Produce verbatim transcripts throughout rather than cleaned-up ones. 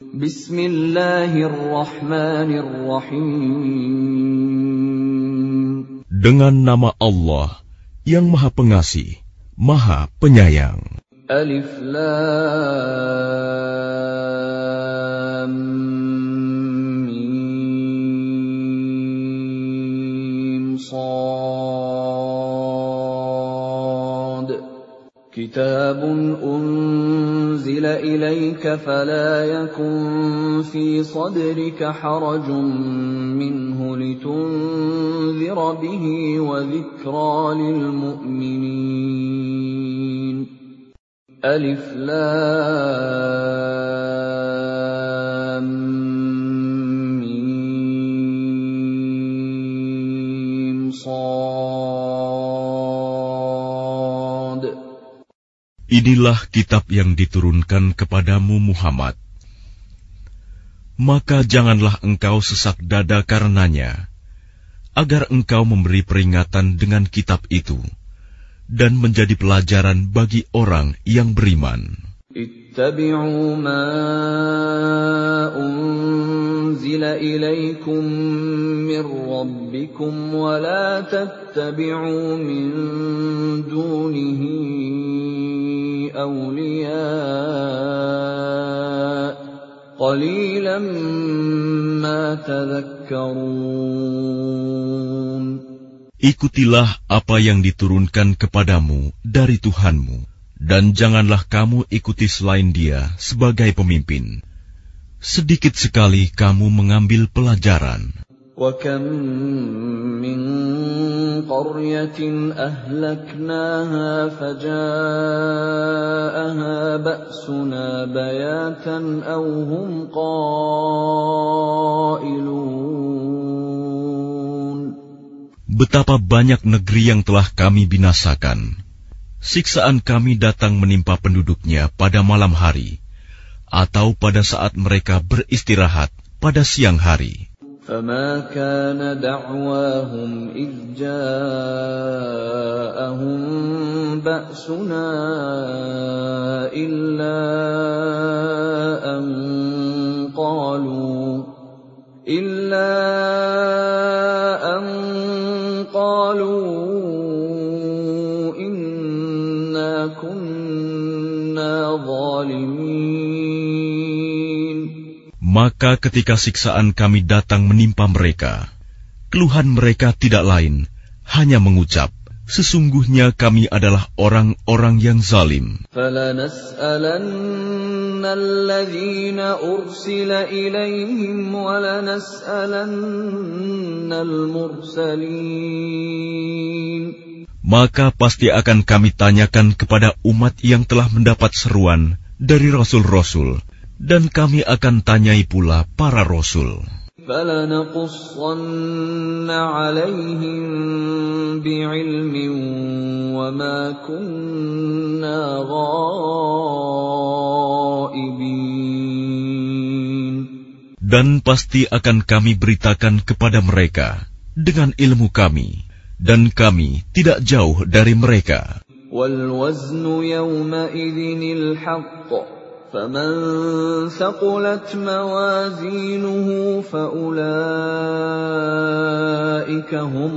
Bismillahirrahmanirrahim. Dengan nama Allah yang Maha Pengasih, Maha Penyayang. Alif Lam Mim Shad. Kitabun unzila ilayka fala yakun fi sadrika harajun minhu litunzira bihi wa dhikra lil mu'minin. Alif Lam Mim Shad. Inilah kitab yang diturunkan kepadamu Muhammad. Maka janganlah engkau sesak dada karenanya, agar engkau memberi peringatan dengan kitab itu dan menjadi pelajaran bagi orang yang beriman. Ittabi'u ma unzila ilaykum min rabbikum wa la tattabi'u min dunihi awliya qalilan ma tadhakkarun. Ikutilah apa yang diturunkan kepadamu dari Tuhanmu, dan janganlah kamu ikuti selain Dia sebagai pemimpin. Sedikit sekali kamu mengambil pelajaran. وَكَمْ مِنْ قَرْيَةٍ أَهْلَكْنَاهَا فَجَاءَهَا بَأْسُنَا بَيَاتًا أَوْ هُمْ قَائِلُونَ. Betapa banyak negeri yang telah kami binasakan. Siksaan kami datang menimpa penduduknya pada malam hari, atau pada saat mereka beristirahat pada siang hari. فَمَا كَانَ دَعْوَاهُمْ إِذْ جَاءَهُمْ بَأْسُنَا إِلَّا أَنْ قَالُوا إِلَّا أَنْ قَالُوا إِنَّا كُنَّا ظَالِمِينَ. Maka ketika siksaan kami datang menimpa mereka, keluhan mereka tidak lain, hanya mengucap, sesungguhnya kami adalah orang-orang yang zalim. فَلَنَسْأَلَنَّ الَّذِينَ أُرْسِلَ إِلَيْهِمْ وَلَنَسْأَلَنَّ الْمُرْسَلِينَ. Maka pasti akan kami tanyakan kepada umat yang telah mendapat seruan dari rasul-rasul, dan kami akan tanyai pula para rasul. فَلَنَقُصَّنَّ عَلَيْهِمْ بِعِلْمٍ وَمَا كُنَّا غَائِبِينَ. Dan pasti akan kami beritakan kepada mereka dengan ilmu kami, dan kami tidak jauh dari mereka. وَالْوَزْنُ يَوْمَئِذٍ الْحَقُّ فَمَنْ ثَقُلَتْ مَوَازِينُهُ فَأُولَئِكَ هُمُ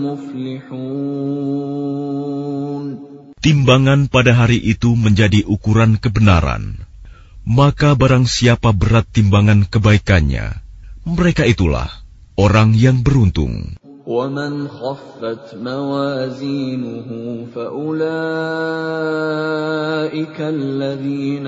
الْمُفْلِحُونَ. Timbangan pada hari itu menjadi ukuran kebenaran. Maka barang siapa berat timbangan kebaikannya, mereka itulah orang yang beruntung. وَمَنْ خَفَّتْ مَوَازِينُهُ فَأُولَئِكَ الَّذِينَ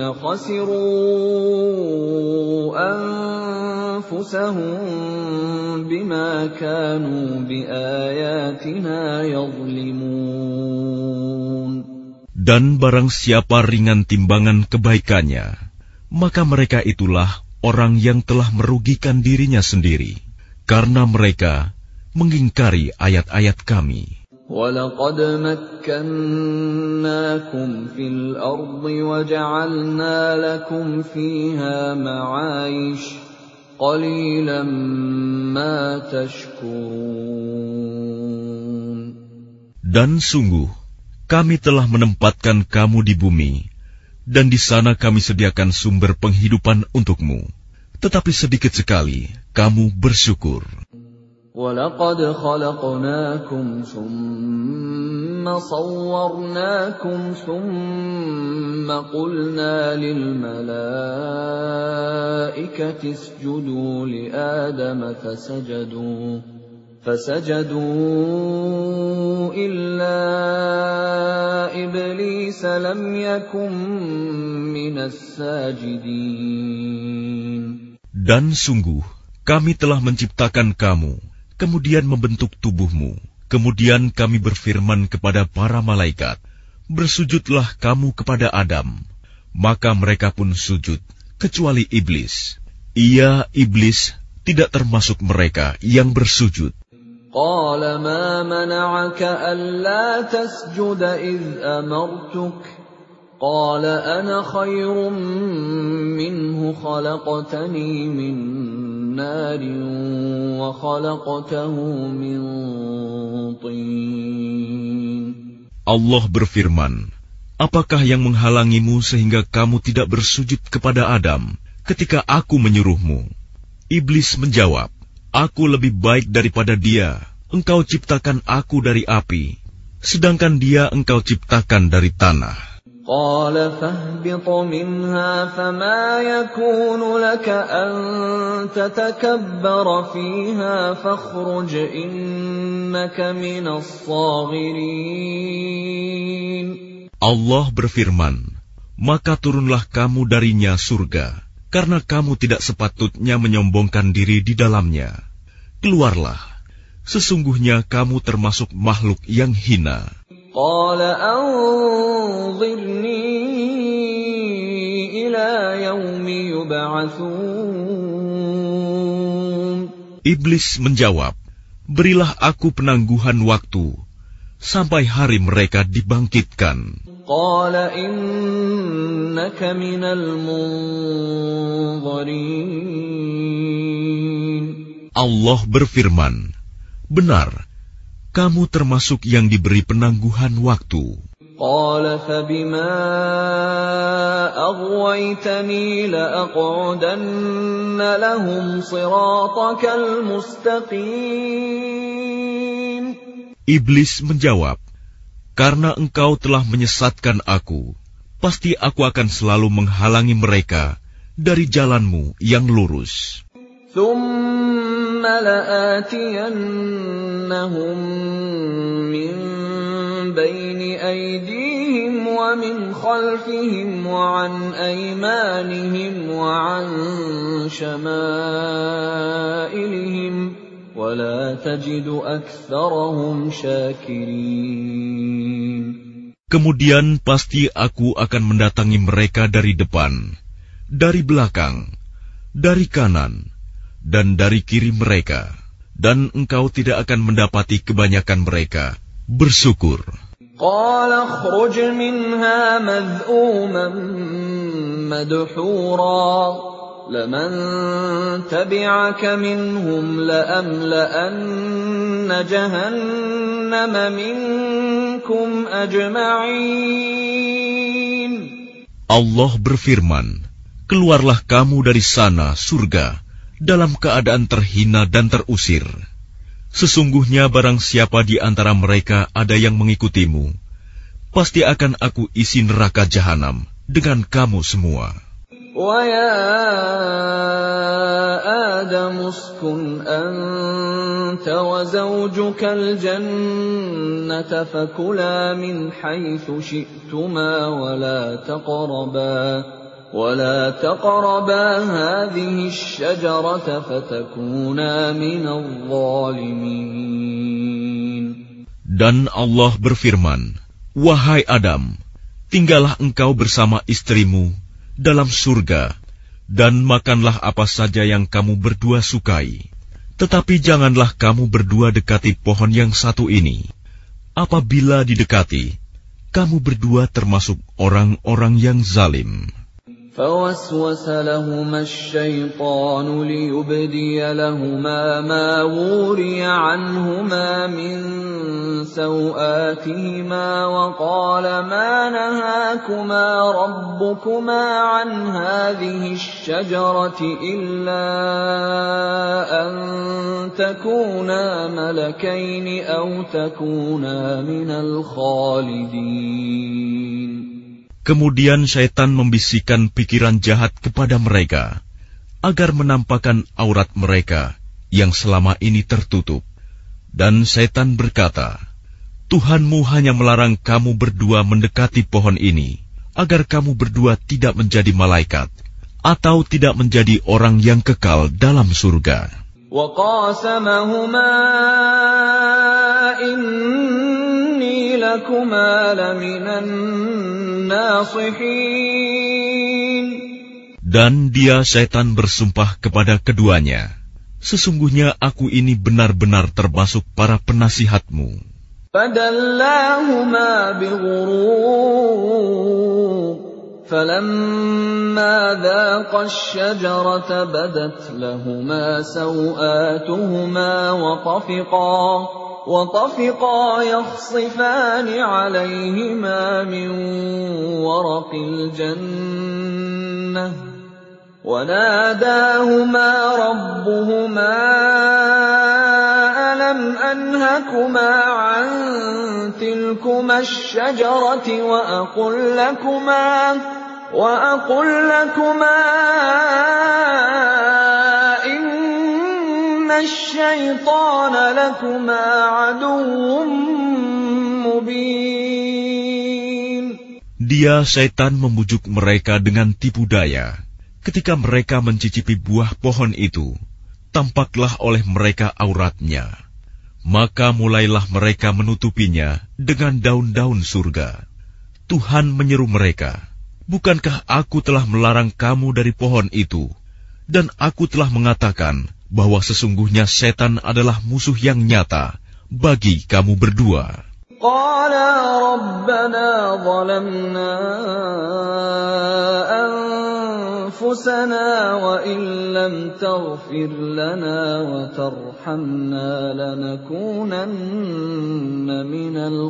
خَسِرُوا أَنفُسَهُم بِمَا كَانُوا بِآيَاتِنَا يَظْلِمُونَ. Dan barang siapa ringan timbangan kebaikannya, maka mereka itulah orang yang telah merugikan dirinya sendiri, karena mereka mengingkari ayat-ayat kami. وَلَقَدْ مَكَّنَّاكُمْ فِي الْأَرْضِ وَجَعَلْنَا لَكُمْ فِيهَا مَعَايِشَ قَلِيلًا مَا تَشْكُرُونَ. Dan sungguh, kami telah menempatkan kamu di bumi, dan di sana kami sediakan sumber penghidupan untukmu. tetapi sedikit sekali kamu bersyukur. وَلَقَدْ خَلَقْنَاكُمْ ثُمَّ صَوَّرْنَاكُمْ ثُمَّ قُلْنَا لِلْمَلَائِكَةِ اسْجُدُوا لِآدَمَ فَسَجَدُوا فَسَجَدُوا إِلَّا إِبْلِيسَ لَمْ يَكُنْ مِنَ السَّاجِدِينَ. Dan sungguh kami telah menciptakan kamu, kemudian membentuk tubuhmu. Kemudian kami berfirman kepada para malaikat, bersujudlah kamu kepada Adam. Maka mereka pun sujud, kecuali iblis. Ia, iblis, tidak termasuk mereka yang bersujud. قَالَ مَا مَنَعَكَ أَلَّا تَسْجُدَ إِذْ أَمَرْتُكَ قَالَ أَنَا خَيْرٌ مِّنْهُ خَلَقْتَنِي مِنْ نَارٍ وَخَلَقْتَهُ مِنْ طِينٍ. Allah berfirman, apakah yang menghalangimu sehingga kamu tidak bersujud kepada Adam ketika aku menyuruhmu? Iblis menjawab, aku lebih baik daripada dia. Engkau ciptakan aku dari api, sedangkan dia engkau ciptakan dari tanah. قال فاهبط منها فما يكون لك أن تتكبر فيها فاخرج إنك من الصاغرين. Allah berfirman, maka turunlah kamu darinya surga, karena kamu tidak sepatutnya menyombongkan diri di dalamnya. Keluarlah, sesungguhnya kamu termasuk makhluk yang hina. قال أنظرني إلى يوم يبعثون. Iblis menjawab, berilah aku penangguhan waktu sampai hari mereka dibangkitkan. قال إنك من المنظرين. Allah berfirman, benar, kamu termasuk yang diberi penangguhan waktu. قال فبما أغويتني لأقعدن لهم صراطك المستقيم. Iblis menjawab, karena engkau telah menyesatkan aku, pasti aku akan selalu menghalangi mereka dari jalanmu yang lurus. ثم لآتينهم من بين أيديهم ومن خلفهم وعن أيمانهم وعن شمائلهم ولا تجد أكثرهم شاكرين. Kemudian pasti aku akan mendatangi mereka dari depan, dari belakang, dari kanan, dan dari kiri mereka, dan engkau tidak akan mendapati kebanyakan mereka bersyukur. قال اخرج منها مذءوما مدحورا لمن تبعك منهم لأملأن جهنم منكم أجمعين. Allah berfirman, keluarlah kamu dari sana, surga, dalam keadaan terhina dan terusir. Sesungguhnya barang siapa di antara mereka ada yang mengikutimu, pasti akan aku isi neraka jahanam dengan kamu semua. وَيَا آدَمُ اسْكُنْ أَنْتَ وَزَوْجُكَ الْجَنَّةَ فَكُلَا مِنْ حَيْثُ شِئْتُمَا وَلَا تَقْرَبَا وَلَا تَقْرَبَا هَذِهِ الشَّجَرَةَ فَتَكُونَا مِنَ الظَّالِمِينَ. Dan Allah berfirman, wahai Adam, tinggallah engkau bersama istrimu dalam surga, dan makanlah apa saja yang kamu berdua sukai. Tetapi janganlah kamu berdua dekati pohon yang satu ini. Apabila didekati, kamu berdua termasuk orang-orang yang zalim. فوسوس لهما الشيطان ليبدي لهما ما وري عنهما من سوآتهما وقال ما نهاكما ربكما عن هذه الشجرة إلا أن تكونا ملكين أو تكونا من الخالدين. Kemudian syaitan membisikkan pikiran jahat kepada mereka, agar menampakkan aurat mereka yang selama ini tertutup. Dan syaitan berkata, Tuhanmu hanya melarang kamu berdua mendekati pohon ini, agar kamu berdua tidak menjadi malaikat, atau tidak menjadi orang yang kekal dalam surga. وَقَاسَمَهُمَا إِنِّي لَكُمَا لَمِنَ النَّاصِحِينَ. Dan dia syaitan bersumpah kepada keduanya, sesungguhnya aku ini benar-benar termasuk para penasihatmu. فَدَلَّاهُمَا بِغُرُورٍ فَلَمَّا ذَاقَا الشَّجَرَةَ بَدَتْ لَهُمَا سَوْآتُهُمَا وَطَفِقَا وَطَفِقَا يَخْصِفَانِ عَلَيْهِمَا مِنْ وَرَقِ الْجَنَّةِ وَنَادَاهُمَا رَبُّهُمَا أَلَمْ أَنْهَكُمَا عَنْ تِلْكُمَا الشَّجَرَةِ وَأَقُلْ لَكُمَا وَأَقُلْ لَكُمَا إِنَّ الشَّيْطَانَ لَكُمَا عَدُوٌّ مُبِينٌ. Dia syaitan membujuk mereka dengan tipu daya. Ketika mereka mencicipi buah pohon itu, tampaklah oleh mereka auratnya. Maka mulailah mereka menutupinya dengan daun-daun surga. Tuhan menyeru mereka, bukankah aku telah melarang kamu dari pohon itu? Dan aku telah mengatakan bahwa sesungguhnya setan adalah musuh yang nyata bagi kamu berdua. Qala rabbana zalamna anfusana wa in lam taghfir lana wa tarhamna lanakunanna minal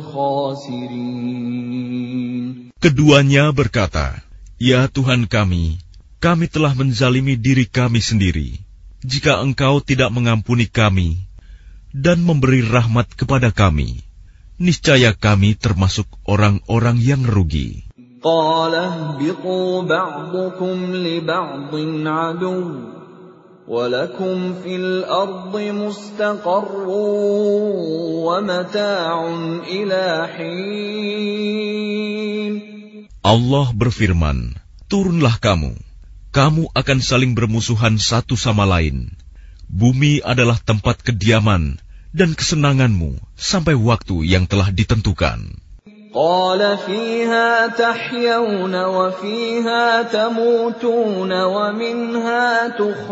khasirin. Keduanya berkata, Ya Tuhan kami, kami telah menzalimi diri kami sendiri. Jika Engkau tidak mengampuni kami dan memberi rahmat kepada kami, niscaya kami termasuk orang-orang yang rugi. Qala ihbitu ba'dukum li ba'din adu wa lakum fil ardi mustaqarrun wa mata'un ila hin. Allah berfirman, turunlah kamu, kamu akan saling bermusuhan satu sama lain. Bumi adalah tempat kediaman dan kesenanganmu sampai waktu yang telah ditentukan. Qala fiha tahyawna wa fiha tamutuna wa minha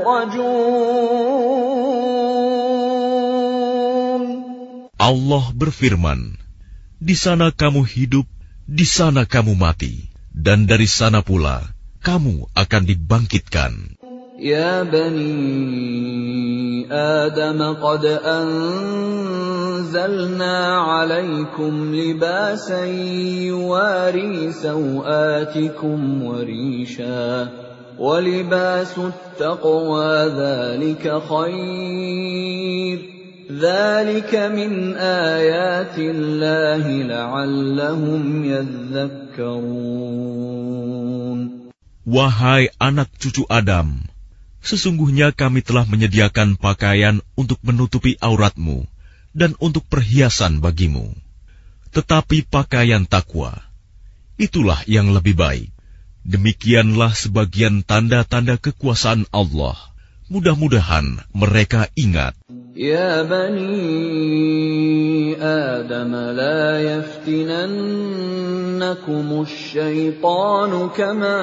tukhrajun. Allah berfirman, di sana kamu hidup, di sana kamu mati, dan dari sana pula kamu akan dibangkitkan. Ya bani Adam qad anzalna alaykum libasan yuwari sawatikum wa risha wa libasut taqwa dhalika khair dhalika min ayati Allahi la'allahum yadhakkarun. Wahai anak cucu Adam, sesungguhnya kami telah menyediakan pakaian untuk menutupi auratmu dan untuk perhiasan bagimu. Tetapi pakaian takwa, itulah yang lebih baik. Demikianlah sebagian tanda-tanda kekuasaan Allah. Mudah-mudahan mereka ingat. Ya bani Adam la yaftinannakum asy-syaitanu kama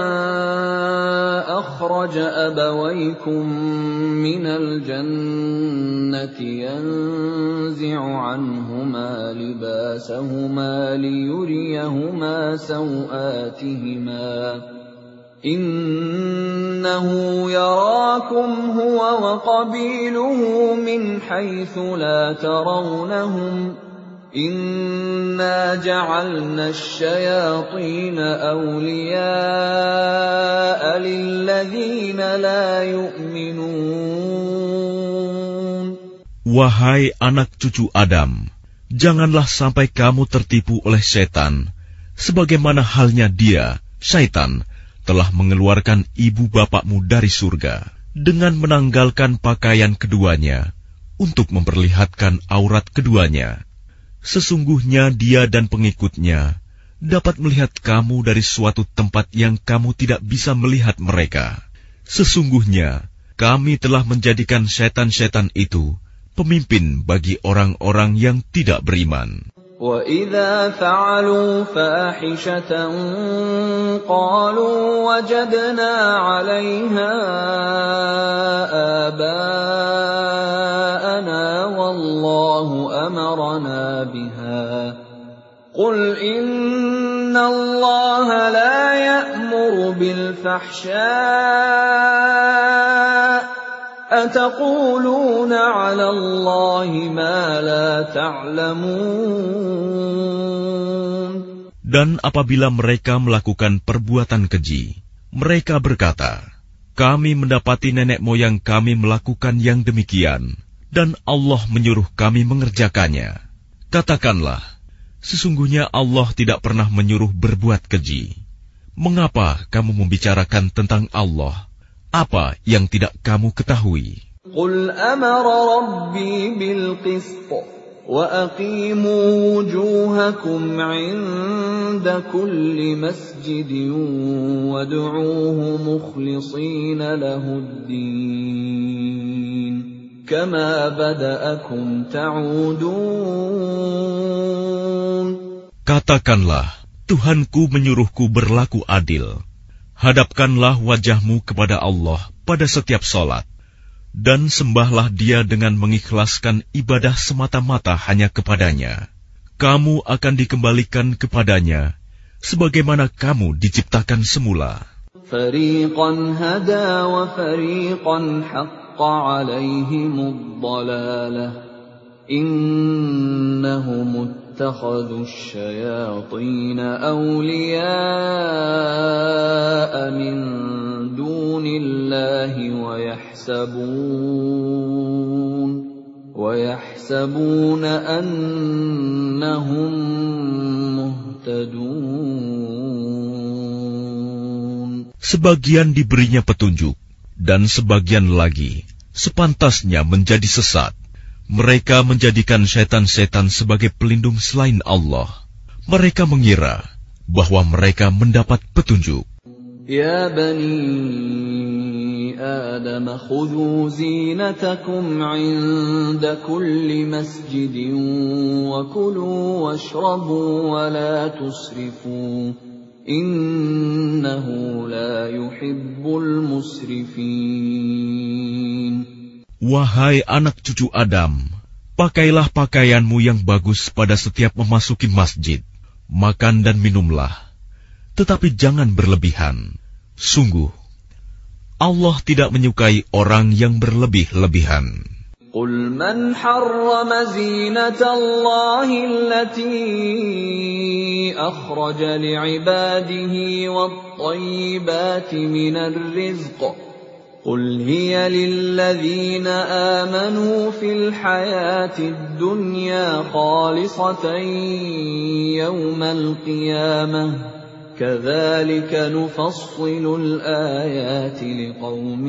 akhraja abawaykum minal jannati yanzi'u anhuma libasahuma liyuriyahuma sawatihima Innahu yarakum huwa wa qabiluhu min haitsu la tarawnahum. Inna ja'alna asy-syayatina awliya'a lilladzina la yu'minun. Wahai anak cucu Adam, janganlah sampai kamu tertipu oleh setan, sebagaimana halnya dia, syaitan, telah mengeluarkan ibu bapakmu dari surga dengan menanggalkan pakaian keduanya untuk memperlihatkan aurat keduanya. Sesungguhnya dia dan pengikutnya dapat melihat kamu dari suatu tempat yang kamu tidak bisa melihat mereka. Sesungguhnya kami telah menjadikan setan-setan itu pemimpin bagi orang-orang yang tidak beriman. وَإِذَا فَعَلُوا فَاحِشَةً قَالُوا وَجَدْنَا عَلَيْهَا آبَاءَنَا وَاللَّهُ أَمَرَنَا بِهَا قُلْ إِنَّ اللَّهَ لَا يَأْمُرُ بِالْفَحْشَاءِ أَتَقُولُونَ عَلَى اللَّهِ مَا لَا تَعْلَمُونَ. Dan apabila mereka melakukan perbuatan keji, mereka berkata, kami mendapati nenek moyang kami melakukan yang demikian, dan Allah menyuruh kami mengerjakannya. Katakanlah, sesungguhnya Allah tidak pernah menyuruh berbuat keji. Mengapa kamu membicarakan tentang Allah apa yang tidak kamu ketahui? Qul amara rabbi bil qist wa aqimu wujuhakum 'inda kulli masjidin wad'uuhu mukhlishina lahud-din kama bada'akum ta'udun. Katakanlah, Tuhanku menyuruhku berlaku adil. Hadapkanlah wajahmu kepada Allah pada setiap salat, dan sembahlah Dia dengan mengikhlaskan ibadah semata-mata hanya kepadanya. Kamu akan dikembalikan kepadanya, sebagaimana kamu diciptakan semula. Fariqan hada wa fariqan haqqa 'alaihimud dhalalah. Innahum اتخذوا الشياطين أولياء من دون الله ويحسبون ويحسبون أنهم مهتدون. Sebagian diberinya petunjuk, dan sebagian lagi sepantasnya menjadi sesat. Mereka menjadikan setan-setan sebagai pelindung selain Allah. Mereka mengira bahwa mereka mendapat petunjuk. Ya bani Adam, khudhu zinatakum 'inda kulli masjidin wa kulu washrabu wa la tusrifu. Innahu la yuhibbul musrifin. Wahai anak cucu Adam, pakailah pakaianmu yang bagus pada setiap memasuki masjid. Makan dan minumlah, tetapi jangan berlebihan. Sungguh, Allah tidak menyukai orang yang berlebih-lebihan. Qul man harrama zinatallahi allati akhraja li'ibadihi wat-tayyibati minar rizq. قل هي للذين آمنوا في الحياة الدنيا خالصة يوم القيامة كذلك نفصل الآيات لقوم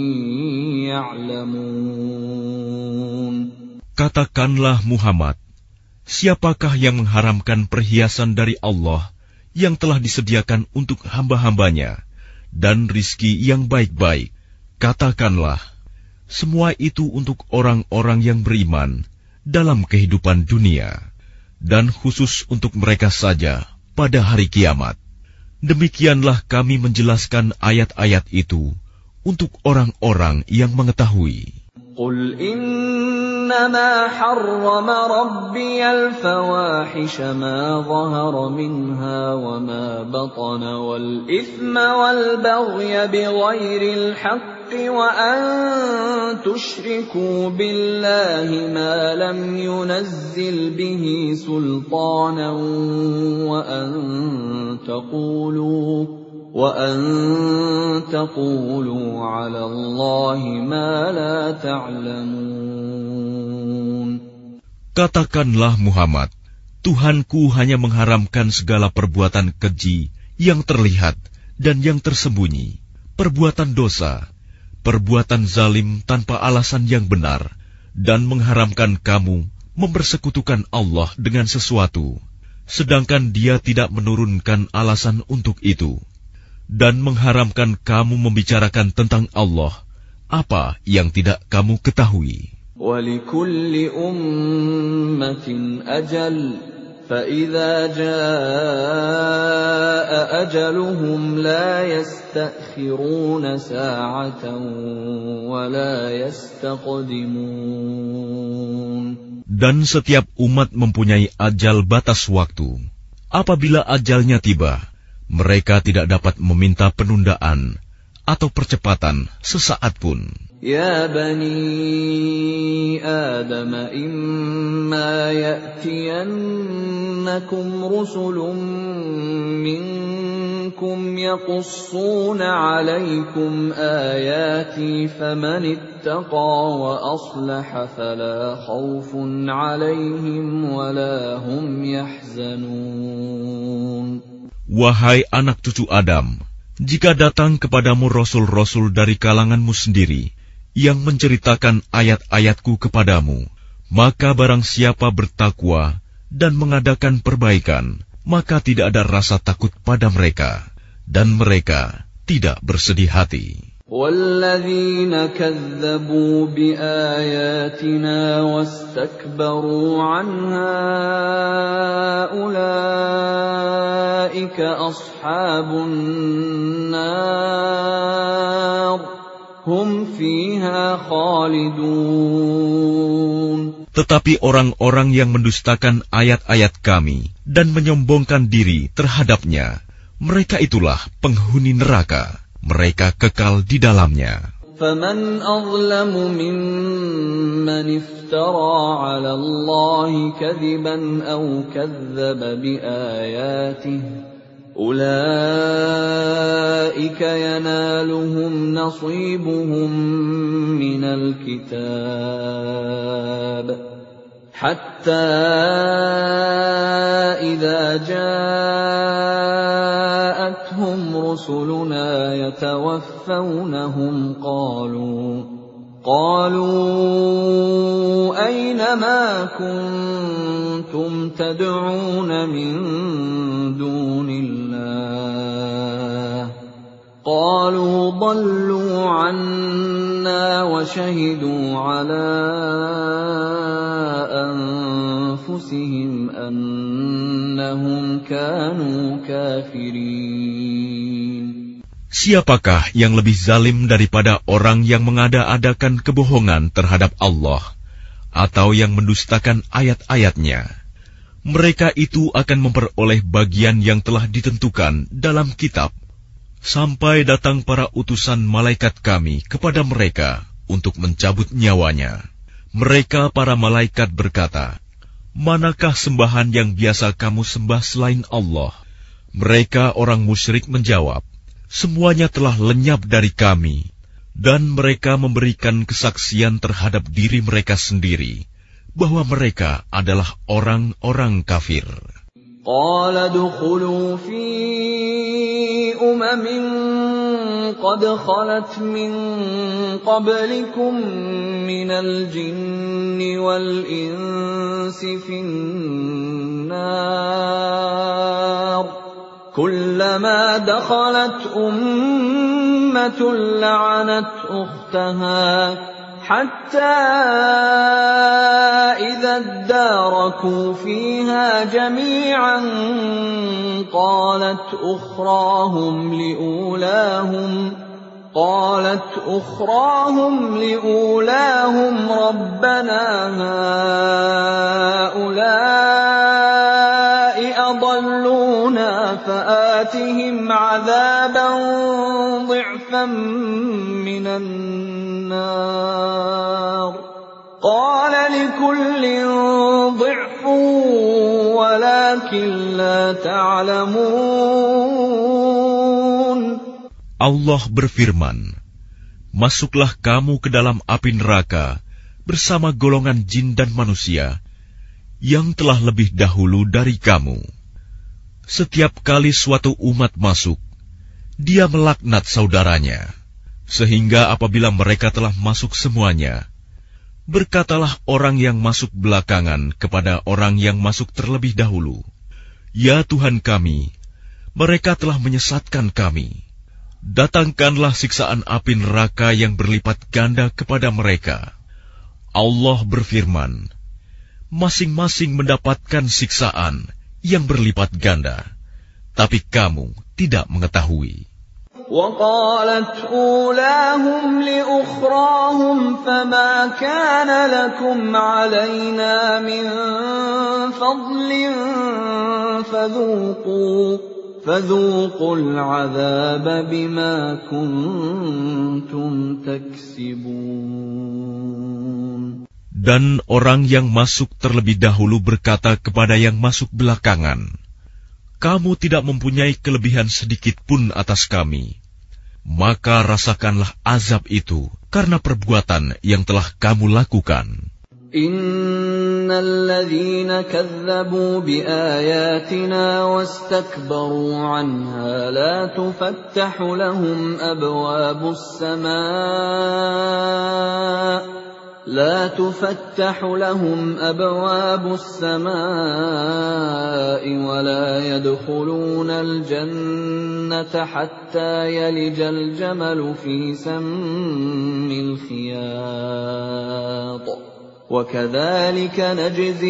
يعلمون. Katakanlah Muhammad, siapakah yang mengharamkan perhiasan dari Allah yang telah disediakan untuk hamba-hambanya dan rizki yang baik-baik? Katakanlah, semua itu untuk orang-orang yang beriman dalam kehidupan dunia, dan khusus untuk mereka saja pada hari kiamat. Demikianlah kami menjelaskan ayat-ayat itu untuk orang-orang yang mengetahui. Qul إنما حرم ربي الفواحش ما ظهر منها وما بطن والإثم والبغي بغير الحق وأن تشركوا بالله ما لم ينزل به سلطانا وأن تقولوا وأن تقولوا على الله ما لا تعلمون. Katakanlah Muhammad, Tuhanku hanya mengharamkan segala perbuatan keji yang terlihat dan yang tersembunyi, perbuatan dosa, perbuatan zalim tanpa alasan yang benar, dan mengharamkan kamu mempersekutukan Allah dengan sesuatu, sedangkan Dia tidak menurunkan alasan untuk itu, dan mengharamkan kamu membicarakan tentang Allah apa yang tidak kamu ketahui. وَلِكُلِّ أُمَّةٍ أَجَلٌ فَإِذَا جَاءَ أَجَلُهُمْ لَا يَسْتَأْخِرُونَ سَاعَةً وَلَا يَسْتَقْدِمُونَ. Dan setiap umat mempunyai ajal batas waktu. Apabila ajalnya tiba, mereka tidak dapat meminta penundaan atau percepatan sesaat pun. Ya bani Adam, imma ya'tiyannakum rusulun minkum yaqussuna 'alaykum ayati faman ittaqa wa aslaha fala khawfun 'alayhim wala hum yahzanun. Wahai anak cucu Adam, jika datang kepadamu rasul-rasul dari kalanganmu sendiri yang menceritakan ayat-ayatku kepadamu, maka barang siapa bertakwa dan mengadakan perbaikan, maka tidak ada rasa takut pada mereka, dan mereka tidak bersedih hati. وَالَّذِينَ كَذَّبُوا بِآيَاتِنَا وَاسْتَكْبَرُوا عَنْهَا أُولَئِكَ أَصْحَابُ النَّارِ هُمْ فِيهَا خَالِدُونَ. Tetapi orang-orang yang mendustakan ayat-ayat kami dan menyombongkan diri terhadapnya, mereka itulah penghuni neraka. Mereka kekal di dalamnya. فَمَنْ أَظْلَمُ مِمَّنِ افْتَرَى عَلَى اللَّهِ كَذِبًا أَوْ كَذَّبَ بِآيَاتِهِ أُولَئِكَ يَنَالُهُمْ نَصِيبُهُمْ مِنَ الْكِتَابِ حَتَّى إِذَا جَاءَتْهُمْ رُسُلُنَا يَتَوَفَّوْنَهُمْ قَالُوا قَالُوا أَيْنَ مَا كُنتُمْ تَدْعُونَ مِن دُونِ اللَّهِ قَالُوا ضَلُّوا عَنَّا وَشَهِدُوا عَلَى أَنفُسِهِمْ أَنَّهُمْ كَانُوا كَافِرِينَ. Siapakah yang lebih zalim daripada orang yang mengada-adakan kebohongan terhadap Allah atau yang mendustakan ayat-ayatnya? Mereka itu akan memperoleh bagian yang telah ditentukan dalam kitab, sampai datang para utusan malaikat kami kepada mereka untuk mencabut nyawanya. Mereka para malaikat berkata, "Manakah sembahan yang biasa kamu sembah selain Allah?" Mereka orang musyrik menjawab, "Semuanya telah lenyap dari kami." Dan mereka memberikan kesaksian terhadap diri mereka sendiri bahwa mereka adalah orang-orang kafir. Qala dukhulu fi umamin qad khalat min qablikum minal jinni wal insi fin nar. كلما دخلت أمة لعنت أختها حتى إذا اداركوا فيها جميعا قالت أخراهم لأولاهم قالت أخراهم لأولاهم ربنا هؤلاء أضلونا فآتهم عذابا ضعفا من النار قال لكل ضعف ولكن لا تعلمون. Allah berfirman, masuklah kamu ke dalam api neraka bersama golongan jin dan manusia yang telah lebih dahulu dari kamu. Setiap kali suatu umat masuk, dia melaknat saudaranya, sehingga apabila mereka telah masuk semuanya, berkatalah orang yang masuk belakangan kepada orang yang masuk terlebih dahulu, "Ya Tuhan kami, mereka telah menyesatkan kami. Datangkanlah siksaan api neraka yang berlipat ganda kepada mereka." Allah berfirman, masing-masing mendapatkan siksaan yang berlipat ganda, tapi kamu tidak mengetahui. وقالت أولاهم لأخراهم فما كان لكم علينا من فضل فذوقوا فذوقوا العذاب بما كنتم تكسبون. Dan orang yang masuk terlebih dahulu berkata kepada yang masuk belakangan, "Kamu tidak mempunyai kelebihan sedikit pun atas kami, maka rasakanlah azab itu karena perbuatan yang telah kamu lakukan." Innal ladzina kazzabu biayatina wastakbaru anha la tufattahu lahum abwabus samaa لا تفتح لهم أبواب السماء ولا يدخلون الجنة حتى يلج الجمل في سم الخياط وكذلك نجزي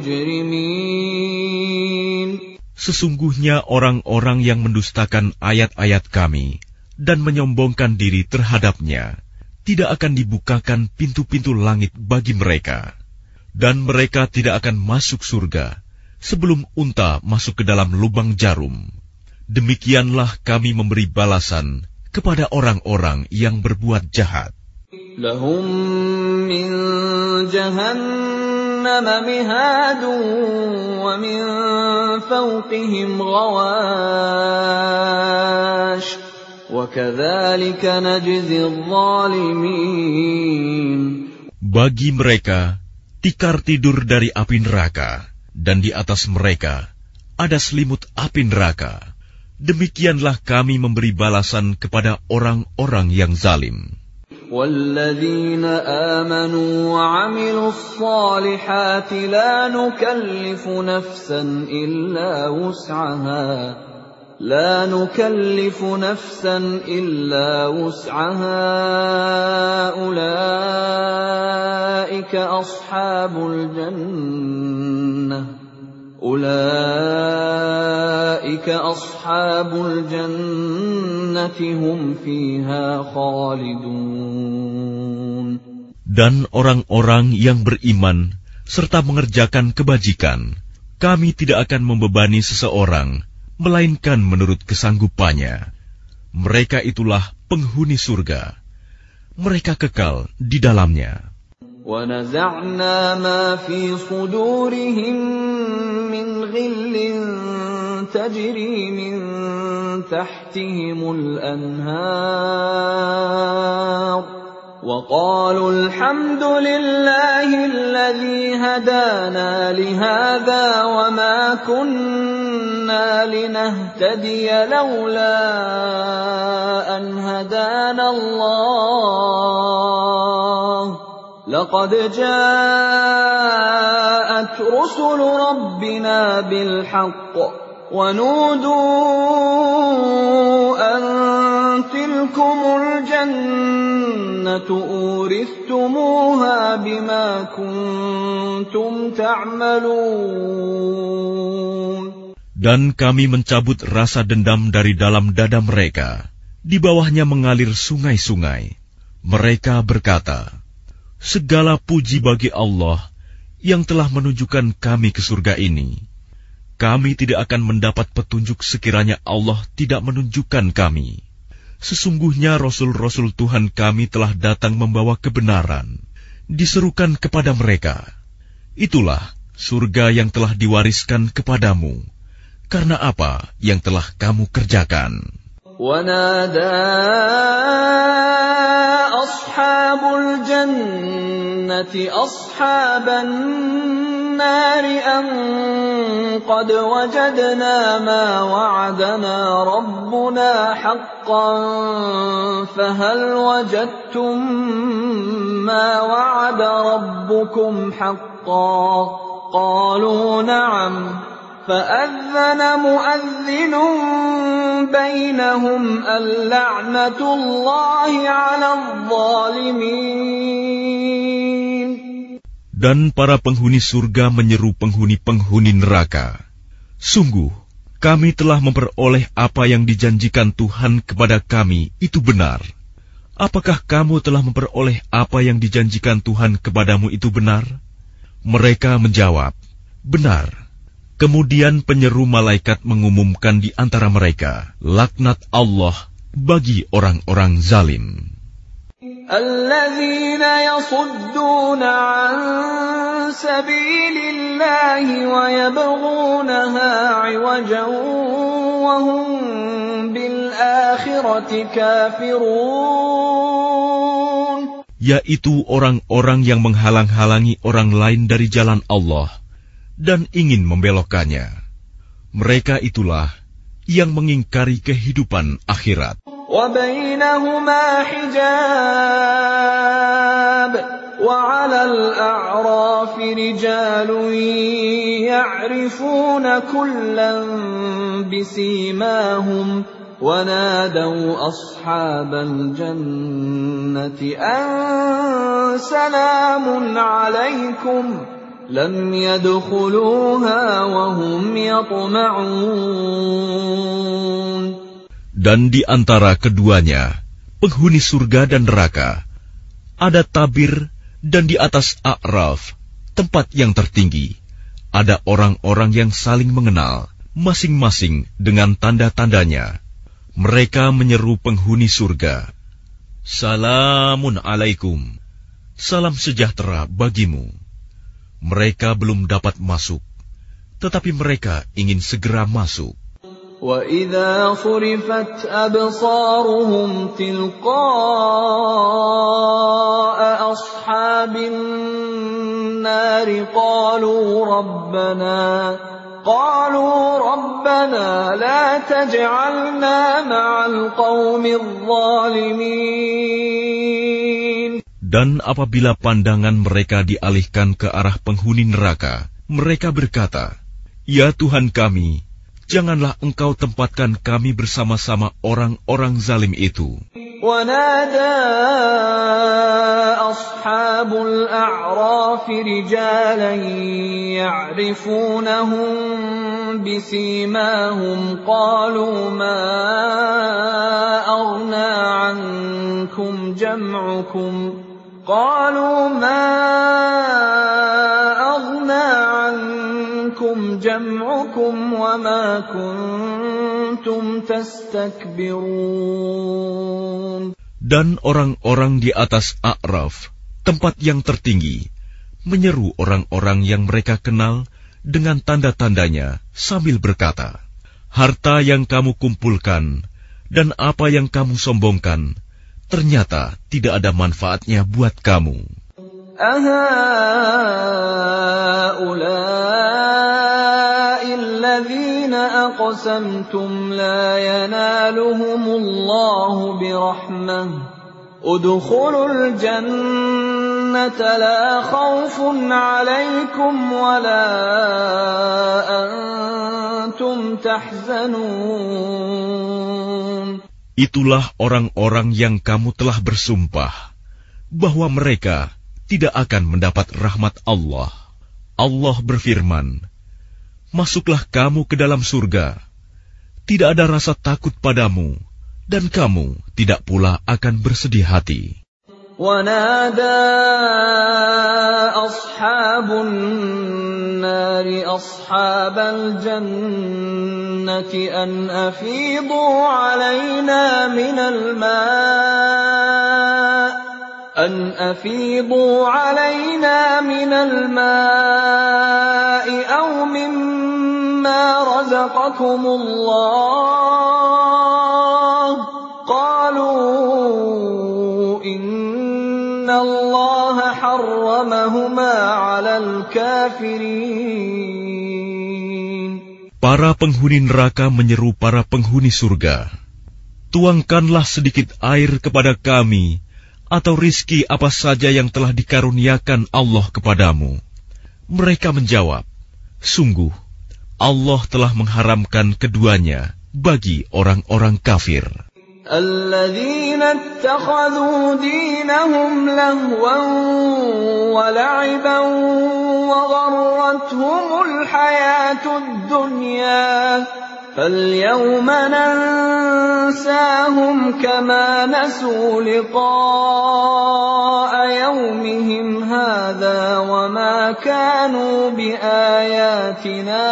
المجرمين. Sesungguhnya orang-orang yang mendustakan ayat-ayat kami dan menyombongkan diri terhadapnya, tidak akan dibukakan pintu-pintu langit bagi mereka, dan mereka tidak akan masuk surga sebelum unta masuk ke dalam lubang jarum. Demikianlah kami memberi balasan kepada orang-orang yang berbuat jahat. Lahum min jahannam mihadun wa min fawqihim ghawash Bagi mereka tikar tidur dari api neraka, dan di atas mereka ada selimut api neraka. Demikianlah kami memberi balasan kepada orang-orang yang zalim. وَالَّذِينَ آمَنُوا وَعَمِلُوا الصَّالِحَاتِ لَا نُكَلِّفُ نَفْسًا إِلَّا وُسْعَهَا لا نكلف نفسا إلا وسعها أولئك أصحاب الجنة أولئك أصحاب الجنة هم فيها خالدون. Dan orang-orang yang beriman serta mengerjakan kebajikan, kami tidak akan membebani seseorang melainkan menurut kesanggupannya. Mereka itulah penghuni surga. Mereka kekal di dalamnya. وَنَزَعْنَا مَا فِي صُدُورِهِم مِّنْ غِلٍّ تَجْرِي مِن تَحْتِهِمُ الْأَنْهَارُ وَقَالُوا الْحَمْدُ لِلَّهِ الَّذِي هَدَانَا لِهَذَا وَمَا كُنَّا لِنَهْتَدِيَ لَوْلَا أَنْ هَدَانَا اللَّهُ لَقَدْ جَاءَتْ رُسُلُ رَبِّنَا بِالْحَقِّ وَنُودُوا أَن تِلْكُمُ الْجَنَّةُ أُورِثْتُمُوهَا بِمَا كُنتُمْ تَعْمَلُونَ. Dan kami mencabut rasa dendam dari dalam dada mereka, Di bawahnya mengalir sungai-sungai. Mereka berkata, segala puji bagi Allah yang telah menunjukkan kami ke surga ini. Kami tidak akan mendapat petunjuk sekiranya Allah tidak menunjukkan kami. Sesungguhnya Rasul-Rasul Tuhan kami telah datang membawa kebenaran. Diserukan kepada mereka, itulah surga yang telah diwariskan kepadamu, karena apa yang telah kamu kerjakan. وَنَادَى أَصْحَابُ الْجَنَّةِ أَصْحَابَ النَّارِ أَنْ قَدْ وَجَدْنَا مَا وَعَدَنَا رَبُّنَا حَقًّا فَهَلْ وَجَدتُّم مَّا وَعَدَ رَبُّكُمْ حَقًّا قَالُوا نَعَمْ فَأَذَّنَ مُؤَذِّنٌ بَيْنَهُمْ اللَّعْنَةُ اللَّهِ عَلَى الظَّالِمِينَ. Dan para penghuni surga menyeru penghuni-penghuni neraka, sungguh, kami telah memperoleh apa yang dijanjikan Tuhan kepada kami itu benar. Apakah kamu telah memperoleh apa yang dijanjikan Tuhan kepadamu itu benar? Mereka menjawab, benar. Kemudian penyeru malaikat mengumumkan di antara mereka, laknat Allah bagi orang-orang zalim. الذين يصدون عن سبيل الله ويبغونها عوجا وهم بالآخرة كافرون. Yaitu orang-orang yang menghalang-halangi orang lain dari jalan Allah dan ingin membelokkannya. Mereka itulah yang mengingkari kehidupan akhirat. وَبَيْنَهُمَا حِجَابٌ وَعَلَى الْأَعْرَافِ رِجَالٌ يَعْرِفُونَ كُلًّا بِسِيمَاهُمْ وَنَادَوْا أَصْحَابَ الْجَنَّةِ أَن سَلَامٌ عَلَيْكُمْ لَمْ يَدْخُلُوهَا وَهُمْ يَطْمَعُونَ. Dan di antara keduanya, penghuni surga dan neraka, ada tabir, dan di atas A'raf, tempat yang tertinggi, ada orang-orang yang saling mengenal, masing-masing dengan tanda-tandanya. Mereka menyeru penghuni surga, Salamun alaikum, salam sejahtera bagimu. Mereka belum dapat masuk, tetapi mereka ingin segera masuk. وَإِذَا صُرِفَتْ أَبْصَارُهُمْ تِلْقَاءَ أَصْحَابِ النَّارِ قَالُوا رَبَّنَا قَالُوا رَبَّنَا لَا تَجْعَلْنَا مَعَ الْقَوْمِ الظَّالِمِينَ. Dan apabila pandangan mereka dialihkan ke arah penghuni neraka, mereka berkata, Ya Tuhan kami, janganlah Engkau tempatkan kami bersama-sama orang-orang zalim itu. وَنَادَى أَصْحَابُ الْأَعْرَافِ رِجَالًا يَعْرِفُونَهُم بِسِيمَاهُمْ قَالُوا مَا أَغْنَىٰ عَنكُمْ جَمْعُكُمْ قَالُوا مَا أَغْنَىٰ عَنكُمْ جَمْعُكُمْ وَمَا كُنتُمْ تَسْتَكْبِرُونَ. Dan orang-orang di atas A'raf, tempat yang tertinggi, menyeru orang-orang yang mereka kenal dengan tanda-tandanya sambil berkata, harta yang kamu kumpulkan dan apa yang kamu sombongkan ternyata tidak ada manfaatnya buat kamu. أَهَٰؤُلَاءِ الَّذِينَ أَقْسَمْتُمْ لَا يَنَالُهُمُ اللَّهُ بِرَحْمَةٍ ادْخُلُوا الْجَنَّةَ لَا خَوْفٌ عَلَيْكُمْ وَلَا أَنْتُمْ تَحْزَنُونَ. Itulah orang-orang yang kamu telah bersumpah bahwa mereka tidak akan mendapat rahmat Allah. Allah berfirman, masuklah kamu ke dalam surga. Tidak ada rasa takut padamu, dan kamu tidak pula akan bersedih hati. ونادى أصحاب النار أصحاب الجنة أن أفيضوا علينا من الماء أن أفيضوا علينا من الماء أو مما رزقكم الله قالوا Allah harramahuma 'alal kafirin. Para penghuni neraka menyeru para penghuni surga, tuangkanlah sedikit air kepada kami, atau rizki apa saja yang telah dikaruniakan Allah kepadamu. Mereka menjawab, sungguh, Allah telah mengharamkan keduanya bagi orang-orang kafir. الذين اتخذوا دينهم لهوا ولعبا وغرتهم الحياة الدنيا فاليوم ننساهم كما نسوا لقاء يومهم هذا وما كانوا بآياتنا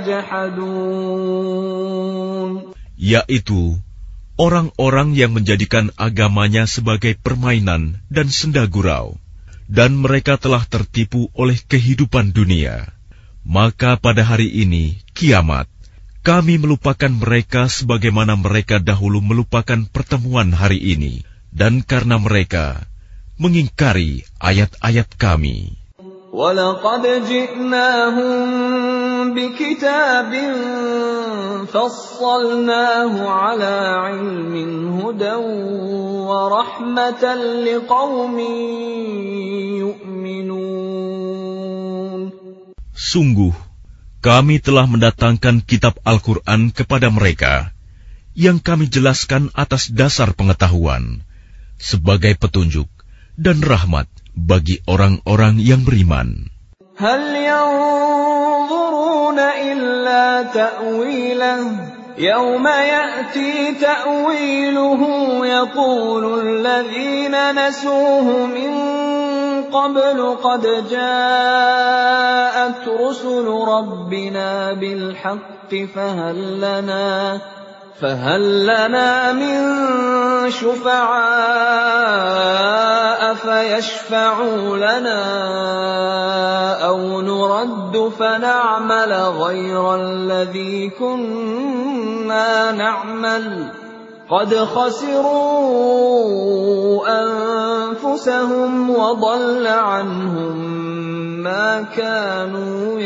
يجحدون. Yaitu orang-orang yang menjadikan agamanya sebagai permainan dan senda gurau, dan mereka telah tertipu oleh kehidupan dunia. Maka pada hari ini, kiamat, kami melupakan mereka sebagaimana mereka dahulu melupakan pertemuan hari ini, dan karena mereka mengingkari ayat-ayat kami. وَلَقَدْ جِئْنَاهُمْ بِكِتَابٍ فَصَّلْنَاهُ عَلَى عِلْمٍ هُدًى وَرَحْمَةً لِقَوْمٍ يُؤْمِنُونَ. Sungguh, kami telah mendatangkan kitab Al-Quran kepada mereka, yang kami jelaskan atas dasar pengetahuan, sebagai petunjuk dan rahmat bagi orang-orang yang beriman. Hal yanzuruna illa ta'wilah yawma ya'ti ta'wiluhu yaqulu alladhina nasuhu min qablu qad ja'at rusulu rabbina bil haqqi fahal lana فهل لنا من شفعاء فيشفعوا لنا أو نرد فنعمل غير الذي كنا نعمل قد خسروا أنفسهم وضل عنهم ما كانوا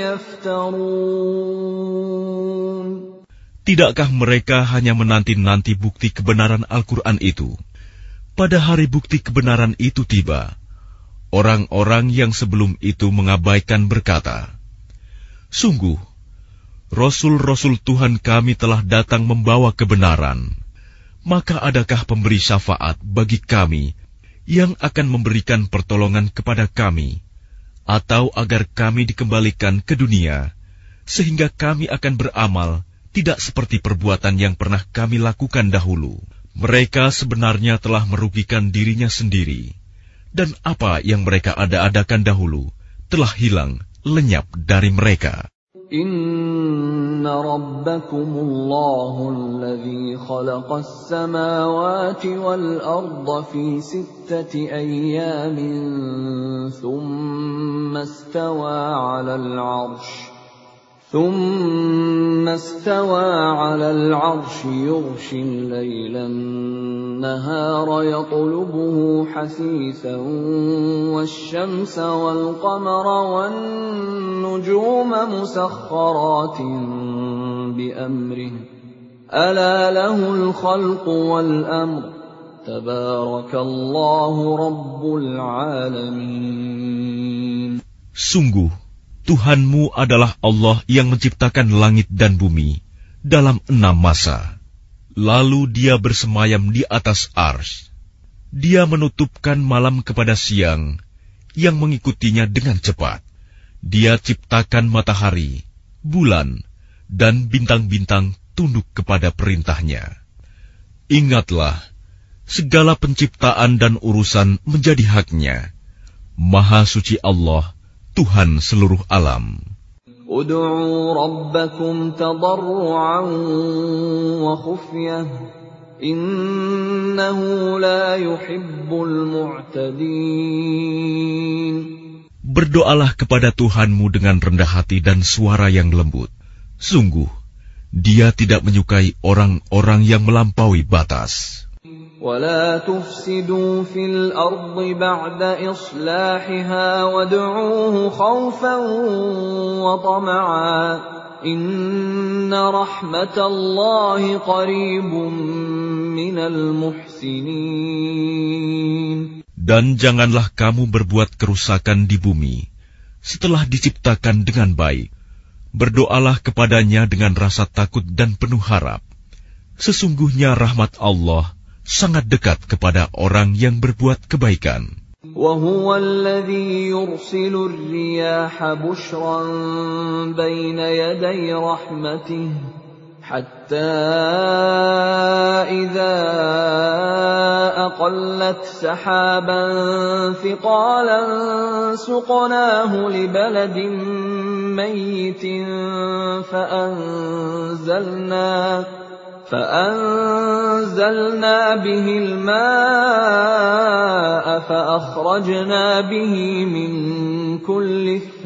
يفترون. Tidakkah mereka hanya menanti-nanti bukti kebenaran Al-Quran itu? Pada hari bukti kebenaran itu tiba, orang-orang yang sebelum itu mengabaikan berkata, sungguh, Rasul-Rasul Tuhan kami telah datang membawa kebenaran. Maka adakah pemberi syafaat bagi kami yang akan memberikan pertolongan kepada kami, atau agar kami dikembalikan ke dunia, sehingga kami akan beramal tidak seperti perbuatan yang pernah kami lakukan dahulu. Mereka sebenarnya telah merugikan dirinya sendiri, dan apa yang mereka ada-adakan dahulu telah hilang, lenyap dari mereka. Inna rabbakumullahu alladhi khalaqas samawati wal arda fi sittati ayyamin thumma istawa 'alal 'arsy ثم استوى على العرش يغشي الليل النهار يطلبه حثيثا والشمس والقمر والنجوم مسخرات بأمره ألا له الخلق والأمر تبارك الله رب العالمين. Sungguh, Tuhanmu adalah Allah yang menciptakan langit dan bumi dalam enam masa. Lalu Dia bersemayam di atas Arsy. Dia menutupkan malam kepada siang, yang mengikutinya dengan cepat. Dia ciptakan matahari, bulan, dan bintang-bintang tunduk kepada perintahnya. Ingatlah, segala penciptaan dan urusan menjadi haknya. Maha suci Allah, Tuhan seluruh alam. Ud'u rabbakum tadarru'an wa khufyah, innahu la yuhibbul mu'tadin. Berdoalah kepada Tuhanmu dengan rendah hati dan suara yang lembut. Sungguh, Dia tidak menyukai orang-orang yang melampaui batas. وَلَا تُفْسِدُوا فِي الْأَرْضِ بَعْدَ إِصْلَاحِهَا وَادْعُوهُ خَوْفًا وَطَمَعًا إِنَّ رَحْمَةَ اللَّهِ قَرِيبٌ مِّنَ الْمُحْسِنِينَ. Dan janganlah kamu berbuat kerusakan di bumi setelah diciptakan dengan baik. Berdoalah kepadanya dengan rasa takut dan penuh harap. Sesungguhnya rahmat Allah sangat dekat kepada orang yang berbuat kebaikan. وَهُوَ الَّذِي يُرْسِلُ الرِّيَاحَ بُشْرًا بَيْنَ يَدَيْ رَحْمَتِهِ حَتَّى إِذَا أَقَلَّتْ سَحَابًا ثِقَالًا سُقْنَاهُ لِبَلَدٍ مَّيِّتٍ فَأَنزَلْنَا فَأَنزَلْنَا بِهِ الْمَاءَ فَأَخْرَجْنَا بِهِ مِنْ كُلِّ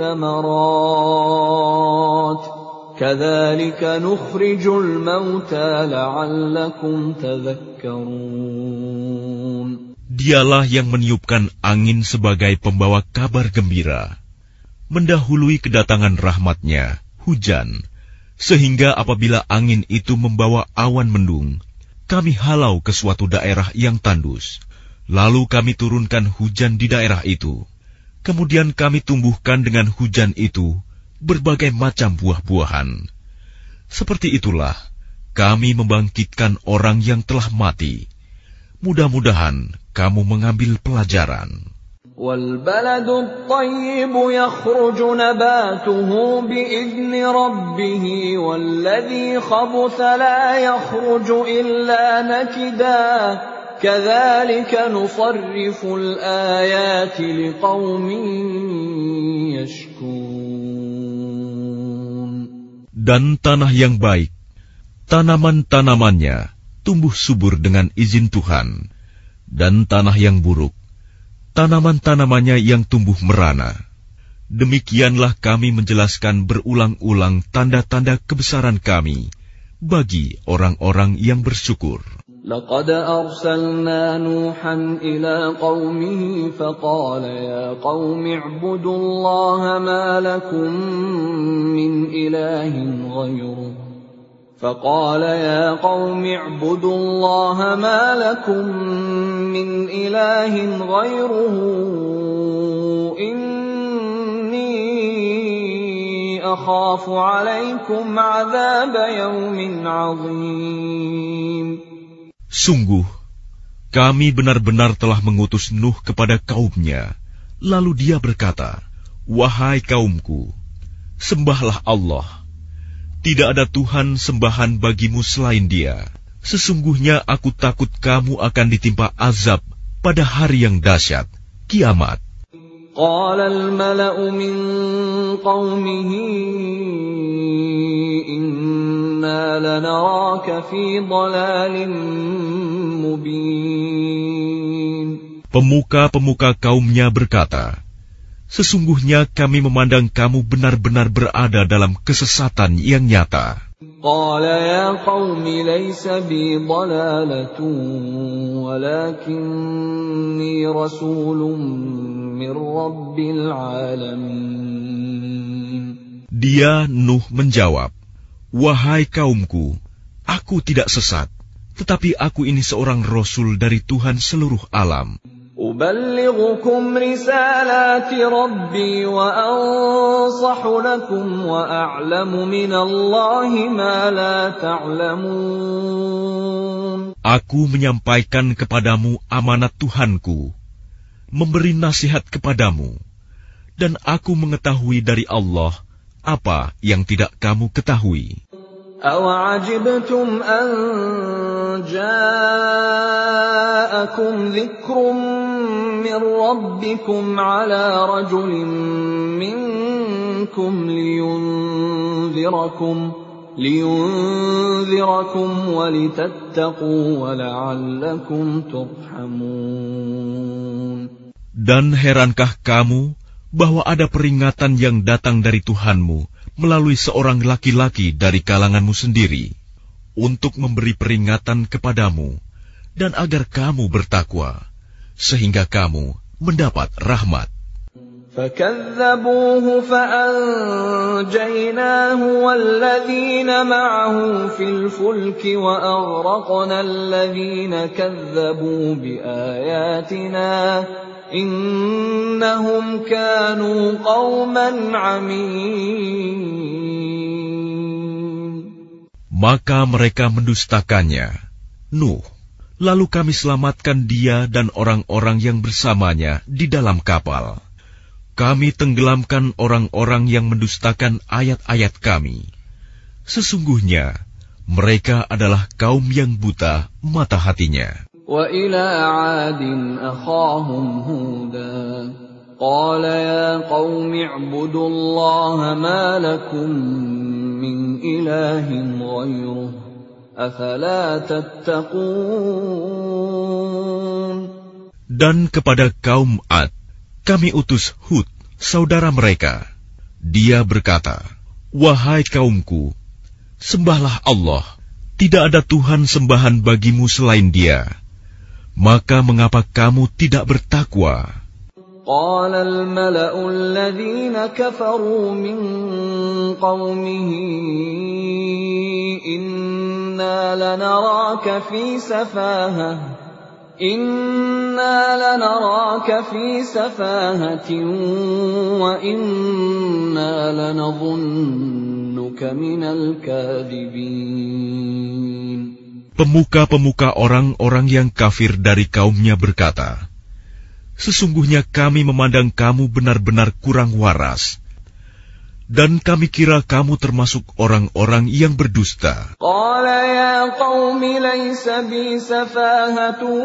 الثَّمَرَاتِ كَذَلِكَ نُخْرِجُ الْمَوْتَى لَعَلَّكُمْ تَذَكَّرُونَ. Dialah yang meniupkan angin sebagai pembawa kabar gembira, mendahului kedatangan rahmat-Nya, hujan, sehingga apabila angin itu membawa awan mendung, kami halau ke suatu daerah yang tandus, lalu kami turunkan hujan di daerah itu. Kemudian kami tumbuhkan dengan hujan itu berbagai macam buah-buahan. Seperti itulah kami membangkitkan orang yang telah mati. Mudah-mudahan kamu mengambil pelajaran. وَالْبَلَدُ الطَّيِّبُ يَخْرُجُ نَبَاتُهُ بِإِذْنِ رَبِّهِ وَالَّذِي خَبُثَ لَا يَخْرُجُ إِلَّا نَكِدًا كَذَلِكَ نُصَرِّفُ الْآيَاتِ لِقَوْمٍ يَشْكُرُونَ. Dan tanah yang baik, tanaman-tanamannya tumbuh subur dengan izin Tuhan, dan tanah yang buruk, tanaman-tanamannya yang tumbuh merana. Demikianlah kami menjelaskan berulang-ulang tanda-tanda kebesaran kami bagi orang-orang yang bersyukur. لَقَدْ أَرْسَلْنَا نُوحًا إِلَىٰ قَوْمِهِ فَقَالَ يَا قَوْمِ اعْبُدُوا اللَّهَ مَا لَكُم مِّنْ إِلَٰهٍ غَيْرُهُ فقال يا قوم اعبدوا الله ما لكم من إله غيره إني أخاف عليكم عذاب يوم عظيم. Sungguh, kami benar-benar telah mengutus Nuh kepada kaumnya. Lalu dia berkata, wahai kaumku, sembahlah Allah. Tidak ada Tuhan sembahan bagimu selain Dia. Sesungguhnya aku takut kamu akan ditimpa azab pada hari yang dahsyat, kiamat. Qala al-mala'u min qawmihi inna lanaraka fi dhalalin mubin. Pemuka-pemuka kaumnya berkata, sesungguhnya kami memandang kamu benar-benar berada dalam kesesatan yang nyata. Qala ya qaumi laysa bi dhalalatun walakinni rasulun min rabbil alamin. Dia Nuh menjawab, wahai kaumku, aku tidak sesat, tetapi aku ini seorang rasul dari Tuhan seluruh alam. أبلغكم رسالات ربي وأنصح لكم وأعلم من الله ما لا تعلمون. Aku menyampaikan kepadamu amanat Tuhanku, memberi nasihat kepadamu, dan aku mengetahui dari Allah apa yang tidak kamu ketahui. أَوَعَجِبْتُمْ أَنْ جَاءَكُمْ ذِكْرٌ مِّن رَّبِّكُمْ عَلَىٰ رَجُلٍ مِّنكُمْ لِيُنذِرَكُمْ لِيُنذِرَكُمْ وَلِتَتَّقُوا وَلَعَلَّكُمْ تُرْحَمُونَ. Dan herankah kamu bahwa ada peringatan yang datang dari Tuhanmu melalui seorang laki-laki dari kalanganmu sendiri, untuk memberi peringatan kepadamu, dan agar kamu bertakwa, sehingga kamu mendapat rahmat. فَكَذَّبُوهُ فَأَنجَيْنَاهُ وَالَّذِينَ مَعَهُ فِي الْفُلْكِ وَأَغْرَقْنَا الَّذِينَ كَذَّبُوا بِآيَاتِنَا إِنَّهُمْ كَانُوا قَوْمًا عَمِينَ. Maka mereka mendustakannya, Nuh, lalu kami selamatkan dia dan orang-orang yang bersamanya di dalam kapal. Kami tenggelamkan orang-orang yang mendustakan ayat-ayat kami. Sesungguhnya mereka adalah kaum yang buta mata hatinya. وَإِلَىٰ عَادٍ أَخَاهُمْ هُودًا قَالَ يَا قَوْمِ اعْبُدُوا اللَّهَ مَا لَكُم مِّنْ إِلَٰهٍ غَيْرُهُ أَفَلَا تَتَّقُونَ. Dan kepada kaum Ad kami utus Hud, saudara mereka. Dia berkata, "Wahai kaumku, sembahlah Allah, tidak ada Tuhan sembahan bagimu selain Dia. Maka mengapa kamu tidak bertakwa?" قال الملأ الذين كفروا من قومه إنا لنراك في سفاهة إنا لنراك في سفاهة وإنا لنظنك من الكاذبين. Pemuka-pemuka orang-orang yang kafir dari kaumnya berkata, "Sesungguhnya kami memandang kamu benar-benar kurang waras, dan kami kira kamu termasuk orang-orang yang berdusta." Qala ya qaumi laysa bi safahatun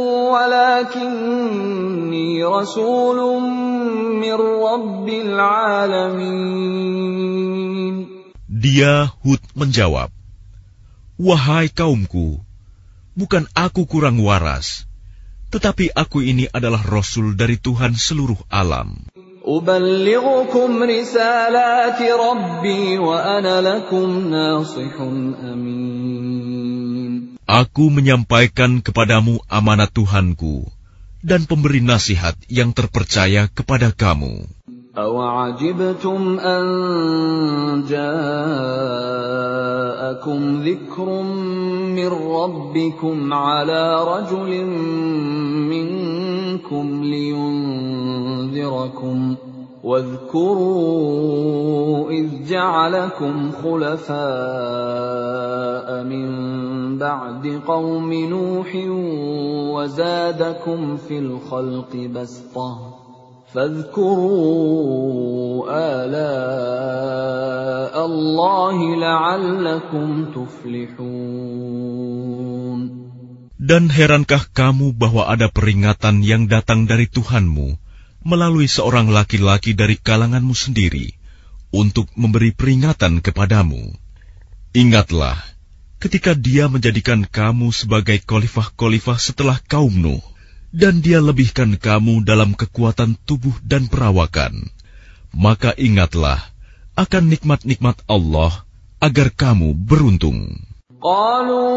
walakinni rasulun min rabbil alamin. Dia Hud menjawab, "Wahai kaumku, bukan aku kurang waras, tetapi aku ini adalah Rasul dari Tuhan seluruh alam. Uballighukum risalati Rabbi wa ana lakum nasihun amin. Aku menyampaikan kepadamu amanat Tuhanku dan pemberi nasihat yang terpercaya kepada kamu. أَوَعَجِبْتُمْ أَنْ جَاءَكُمْ ذِكْرٌ مِّنْ رَبِّكُمْ عَلَى رَجُلٍ مِّنْكُمْ لِيُنذِرَكُمْ وَاذْكُرُوا إِذْ جَعَلَكُمْ خُلَفَاءَ مِنْ بَعْدِ قَوْمِ نُوحٍ وَزَادَكُمْ فِي الْخَلْقِ بَسْطَةً فاذكروا آلاء الله لعلكم تفلحون. Dan herankah kamu bahwa ada peringatan yang datang dari Tuhanmu melalui seorang laki-laki dari kalanganmu sendiri untuk memberi peringatan kepadamu? Ingatlah ketika dia menjadikan kamu sebagai khalifah-khalifah setelah kaum Nuh, dan dia lebihkan kamu dalam kekuatan tubuh dan perawakan, maka ingatlah akan nikmat-nikmat Allah agar kamu beruntung. Qalu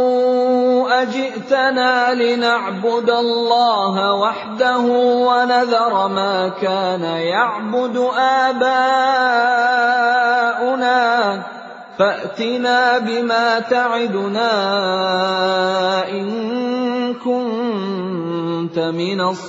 aj'tana lina'budallaha wahdahu wa nadhara ma kana ya'budu aba'una fa'tina bima ta'iduna in kunta minas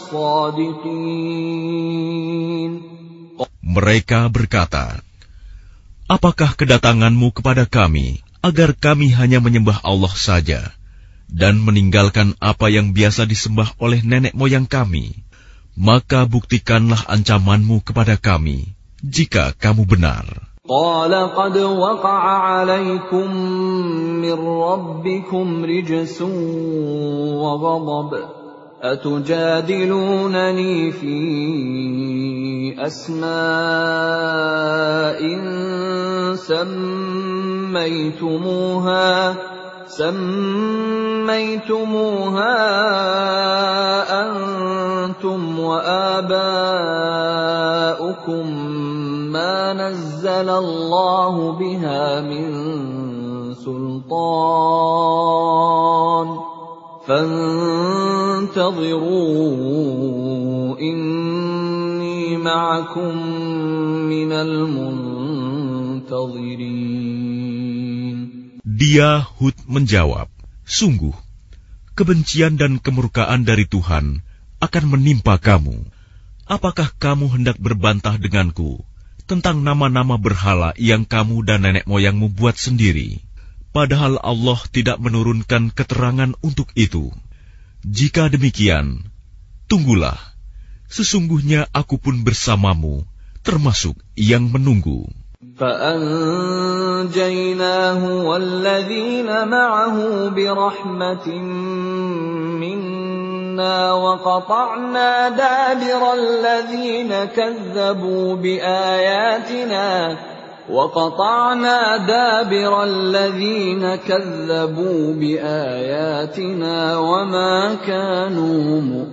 sadiqin. Mereka berkata, "Apakah kedatanganmu kepada kami agar kami hanya menyembah Allah saja dan meninggalkan apa yang biasa disembah oleh nenek moyang kami? Maka buktikanlah ancamanmu kepada kami jika kamu benar." قال قد وقع عليكم من ربكم رجس وغضب أتجادلونني في أسماء سميتموها سميتموها أنتم وآباؤكم ما نزل الله بها من سلطان فانتظروا إني معكم من المنتظرين. Dia Hud menjawab, sungguh, kebencian dan kemurkaan dari Tuhan akan menimpa kamu. Apakah kamu hendak berbantah denganku tentang nama-nama berhala yang kamu dan nenek moyangmu buat sendiri, padahal Allah tidak menurunkan keterangan untuk itu? Jika demikian, tunggulah, sesungguhnya aku pun bersamamu, termasuk yang menunggu. فَأَنْجَيْنَاهُ وَالَّذِينَ مَعَهُ بِرَحْمَةٍ مِنَّا وَقَطَعْنَا دَابِرَ الَّذِينَ كَذَّبُوا بِآيَاتِنَا وَقَطَعْنَا دَابِرَ الَّذِينَ كَذَّبُوا بِآيَاتِنَا وَمَا كَانُوا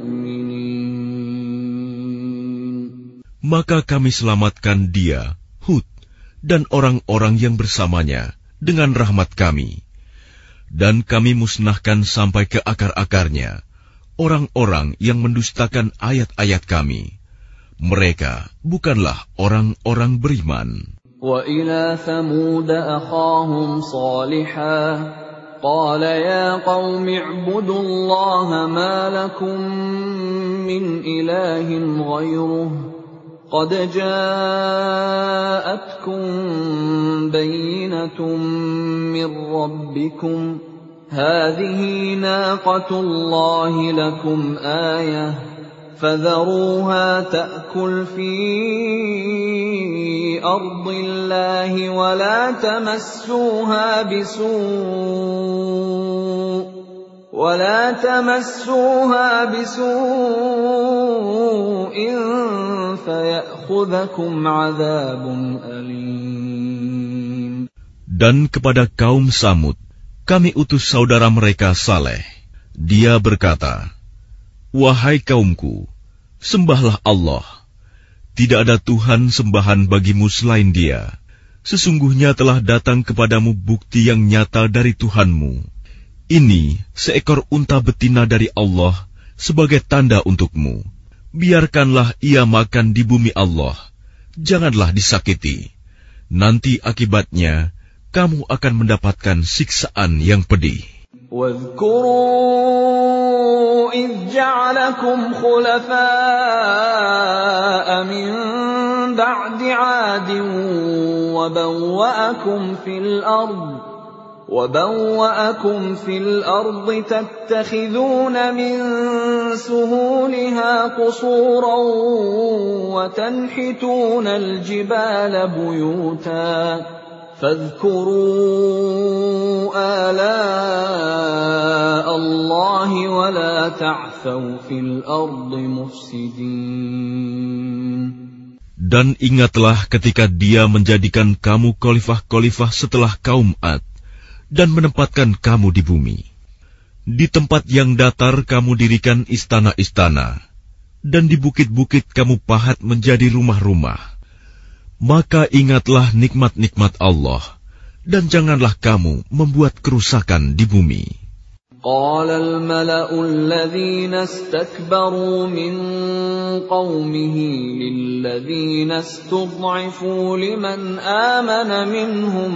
مُؤْمِنِينَ. Maka kami selamatkan dia, Hud, dan orang-orang yang bersamanya dengan rahmat kami. Dan kami musnahkan sampai ke akar-akarnya orang-orang yang mendustakan ayat-ayat kami. Mereka bukanlah orang-orang beriman. وَإِلَى ثَمُودَ أَخَاهُمْ صَالِحًا قَالَ يَا قَوْمِ اعْبُدُوا اللَّهَ مَا لَكُمْ مِنْ إِلَٰهٍ غَيْرُهُ قَدْ جَاءَتْكُمْ بَيِّنَةٌ مِّن رَّبِّكُمْ هَٰذِهِ نَاقَةُ اللَّهِ لَكُمْ آيَةً فَذَرُوهَا تَأْكُلْ فِي أَرْضِ اللَّهِ وَلَا تَمَسُّوهَا بِسُوءٍ وَلَا تَمَسُّوهَا بِسُوءٍ فَيَأْخُذَكُمْ عَذَابٌ أَلِيمٌ. Dan kepada kaum Samud kami utus saudara mereka Saleh. Dia berkata, wahai kaumku, sembahlah Allah. Tidak ada Tuhan sembahan bagimu selain Dia. Sesungguhnya telah datang kepadamu bukti yang nyata dari Tuhanmu. Ini seekor unta betina dari Allah sebagai tanda untukmu. Biarkanlah ia makan di bumi Allah. Janganlah disakiti. Nanti akibatnya kamu akan mendapatkan siksaan yang pedih. وَاذْكُرُوا إِذْ جَعَلَكُمْ خُلَفَاءَ مِنْ بَعْدِ عَادٍ وَبَوَّأَكُمْ فِي الْأَرْضِ وَبَوَّأَكُمْ فِي الْأَرْضِ تَتَّخِذُونَ مِنْ سُهُولِهَا قُصُورًا وَتَنْحِتُونَ الْجِبَالَ بُيُوتًا فَاذْكُرُوا آلَاءَ اللَّهِ وَلَا تَعْثَوْا فِي الْأَرْضِ مُفْسِدِينَ. Dan ingatlah ketika Dia menjadikan kamu khalifah-khalifah setelah kaum Ad dan menempatkan kamu di bumi. Di tempat yang datar kamu dirikan istana-istana, dan di bukit-bukit kamu pahat menjadi rumah-rumah. Maka ingatlah nikmat-nikmat Allah, dan janganlah kamu membuat kerusakan di bumi. قال الملأ الذين استكبروا من قومه للذين استضعفوا لمن آمن منهم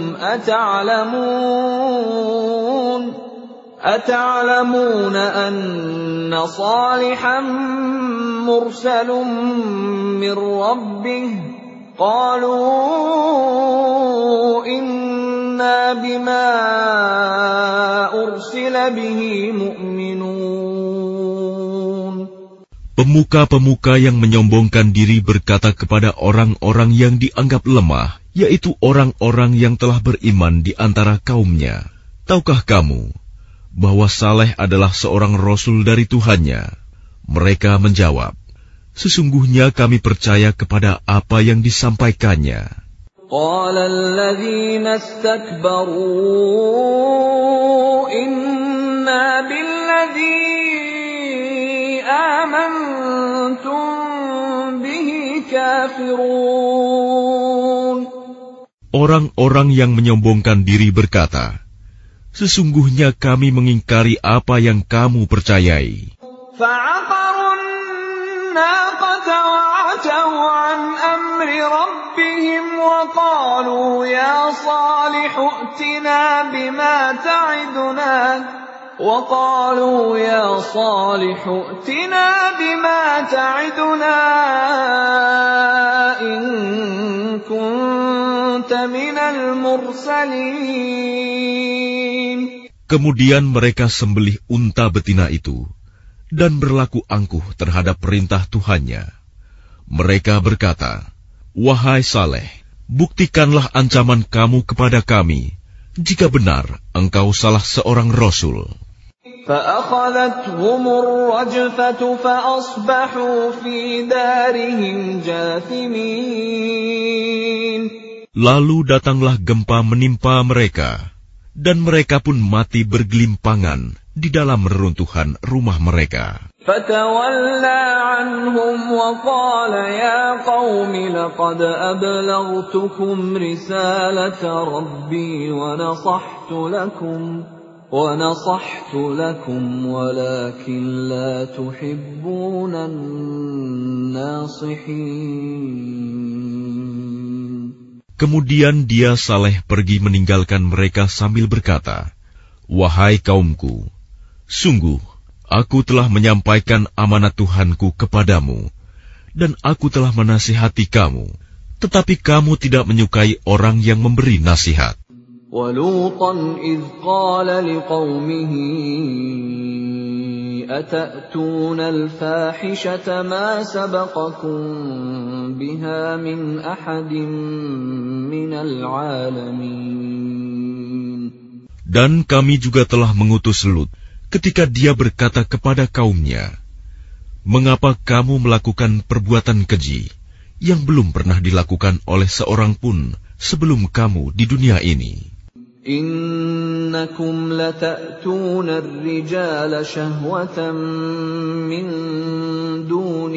أتعلمون أتعلمون أن صالحا مرسل من ربه قالوا إنا بما أرسل به مؤمنون. Pemuka-pemuka yang menyombongkan diri berkata kepada orang-orang yang dianggap lemah, yaitu orang-orang yang telah beriman di antara kaumnya, "Tahukah kamu bahwa Saleh adalah seorang rasul dari Tuhannya?" Mereka menjawab, "Sesungguhnya kami percaya kepada apa yang disampaikannya." Qala alladhina istakbaru inna billadhi amantum bihi kafirun. Orang-orang yang menyombongkan diri berkata, "Sesungguhnya kami mengingkari apa yang kamu percayai." فَعَقَرُوا النَّاقَةَ وَعَتَوْا عَنْ أَمْرِ رَبِّهِمْ وَقَالُوا يَا صَالِحُ ائْتِنَا بِمَا تَعِدُنَا وَقَالُوا يَا صَالِحُ ائْتِنَا بِمَا تَعِدُنَا إِن كُنتَ مِنَ الْمُرْسَلِينَ. Kemudian mereka sembelih unta betina itu dan berlaku angkuh terhadap perintah Tuhannya. Mereka berkata, "Wahai Saleh, buktikanlah ancaman kamu kepada kami, jika benar engkau salah seorang rasul." فَأَخَذَتْهُمُ الرَّجْفَةُ فَأَصْبَحُوا فِي دَارِهِمْ جَاثِمِينَ. Lalu datanglah gempa menimpa mereka, dan mereka pun mati bergelimpangan di dalam reruntuhan rumah mereka. فَتَوَلَّى عَنْهُمْ وَقَالَ يَا قَوْمِ لَقَدْ أَبْلَغْتُكُمْ رِسَالَةَ رَبِّي وَنَصَحْتُ لَكُمْ وَنَصَحْتُ لَكُمْ وَلَكِنْ لَا تُحِبُّونَ النَّاصِحِينَ. Kemudian dia Saleh pergi meninggalkan mereka sambil berkata, "Wahai kaumku, sungguh aku telah menyampaikan amanat Tuhanku kepadamu, dan aku telah menasihati kamu, tetapi kamu tidak menyukai orang yang memberi nasihat." وَلُوطًا إِذْ قَالَ لِقَوْمِهِ أَتَأْتُونَ الْفَاحِشَةَ مَا سَبَقَكُم بِهَا مِنْ أَحَدٍ مِنَ الْعَالَمِينَ. Dan kami juga telah mengutus Lut ketika dia berkata kepada kaumnya, "Mengapa kamu melakukan perbuatan keji yang belum pernah dilakukan oleh seorang pun sebelum kamu di dunia ini? إِنَّكُمْ لَتَأْتُونَ الرِّجَالَ شَهْوَةً مِّن دُونِ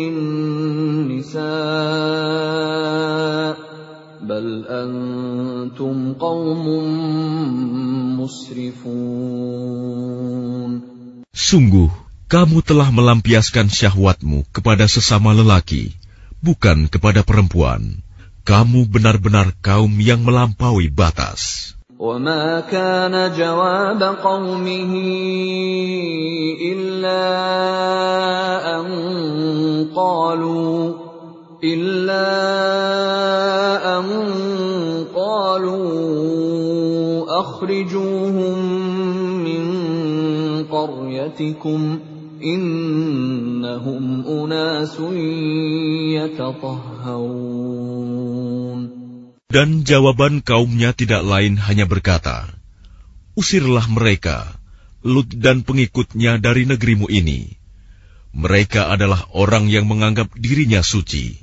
النِّسَاءِ بَلْ أَنْتُمْ قَوْمٌ مُسْرِفُونَ. Sungguh, kamu telah melampiaskan syahwatmu kepada sesama lelaki, bukan kepada perempuan. Kamu benar-benar kaum yang melampaui batas. وَمَا كَانَ جَوَابَ قَوْمِهِ إِلَّا أَنْ قَالُوا إِلَّا أَنْ قَالُوا أَخْرِجُوهُمْ مِنْ قَرْيَتِكُمْ إِنَّهُمْ أُنَاسٌ يَتَطَهَّرُونَ. Dan jawaban kaumnya tidak lain hanya berkata, "Usirlah mereka, Lut dan pengikutnya dari negerimu ini. Mereka adalah orang yang menganggap dirinya suci."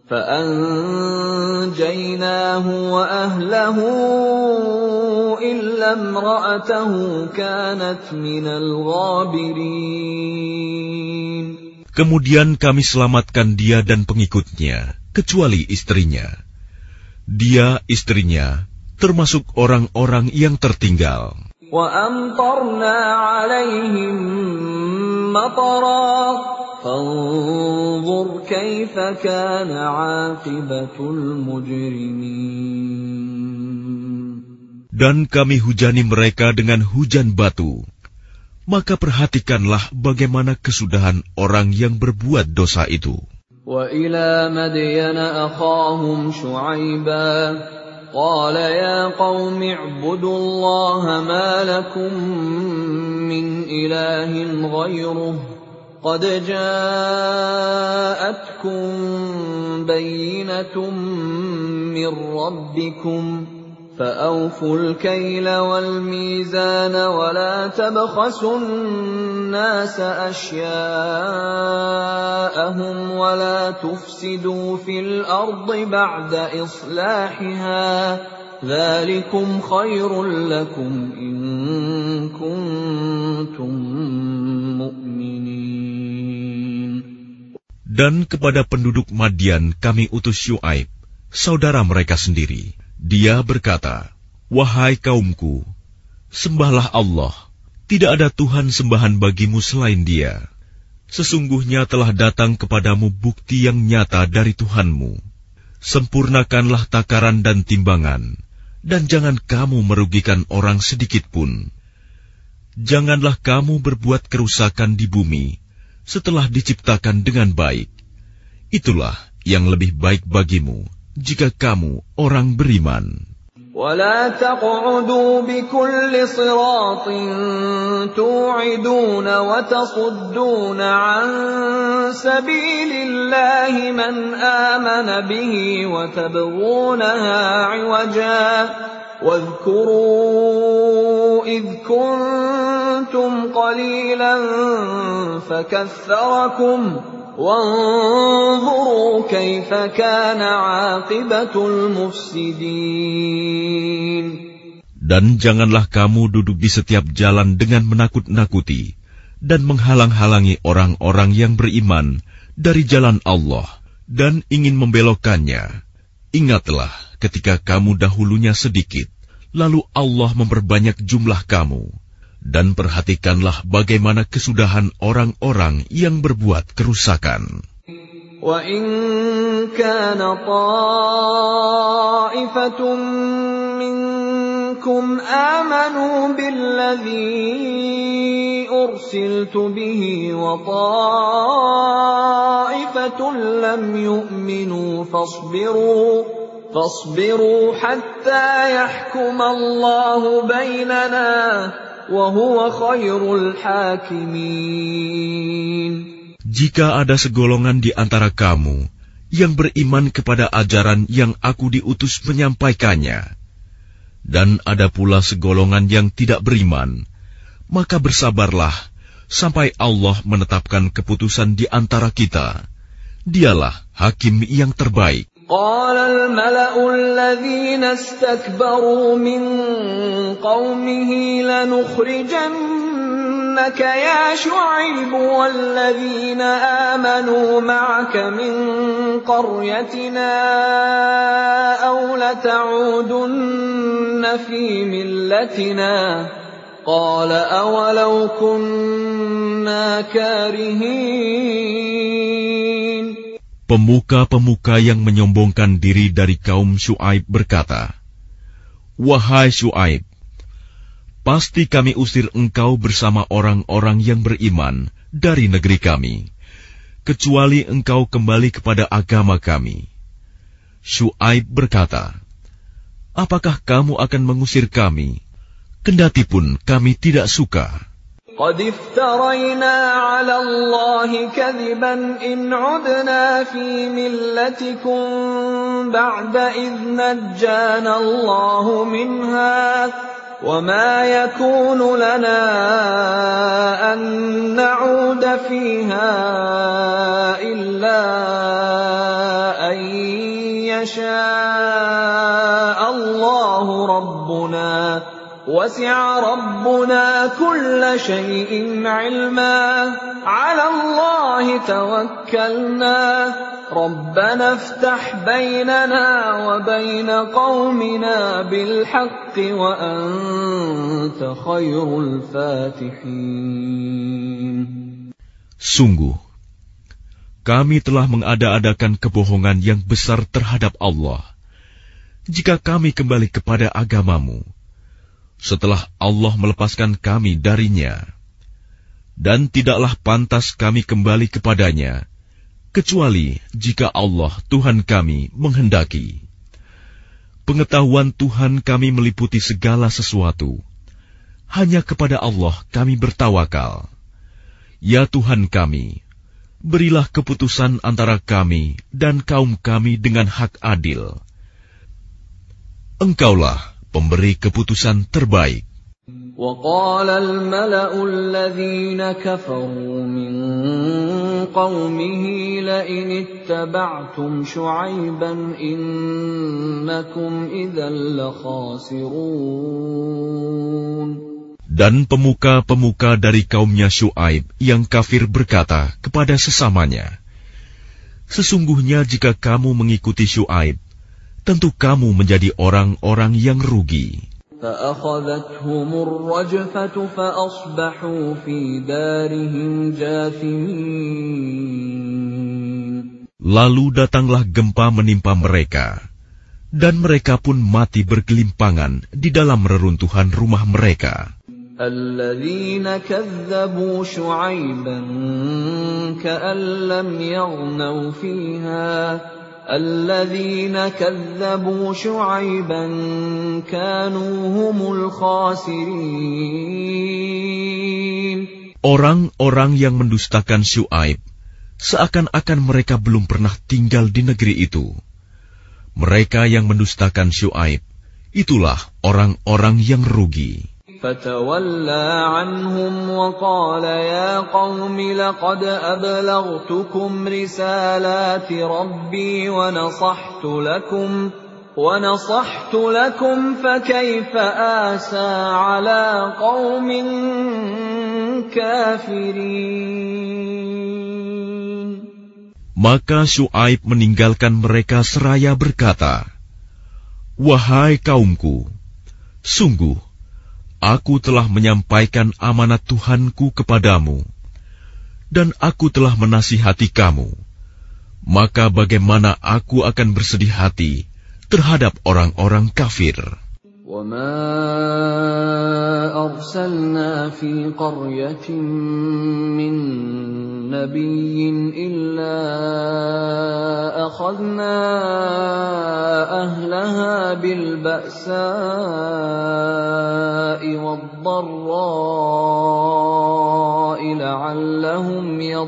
فَأَنْجَيْنَاهُ وَأَهْلَهُ إِلَّا امْرَأَتَهُ كَانَتْ مِنَ الْغَابِرِينَ. Kemudian kami selamatkan dia dan pengikutnya, kecuali istrinya. Dia, istrinya, termasuk orang-orang yang tertinggal. وَأَمْطَرْنَا عَلَيْهِمْ مَطَرًا فَانظُرْ كَيْفَ كَانَ عَاقِبَةُ الْمُجْرِمِينَ. Dan kami hujani mereka dengan hujan batu. Maka perhatikanlah bagaimana kesudahan orang yang berbuat dosa itu. وَإِلَى مَدْيَنَ أَخَاهُمْ شُعَيْبًا قَالَ يَا قَوْمِ اعْبُدُوا اللَّهَ مَا لَكُمْ مِنْ إِلَٰهٍ غَيْرُهُ قد جاءتكم بينة من ربكم فأوفوا الكيل والميزان ولا تبخسوا الناس أشياءهم ولا تفسدوا في الأرض بعد إصلاحها ذلكم خير لكم إن كنتم مؤمنين. Dan kepada penduduk Madian kami utus Syuaib, saudara mereka sendiri. Dia berkata, "Wahai kaumku, sembahlah Allah. Tidak ada Tuhan sembahan bagimu selain Dia. Sesungguhnya telah datang kepadamu bukti yang nyata dari Tuhanmu. Sempurnakanlah takaran dan timbangan, dan jangan kamu merugikan orang sedikit pun. Janganlah kamu berbuat kerusakan di bumi setelah diciptakan dengan baik. Itulah yang lebih baik bagimu jika kamu orang beriman." ولا تقعدوا بكل صراط توعدون وتصدون عن سبيل الله من آمن به وتبغونها عوجا واذكروا إذ كنتم قليلا فكثركم وانظروا كيف كان عاقبة المفسدين. Dan janganlah kamu duduk di setiap jalan dengan menakut-nakuti dan menghalang-halangi orang-orang yang beriman dari jalan Allah dan ingin membelokkannya. Ingatlah ketika kamu dahulunya sedikit, lalu Allah memperbanyak jumlah kamu. Dan perhatikanlah bagaimana kesudahan orang-orang yang berbuat kerusakan. وَإِنْ كَانَ طَائِفَةٌ مِّنكُمْ آمَنُوا بِالَّذِي أُرْسِلْتُ بِهِ وَطَائِفَةٌ لَّمْ يُؤْمِنُوا فَاصْبِرُوا فَاصْبِرُوا حَتَّى يَحْكُمَ اللَّهُ بَيْنَنَا وَهُوَ خَيْرُ الْحَاكِمِينَ. Jika ada segolongan di antara kamu yang beriman kepada ajaran yang aku diutus menyampaikannya, dan ada pula segolongan yang tidak beriman, maka bersabarlah sampai Allah menetapkan keputusan di antara kita. Dialah hakim yang terbaik. قال الملأ الذين استكبروا من قومه لنخرجنك يا شعيب والذين آمنوا معك من قريتنا أو لتعودن في ملتنا قال أولو كنا كارهين. Pemuka-pemuka yang menyombongkan diri dari kaum Syuaib berkata, "Wahai Syuaib, pasti kami usir engkau bersama orang-orang yang beriman dari negeri kami, kecuali engkau kembali kepada agama kami." Syuaib berkata, "Apakah kamu akan mengusir kami, kendati pun kami tidak suka?" قد افترينا على الله كذبا إن عدنا في ملتكم بعد إذ نجانا الله منها وما يكون لنا أن نعود فيها إلا أن يشاء الله ربنا وسع ربنا كل شيء علما على الله توكلنا ربنا افتح بيننا وبين قومنا بالحق وأنت خير الفاتحين. Sungguh, kami telah mengada-adakan kebohongan yang besar terhadap Allah. Jika kami kembali kepada agamamu, setelah Allah melepaskan kami darinya, dan tidaklah pantas kami kembali kepadanya, kecuali jika Allah Tuhan kami menghendaki. Pengetahuan Tuhan kami meliputi segala sesuatu. Hanya kepada Allah kami bertawakal. Ya Tuhan kami, berilah keputusan antara kami dan kaum kami dengan hak adil. Engkaulah pemberi keputusan terbaik. وقال الملأ الذين كفروا من قومه لئن اتبعتم شعيبا إنكم إذا لخاسرون. Dan pemuka-pemuka dari kaumnya Syuaib yang kafir berkata kepada sesamanya, sesungguhnya jika kamu mengikuti Syuaib, tentu kamu menjadi orang-orang yang rugi. فأخذتهم الرجفة فأصبحوا في دارهم جاثمين. Lalu datanglah gempa menimpa mereka, dan mereka pun mati bergelimpangan di dalam reruntuhan rumah mereka. الذين كذبوا شعيبا كأن لم يغنوا فيها الذين كذبوا شعيبا كانوا هم الخاسرين. Orang-orang yang mendustakan Syuaib seakan-akan mereka belum pernah tinggal di negeri itu. Mereka yang mendustakan Syuaib, itulah orang-orang yang rugi. فَتَوَلَّى عَنْهُمْ وَقَالَ يَا قَوْمِ لَقَدْ أَبْلَغْتُكُمْ رِسَالَاتِ رَبِّي وَنَصَحْتُ لَكُمْ وَنَصَحْتُ لَكُمْ فَكَيْفَ آسَى عَلَى قَوْمٍ كَافِرِينَ. Maka Syuaib meninggalkan mereka seraya berkata, Wahai kaumku, sungguh aku telah menyampaikan amanat Tuhanku kepadamu, dan aku telah menasihati kamu. Maka bagaimana aku akan bersedih hati terhadap orang-orang kafir? وَمَا أَرْسَلْنَا فِي قَرْيَةٍ مِّن نَّبِيٍّ إِلَّا أَخَذْنَا أَهْلَهَا بِالْبَأْسَاءِ وَالضَّرَّاءِ لَعَلَّهُمْ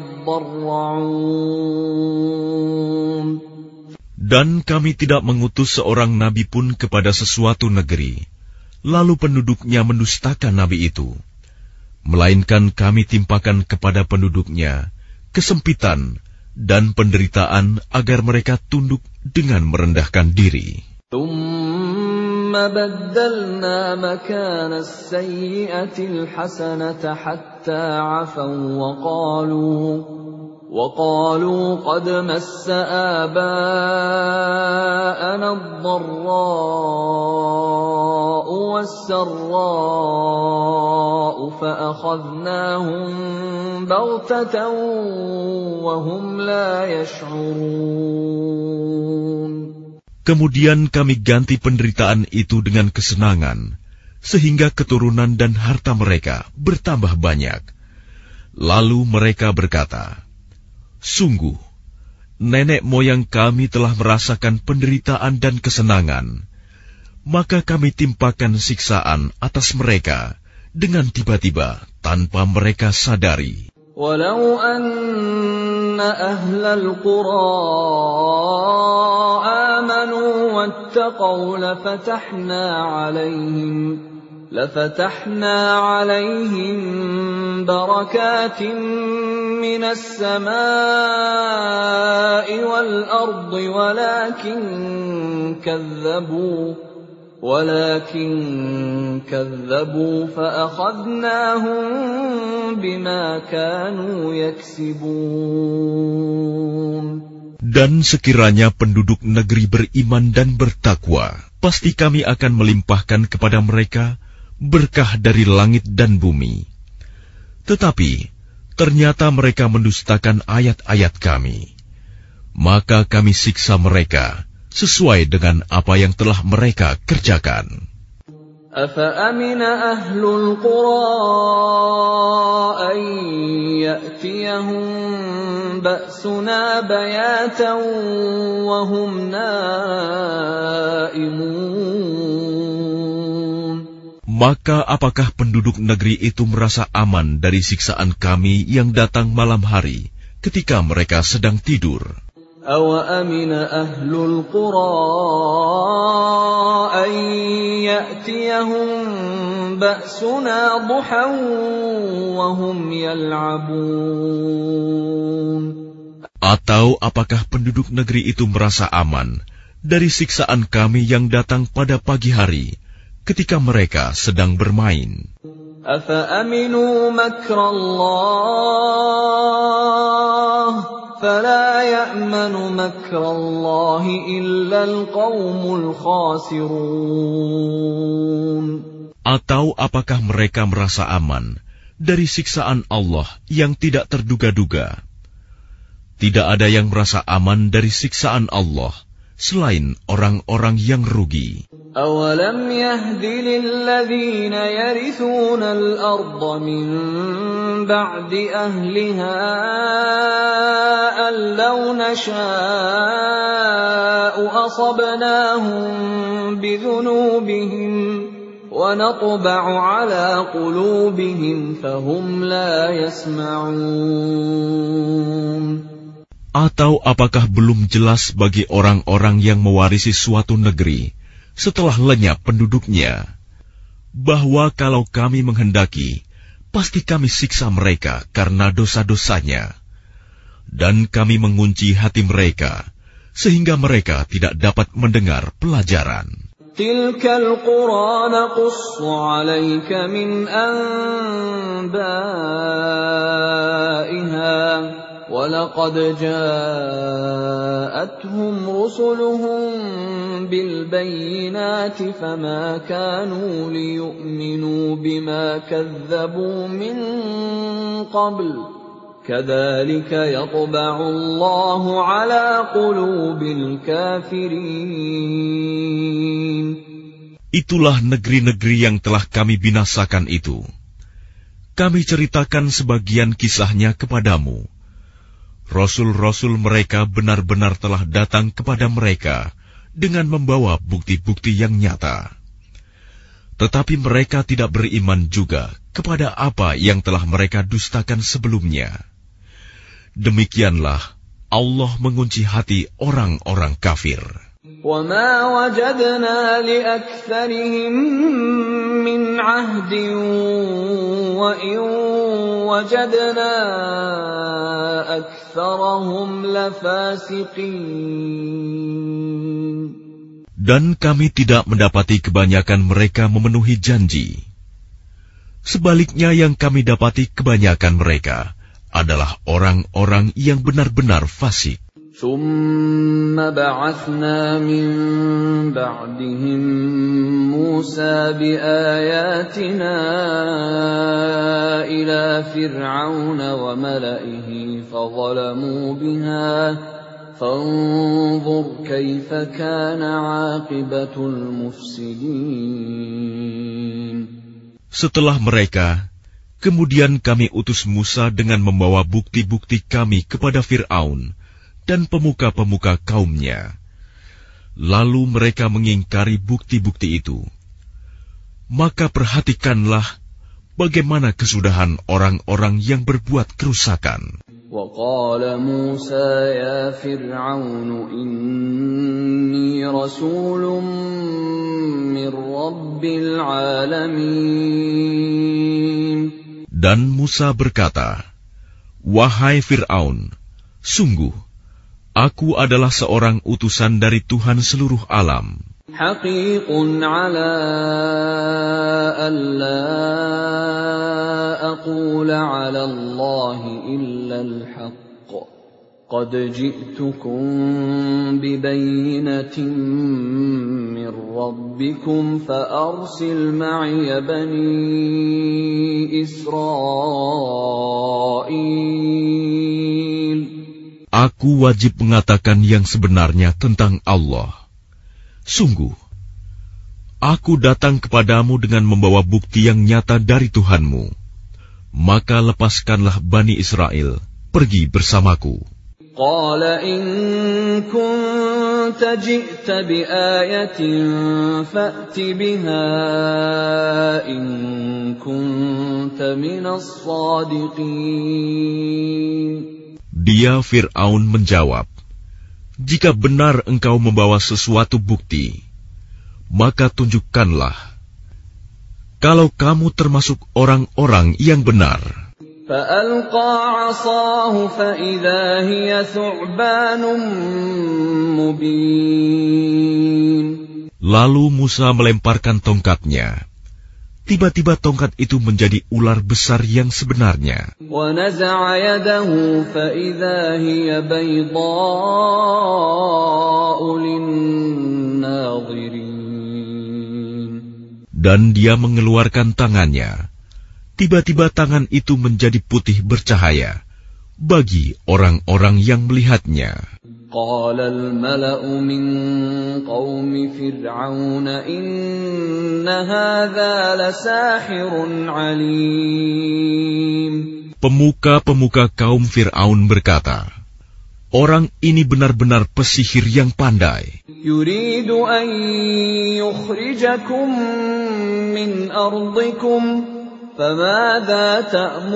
يَضَّرَّعُونَ. Dan kami tidak mengutus seorang nabi pun kepada sesuatu negeri, lalu penduduknya mendustakan nabi itu. Melainkan kami timpakan kepada penduduknya kesempitan dan penderitaan agar mereka tunduk dengan merendahkan diri. ثُمَّ بَدَّلْنَا مَكَانَ السَّيِّئَةِ الْحَسَنَةَ حَتَّى عَفَوْا وَقَالُوا وَقَالُوا قَدْ مَسَّ آبَاءَنَا الضَّرَّاءُ وَالسَّرَّاءُ فَأَخَذْنَاهُمْ بَغْتَةً وَهُمْ لَا يَشْعُرُونَ. Kemudian kami ganti penderitaan itu dengan kesenangan, sehingga keturunan dan harta mereka bertambah banyak. Lalu mereka berkata, Sungguh, nenek moyang kami telah merasakan penderitaan dan kesenangan, maka kami timpakan siksaan atas mereka dengan tiba-tiba tanpa mereka sadari. Walau anna ahlal qura amanu wattaqaw lafatahna alaihim لفتحنا عليهم بركات من السماء والأرض ولكن كذبوا ولكن كذبوا فأخذناهم بما كانوا يكسبون. Dan sekiranya penduduk negeri beriman dan bertakwa, pasti kami akan melimpahkan kepada mereka berkah dari langit dan bumi. Tetapi ternyata mereka mendustakan ayat-ayat kami. Maka kami siksa mereka sesuai dengan apa yang telah mereka kerjakan. أَفَأَمِنَ أَهْلُ الْقُرَىٰ أَن يَأْتِيَهُم بَأْسُنَا بَيَاتًا وَهُمْ نَائِمُونَ. Maka apakah penduduk negeri itu merasa aman dari siksaan kami yang datang malam hari ketika mereka sedang tidur? Awa amina ahlul qura an ya'tiyahum ba'suna duhan wa hum yal'abun. Atau apakah penduduk negeri itu merasa aman dari siksaan kami yang datang pada pagi hari ketika mereka sedang bermain? Afa aminu makrallah fala ya'manu makrallahi illa alqaumul khasirun. Atau apakah mereka merasa aman dari siksaan Allah yang tidak terduga-duga? Tidak ada yang merasa aman dari siksaan Allah selain orang-orang yang rugi. Awalam yahdi lilladzina yarithuna al-ardha min ba'di ahliha an law nasha'u asabnahum bidhunubihim wa natba'u ala qulubihim fahum la yasma'un. Atau apakah belum jelas bagi orang-orang yang mewarisi suatu negeri setelah lenyap penduduknya, bahwa kalau kami menghendaki, pasti kami siksa mereka karena dosa-dosanya, dan kami mengunci hati mereka, sehingga mereka tidak dapat mendengar pelajaran. Tilkal qura naqussu 'alaika min anba'iha وَلَقَدْ جَاءَتْهُمْ رُسُلُهُم بِالْبَيِّنَاتِ فَمَا كَانُوا لِيُؤْمِنُوا بِمَا كَذَّبُوا مِن قَبْلُ كَذَلِكَ يَطْبَعُ اللَّهُ عَلَى قُلُوبِ الْكَافِرِينَ. Itulah negeri-negeri yang telah kami binasakan itu. Kami ceritakan sebagian kisahnya kepadamu. Rasul-rasul mereka benar-benar telah datang kepada mereka dengan membawa bukti-bukti yang nyata. Tetapi mereka tidak beriman juga kepada apa yang telah mereka dustakan sebelumnya. Demikianlah Allah mengunci hati orang-orang kafir. وَمَا وَجَدْنَا لِأَكْثَرِهِم مِّنْ عَهْدٍ وَإِن وَجَدْنَا أَكْثَرَهُمْ لَفَاسِقِينَ. Dan kami tidak mendapati kebanyakan mereka memenuhi janji. Sebaliknya yang kami dapati kebanyakan mereka adalah orang-orang yang benar-benar fasik. ثُمَّ بَعَثْنَا مِن بَعْدِهِم مُّوسَىٰ بِآيَاتِنَا إِلَىٰ فِرْعَوْنَ وَمَلَئِهِ فَظَلَمُوا بِهَا فَانظُرْ كَيْفَ كَانَ عَاقِبَةُ الْمُفْسِدِينَ. Setelah mereka, kemudian kami utus Musa dengan membawa bukti-bukti kami kepada Fir'aun dan pemuka-pemuka kaumnya. Lalu mereka mengingkari bukti-bukti itu. Maka perhatikanlah bagaimana kesudahan orang-orang yang berbuat kerusakan. وَقَالَ مُوسَى يَا فِرْعَوْنُ إِنِّي رَسُولٌ مِّن رَّبِّ الْعَالَمِينَ. Dan Musa berkata, "Wahai Fir'aun, sungguh, aku adalah seorang utusan dari Tuhan seluruh alam. حَقِيقٌ عَلَىٰ أَلَّا أَقُولَ عَلَى اللَّهِ إِلَّا الْحَقَّ قَدْ جِئْتُكُم بِبَيِّنَةٍ مِّن رَّبِّكُمْ فَأَرْسِلْ مَعِيَ بَنِي إِسْرَائِيلَ. Aku wajib mengatakan yang sebenarnya tentang Allah. Sungguh, aku datang kepadamu dengan membawa bukti yang nyata dari Tuhanmu. Maka lepaskanlah Bani Israel, pergi bersamaku." قال إن كنت جئت بآية فأت بها إن كنت من الصادقين. Dia Fir'aun menjawab, jika benar engkau membawa sesuatu bukti, maka tunjukkanlah. Kalau kamu termasuk orang-orang yang benar. فألقى عصاه فإذا هي ثعبان مبين. Lalu Musa melemparkan tongkatnya. Tiba-tiba tongkat itu menjadi ular besar yang sebenarnya. وَنَزَعَ يَدَهُ فَإِذَا هِيَ بَيْضَاءُ لِلنَّاظِرِينَ. Dan dia mengeluarkan tangannya. Tiba-tiba tangan itu menjadi putih bercahaya bagi orang-orang yang melihatnya. قال الملأ من قوم فرعون إن هذا لساحر عليم. Pemuka-pemuka kaum Fir'aun berkata, orang ini benar-benar pesihir yang pandai. يريد أن يخرجكم من أرضكم فماذا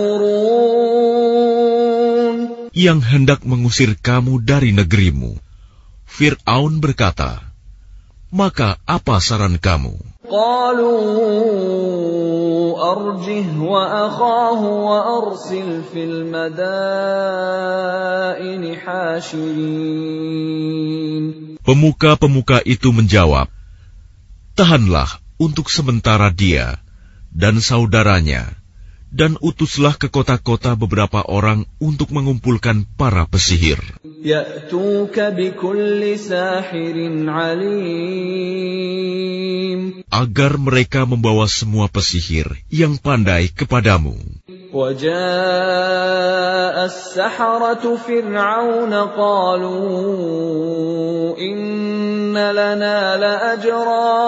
تأمرون. Yang hendak mengusir kamu dari negerimu. Fir'aun berkata, maka apa saran kamu? قالوا أرجه وأخاه وأرسل في المدائن حاشرين. Pemuka-pemuka itu menjawab, tahanlah untuk sementara dia dan saudaranya, dan utuslah ke kota-kota beberapa orang untuk mengumpulkan para pesihir. يَأْتُوكَ بِكُلِّ سَاحِرٍ عَلِيمٍ. Agar mereka membawa semua pesihir yang pandai kepadamu. وَجَاءَ السَّحَرَةُ فِرْعَوْنَ قَالُوا إِنَّ لَنَا لَأَجْرًا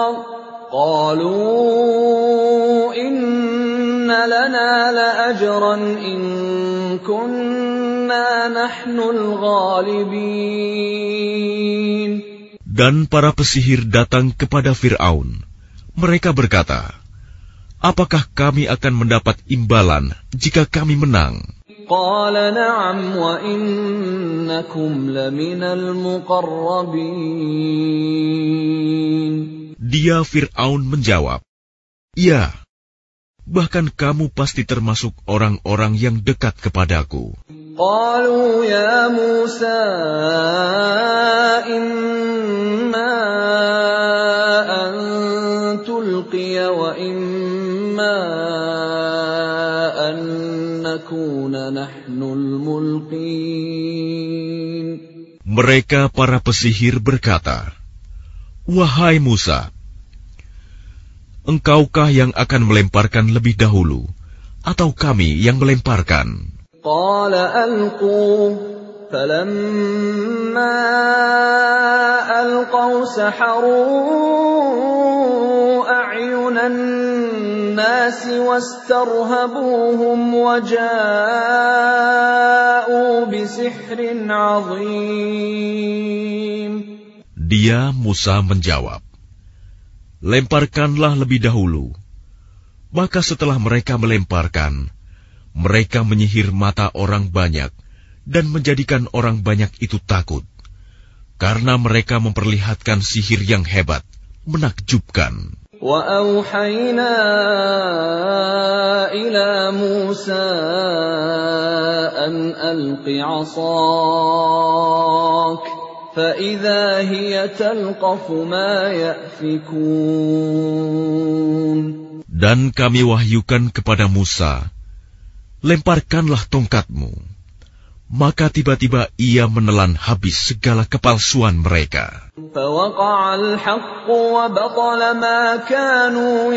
قَالُوا إِنَّ لَنَا لَأَجْرًا إِن كُنَّا نَحْنُ الْغَالِبِينَ. Dan para pesihir datang kepada Fir'aun. Mereka berkata, apakah kami akan mendapat imbalan jika kami menang? قال نعم وإنكم لمن المقربين. Dia Fir'aun menjawab, ya, bahkan kamu pasti termasuk orang-orang yang dekat kepadaku. قالوا يا موسى إما أن تلقي وإما أن نكون نحن الملقين. Mereka para pesihir berkata, wahai Musa, engkaukah yang akan melemparkan lebih dahulu, atau kami yang melemparkan? قال ألقوا فلما ألقوا سحروا أعين الناس واسترهبوهم وجاءوا بسحر عظيم. Dia Musa menjawab, lemparkanlah lebih dahulu. Maka setelah mereka melemparkan, mereka menyihir mata orang banyak dan menjadikan orang banyak itu takut, karena mereka memperlihatkan sihir yang hebat, menakjubkan. وَأَوْحَيْنَا إِلَى مُوسَىٰ أَنْ أَلْقِ عَصَاكَ فَإِذَا هِيَ تَلْقَفُ مَا يَأْفِكُونَ. Dan kami wahyukan kepada Musa, lemparkanlah tongkatmu. Maka tiba-tiba ia menelan habis segala kepalsuan mereka. فَوَقَعَ الْحَقُّ وَبَطَلَ مَا كَانُوا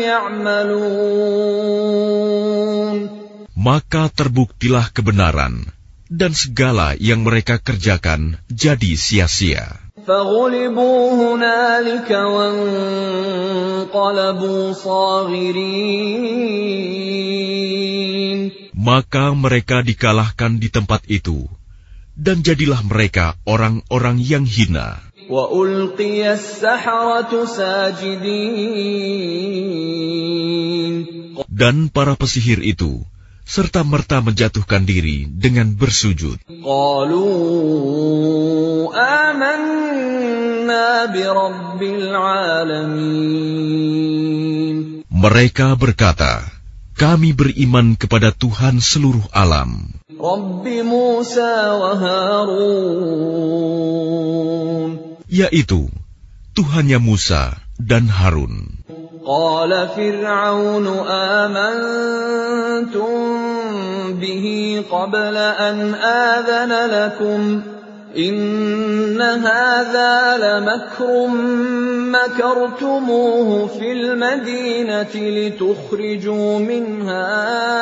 يَعْمَلُونَ. Maka terbuktilah kebenaran, dan segala yang mereka kerjakan jadi sia-sia. فَغُلِبُوا هُنَالِكَ وَانقَلَبُوا صَاغِرِينَ. Maka mereka dikalahkan di tempat itu, dan jadilah mereka orang-orang yang hina. وَأُلْقِيَ السَّحَرَةُ سَاجِدِينَ. Dan para pesihir itu serta-merta menjatuhkan diri dengan bersujud. قَالُوا آمَنَّا بِرَبِّ الْعَالَمِينَ. Mereka berkata, kami beriman kepada Tuhan seluruh alam. رَبِّ مُوسَى وَهَارُونَ. Yaitu Tuhannya Musa dan Harun. قال فرعون آمنتم به قبل أن آذن لكم إن هذا لمكر مكرتموه في المدينة لتخرجوا منها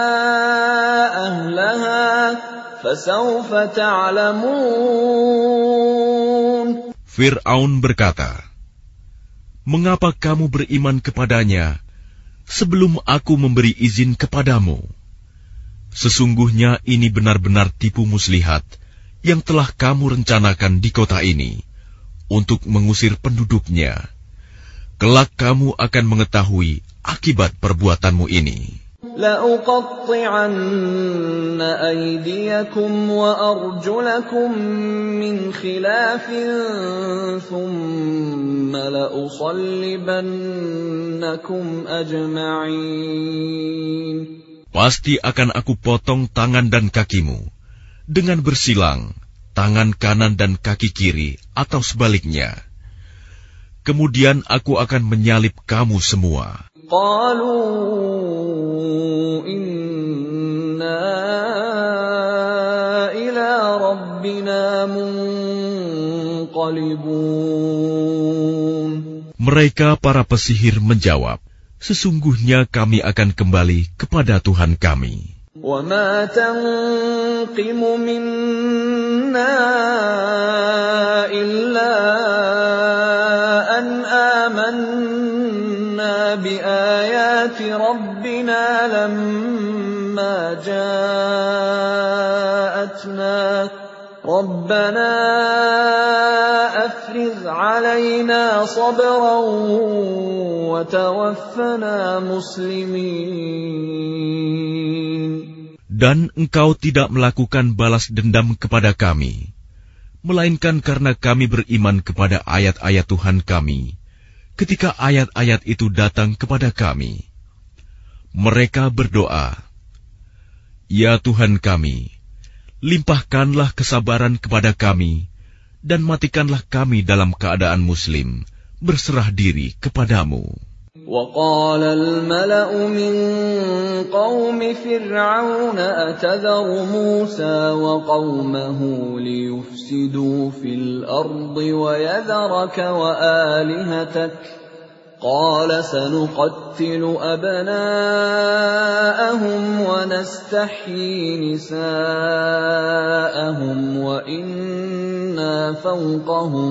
أهلها فسوف تعلمون. Fir'aun berkata, mengapa kamu beriman kepadanya sebelum aku memberi izin kepadamu? Sesungguhnya ini benar-benar tipu muslihat yang telah kamu rencanakan di kota ini untuk mengusir penduduknya. Kelak kamu akan mengetahui akibat perbuatanmu ini. لَأُقَطِّعَنَّ أَيْدِيَكُمْ وَأَرْجُلَكُمْ مِنْ خِلَافٍ ثُمَّ لَأُصَلِّبَنَّكُمْ أَجْمَعِينَ. Pasti akan aku potong tangan dan kakimu dengan bersilang, tangan kanan dan kaki kiri atau sebaliknya. Kemudian aku akan menyalib kamu semua. قالوا إنا إلى ربنا منقلبون. Mereka para pesihir menjawab, sesungguhnya kami akan kembali kepada Tuhan kami. وما تنقم منا إلا أن آمنا بآيات ربنا لما جاءتنا ربنا أفرغ علينا صبرا وتوفنا مسلمين. Dan engkau tidak melakukan balas dendam kepada kami, melainkan karena kami beriman kepada ayat-ayat Tuhan kami, ketika ayat-ayat itu datang kepada kami. Mereka berdoa, ya Tuhan kami, limpahkanlah kesabaran kepada kami, dan matikanlah kami dalam keadaan muslim, berserah diri kepadamu. وقال الملأ من قوم فرعون أتذر موسى وقومه ليفسدوا في الأرض ويذرك وآلهتك قال سنقتل أبناءهم ونستحيي نساءهم وإنا فوقهم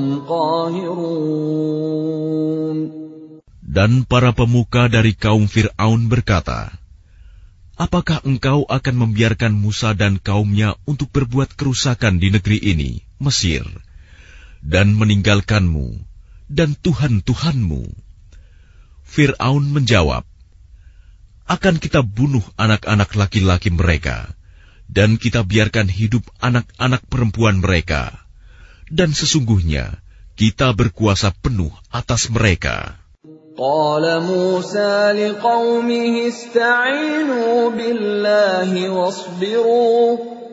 قاهرون. Dan para pemuka dari kaum Fir'aun berkata, apakah engkau akan membiarkan Musa dan kaumnya untuk berbuat kerusakan di negeri ini, Mesir, dan meninggalkanmu dan Tuhan-Tuhanmu? Fir'aun menjawab, akan kita bunuh anak-anak laki-laki mereka, dan kita biarkan hidup anak-anak perempuan mereka, dan sesungguhnya kita berkuasa penuh atas mereka. قال موسى لقومه استعينوا بالله واصبروا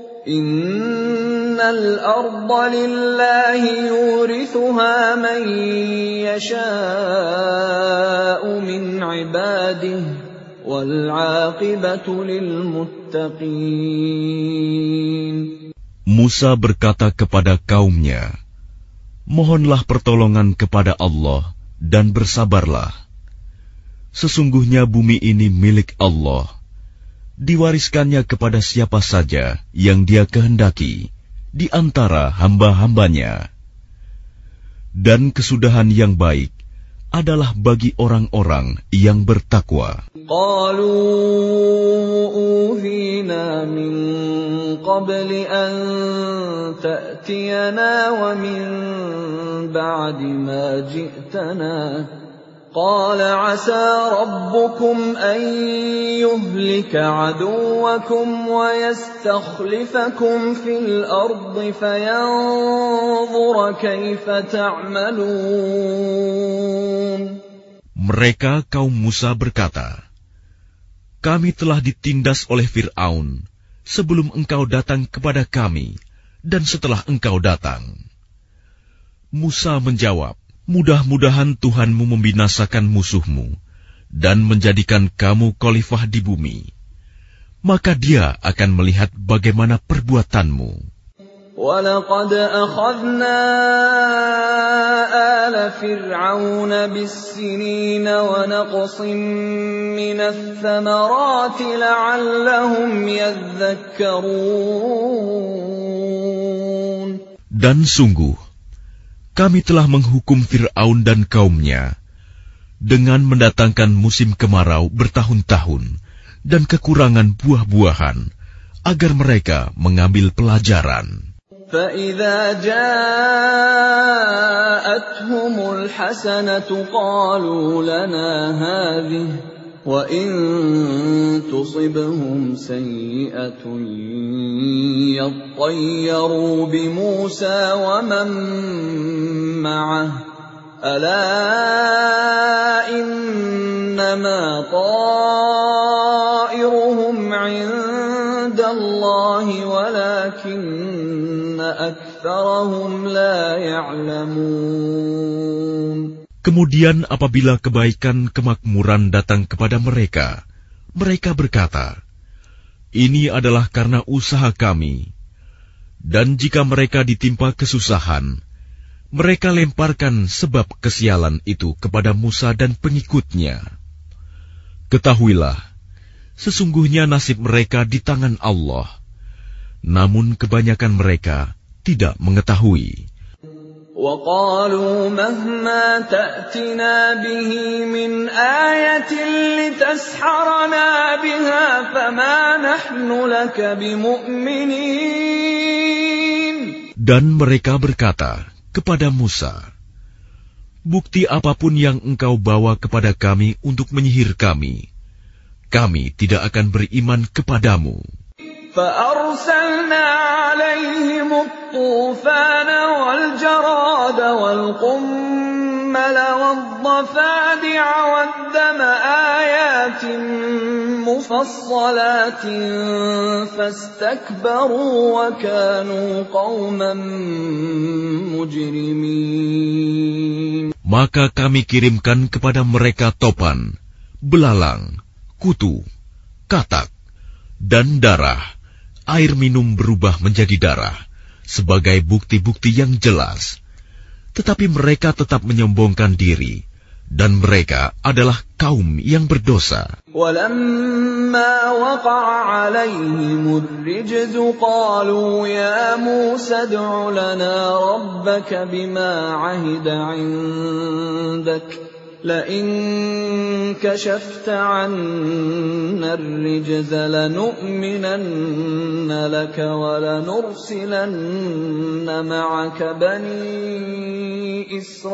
إن الأرض لله يورثها من يشاء من عباده والعاقبة للمتقين. Musa berkata kepada kaumnya, mohonlah pertolongan kepada Allah dan bersabarlah. Sesungguhnya bumi ini milik Allah, diwariskannya kepada siapa saja yang Dia kehendaki di antara hamba-hambanya. Dan kesudahan yang baik adalah bagi orang-orang yang bertakwa. Qalu uthina min qabli an ta'tiyana wa min ba'di ma ji'tana. قال عسى ربكم أن يهلك عدوكم ويستخلفكم في الأرض فينظر كيف تعملون. Mereka kaum Musa berkata, kami telah ditindas oleh Fir'aun sebelum engkau datang kepada kami dan setelah engkau datang. Musa menjawab, mudah-mudahan Tuhanmu membinasakan musuhmu dan menjadikan kamu khalifah di bumi. Maka dia akan melihat bagaimana perbuatanmu. وَلَقَدْ أَخَذْنَا آلَ فِرْعَوْنَ بِالسِّنِينَ وَنَقْصٍ مِّنَ الثَّمَرَاتِ لَعَلَّهُمْ يَذَّكَّرُونَ. Dan sungguh, kami telah menghukum Fir'aun dan kaumnya dengan mendatangkan musim kemarau bertahun-tahun dan kekurangan buah-buahan agar mereka mengambil pelajaran. فَإِذَا جَاءَتْهُمُ الْحَسَنَةُ قَالُوا لَنَا هَٰذِهِ وَإِن تُصِبْهُمْ سَيِّئَةٌ يَطَّيَّرُوا بِمُوسَىٰ وَمَن مَّعَهُ أَلَا إِنَّمَا طَائِرُهُمْ عِندَ اللَّهِ وَلَٰكِنَّ أَكْثَرَهُمْ لَا يَعْلَمُونَ. Kemudian apabila kebaikan kemakmuran datang kepada mereka, mereka berkata, ini adalah karena usaha kami. Dan jika mereka ditimpa kesusahan, mereka lemparkan sebab kesialan itu kepada Musa dan pengikutnya. Ketahuilah, sesungguhnya nasib mereka di tangan Allah, namun kebanyakan mereka tidak mengetahui. وَقَالُوا مَهْمَا تَأْتِنَا بِهِ مِنْ آيَةٍ لِتَسْحَرَنَا بِهَا فَمَا نَحْنُ لَكَ بِمُؤْمِنِينَ. Dan mereka berkata kepada Musa, bukti apapun yang engkau bawa kepada kami untuk menyihir kami, kami tidak akan beriman kepadamu. فَأَرْسَلْنَا عَلَيْهِمُ الطُّوفَانَ وَالْجَرَادَ وَالْقُمَّلَ وَالضَّفَادِعَ وَالدَّمَ آيَاتٍ مُفَصَّلَاتٍ فَاسْتَكْبَرُوا وَكَانُوا قَوْمًا مُجْرِمِينَ. Maka kami kirimkan kepada mereka topan, belalang, kutu, katak, dan darah. Air minum berubah menjadi darah sebagai bukti-bukti yang jelas. Tetapi mereka tetap menyombongkan diri, dan mereka adalah kaum yang berdosa. وَلَمَّا وَقَعَ عَلَيْهِمُ الرِّجْزُ قَالُوا يَا مُوسَى ادْعُ لَنَا رَبَّكَ بِمَا عَهِدَ عِندَكَ لَئِن كَشَفْتَ عَنَّا الرِّجْزَ لَنُؤْمِنَنَّ لَكَ وَلَنُرْسِلَنَّ مَعَكَ بَنِي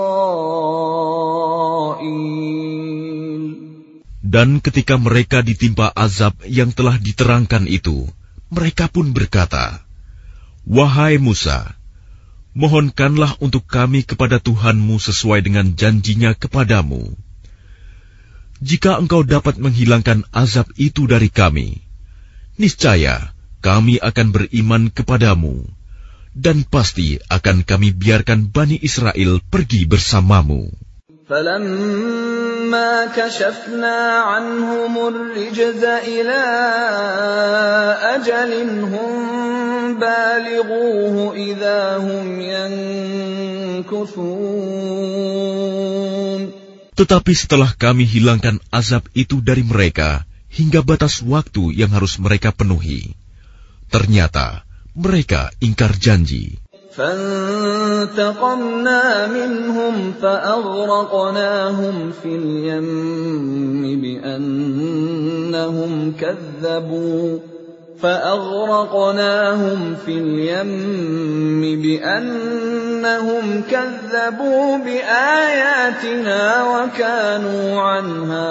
إِسْرَائِيلَ. Dan ketika mereka ditimpa azab yang telah diterangkan itu, mereka pun berkata, wahai Musa, mohonkanlah untuk kami kepada Tuhanmu sesuai dengan janjinya kepadamu. Jika engkau dapat menghilangkan azab itu dari kami, niscaya kami akan beriman kepadamu, dan pasti akan kami biarkan Bani Israel pergi bersamamu. فَلَمَّا كَشَفْنَا عَنْهُمُ الرِّجْزَ إِلَىٰ أَجَلٍ هُمْ بَالِغُوهُ إِذَا هُمْ يَنكُثُونَ. Tetapi setelah kami hilangkan azab itu dari mereka hingga batas waktu yang harus mereka penuhi, ternyata mereka ingkar janji. فانتقمنا منهم فأغرقناهم في اليم بأنهم كذبوا فأغرقناهم في اليم بأنهم كذبوا بآياتنا وكانوا عنها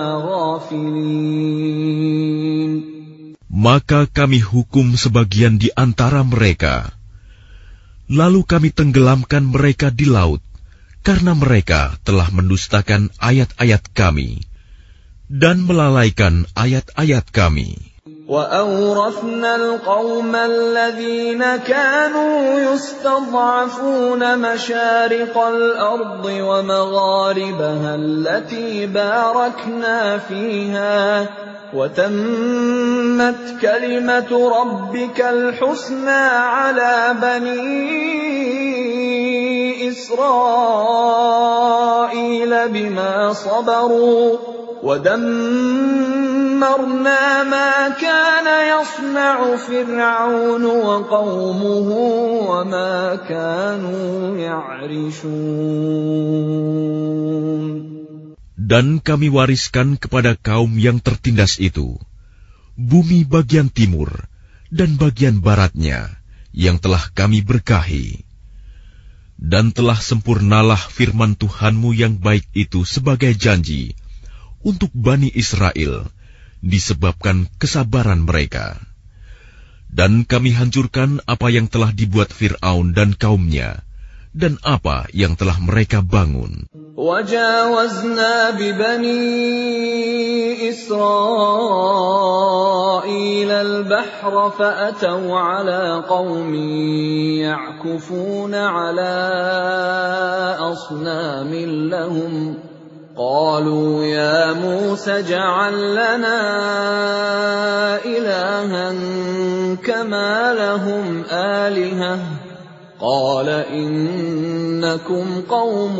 غافلين. Maka kami hukum sebagian di antara mereka. Lalu kami tenggelamkan mereka di laut, karena mereka telah mendustakan ayat-ayat kami dan melalaikan ayat-ayat kami. وَأَوْرَثْنَا الْقَوْمَ الَّذِينَ كَانُوا يُسْتَضْعَفُونَ مَشَارِقَ الْأَرْضِ وَمَغَارِبَهَا الَّتِي بَارَكْنَا فِيهَا وَتَمَّتْ كَلِمَةُ رَبِّكَ الْحُسْنَى عَلَى بَنِي إِسْرَائِيلَ بِمَا صَبَرُوا وَدَمَّرْنَا مَا كَانَ يَصْنَعُ فِرْعَوْنُ وَقَوْمُهُ وَمَا كَانُوا يَعْرِشُونَ. Dan kami wariskan kepada kaum yang tertindas itu bumi bagian timur dan bagian baratnya yang telah kami berkahi. Dan telah sempurnalah firman Tuhanmu yang baik itu sebagai janji untuk Bani Israel disebabkan kesabaran mereka. Dan kami hancurkan apa yang telah dibuat Fir'aun dan kaumnya, dan apa yang telah mereka bangun. وَجَاوَزْنَا بِبَنِي إِسْرَائِيلَ الْبَحْرَ فَأَتَوْا عَلَى قَوْمٍ يَعْكُفُونَ عَلَى أَصْنَامٍ لَهُمْ قَالُوا يَا مُوسَى اجْعَل لَّنَا إِلَٰهًا كَمَا لَهُمْ آلِهَةٌ قال إنكم قوم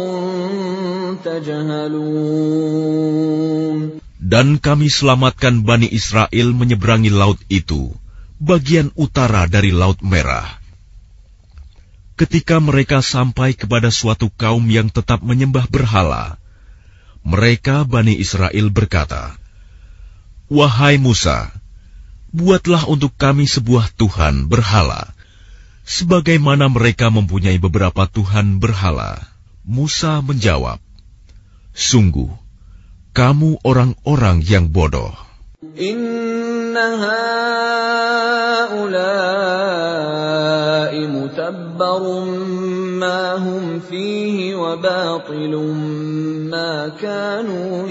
تجهلون. Dan kami selamatkan Bani Israel menyeberangi laut itu, bagian utara dari Laut Merah. Ketika mereka sampai kepada suatu kaum yang tetap menyembah berhala, mereka Bani Israel berkata, "Wahai Musa, buatlah untuk kami sebuah Tuhan berhala, sebagaimana mereka mempunyai beberapa Tuhan berhala." Musa menjawab, "Sungguh, kamu orang-orang yang bodoh. Inna haula'i mutabbarun ma hum fihi wa batilun ma kanu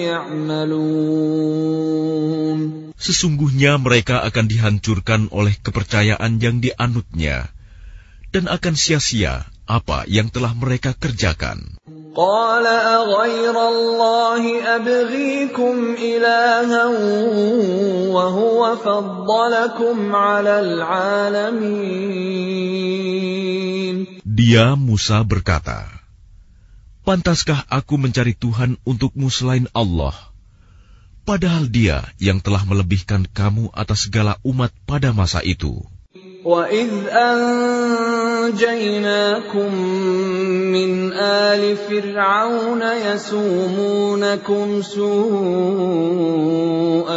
ya'malun." Sesungguhnya mereka akan dihancurkan oleh kepercayaan yang dianutnya, dan akan sia-sia apa yang telah mereka kerjakan. Qala aghayra Allahi abghikum ilahan wa huwa faddalakum 'alal 'alamin. Dia Musa berkata, "Pantaskah aku mencari Tuhan untukmu selain Allah, padahal Dia yang telah melebihkan kamu atas segala umat pada masa itu." وَإِذْ أَنْجَيْنَاكُمْ مِنْ آلِ فِرْعَوْنَ يَسُومُونَكُمْ سُوءَ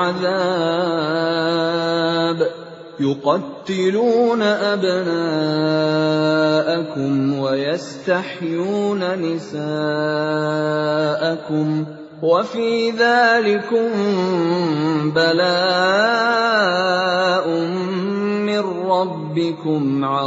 الْعَذَابِ يُقَتِّلُونَ أَبْنَاءَكُمْ وَيَسْتَحْيُونَ نِسَاءَكُمْ وَفِي ذَلِكُمْ بَلَاءٌ مِّن رَّبِّكُمْ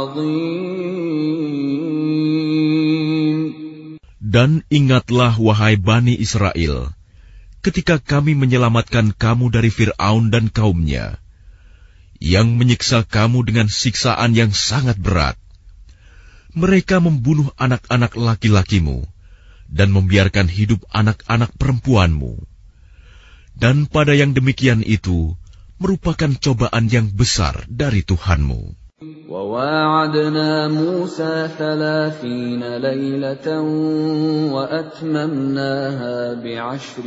عَظِيمٌ. Dan ingatlah wahai Bani Israel, ketika kami menyelamatkan kamu dari Fir'aun dan kaumnya, yang menyiksa kamu dengan siksaan yang sangat berat. Mereka membunuh anak-anak laki-lakimu dan membiarkan hidup anak-anak perempuanmu. Dan pada yang demikian itu merupakan cobaan yang besar dari Tuhanmu. وَوَاعَدْنَا مُوسَى ثَلَاثِينَ لَيْلَةً وَأَتْمَمْنَاهَا بِعَشْرٍ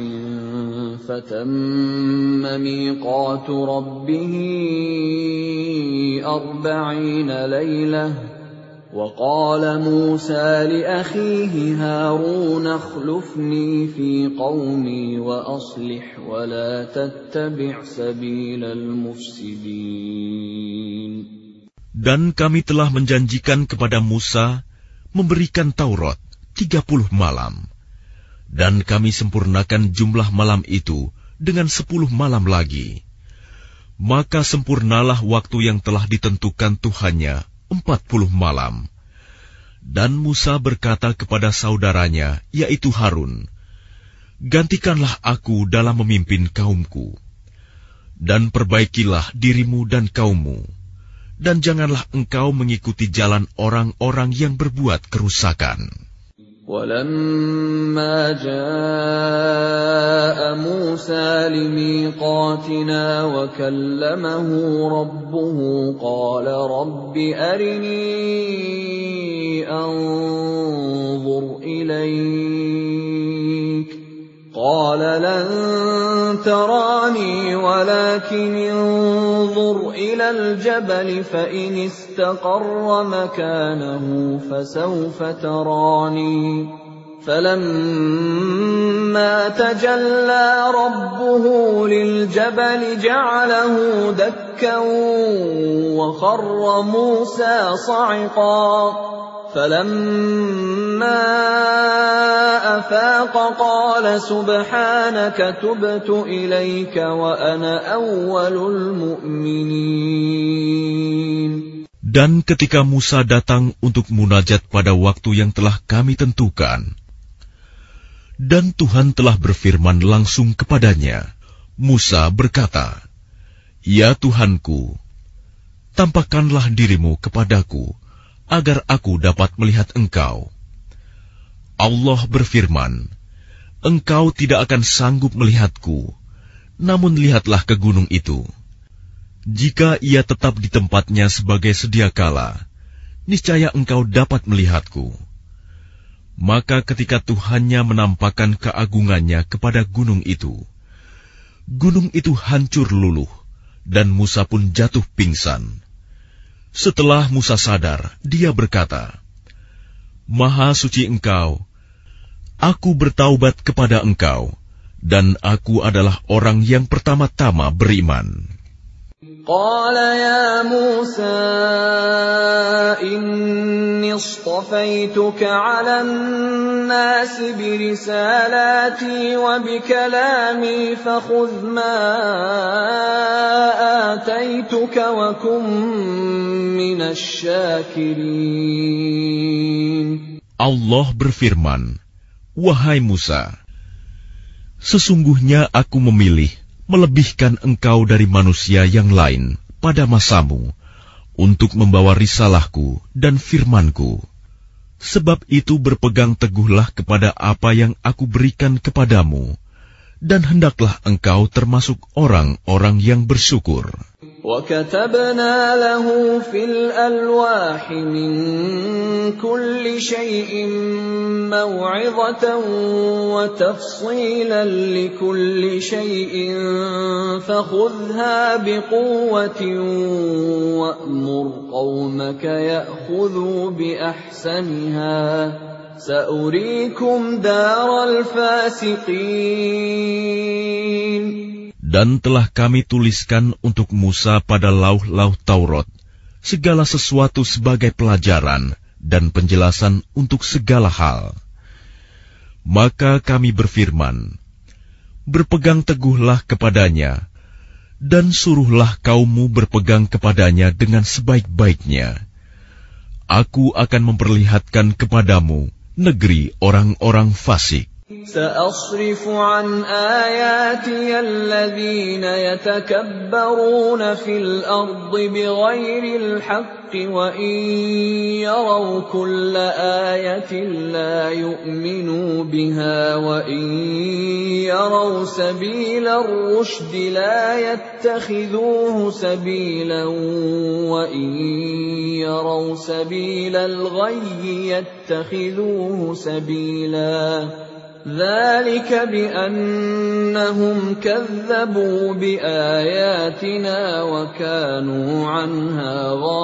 فَتَمَّ مِيقَاتُ رَبِّهِ أَرْبَعِينَ لَيْلَةً وقال موسى لأخيه هارون اخلفني في قومي وأصلح ولا تتبع سبيل المفسدين. Dan kami telah menjanjikan kepada Musa memberikan Taurat tiga puluh malam. Dan kami sempurnakan jumlah malam itu dengan sepuluh malam lagi. Maka sempurnalah waktu yang telah ditentukan Tuhannya, empat puluh malam. Dan Musa berkata kepada saudaranya, yaitu Harun, gantikanlah aku dalam memimpin kaumku, dan perbaikilah dirimu dan kaummu, dan janganlah engkau mengikuti jalan orang-orang yang berbuat kerusakan. وَلَمَّا جَاءَ مُوسَى لِمِيقَاتِنَا وَكَلَّمَهُ رَبُّهُ قَالَ رَبِّ أَرِنِي أَنظُرْ إِلَيْكَ قَالَ لَن تَرَانِي وَلَكِنِ انظُرْ إِلَى الْجَبَلِ فَإِنِ اسْتَقَرَّ مَكَانَهُ فَسَوْفَ تَرَانِي فَلَمَّا تَجَلَّى رَبُّهُ لِلْجَبَلِ جَعَلَهُ دَكًّا وَخَرَّ مُوسَى صَعِقًا فَلَمَّا أَفَاقَ قَالَ سُبْحَانَكَ تُبْتُ إِلَيْكَ وَأَنَا أَوَّلُ الْمُؤْمِنِينَ. Dan ketika Musa datang untuk munajat pada waktu yang telah kami tentukan, dan Tuhan telah berfirman langsung kepadanya, Musa berkata, "Ya Tuhanku, tampakkanlah dirimu kepadaku, agar aku dapat melihat engkau." Allah berfirman, "Engkau tidak akan sanggup melihatku, namun lihatlah ke gunung itu. Jika ia tetap di tempatnya sebagai sedia kala, niscaya engkau dapat melihatku." Maka ketika Tuhannya menampakkan keagungannya kepada gunung itu, gunung itu hancur luluh, dan Musa pun jatuh pingsan. Setelah Musa sadar, dia berkata, "Maha suci Engkau, aku bertaubat kepada Engkau, dan aku adalah orang yang pertama-tama beriman." Qala ya Musa inni istafaituka 'ala an-nasi birisalati wa bikalami fakhudh ma ataituka wa kum minasy syakirin. Allah berfirman, "Wahai Musa, sesungguhnya aku memilih melebihkan engkau dari manusia yang lain pada masamu untuk membawa risalahku dan firmanku. Sebab itu berpegang teguhlah kepada apa yang aku berikan kepadamu, dan hendaklah engkau termasuk orang-orang yang bersyukur." وَكَتَبْنَا لَهُ فِي الْأَلْوَاحِ مِنْ كُلِّ شَيْءٍ مَوْعِظَةً وَتَفْصِيلًا لِكُلِّ شَيْءٍ فَخُذْهَا بِقُوَّةٍ وَأْمُرْ قَوْمَكَ يَأْخُذُوا بِأَحْسَنِهَا سَأُرِيكُمْ دَارَ الْفَاسِقِينَ. Dan telah kami tuliskan untuk Musa pada lauh-lauh Taurat segala sesuatu sebagai pelajaran dan penjelasan untuk segala hal. Maka kami berfirman, "Berpegang teguhlah kepadanya, dan suruhlah kaummu berpegang kepadanya dengan sebaik-baiknya. Aku akan memperlihatkan kepadamu negeri orang-orang fasik." سأصرف عن آياتي الذين يتكبرون في الأرض بغير الحق وإن يروا كل آية لا يؤمنوا بها وإن يروا سبيل الرشد لا يتخذوه سبيلا وإن يروا سبيل الغي يتخذوه سبيلا ذلك بأنهم كذبوا بآياتنا وكانوا عنها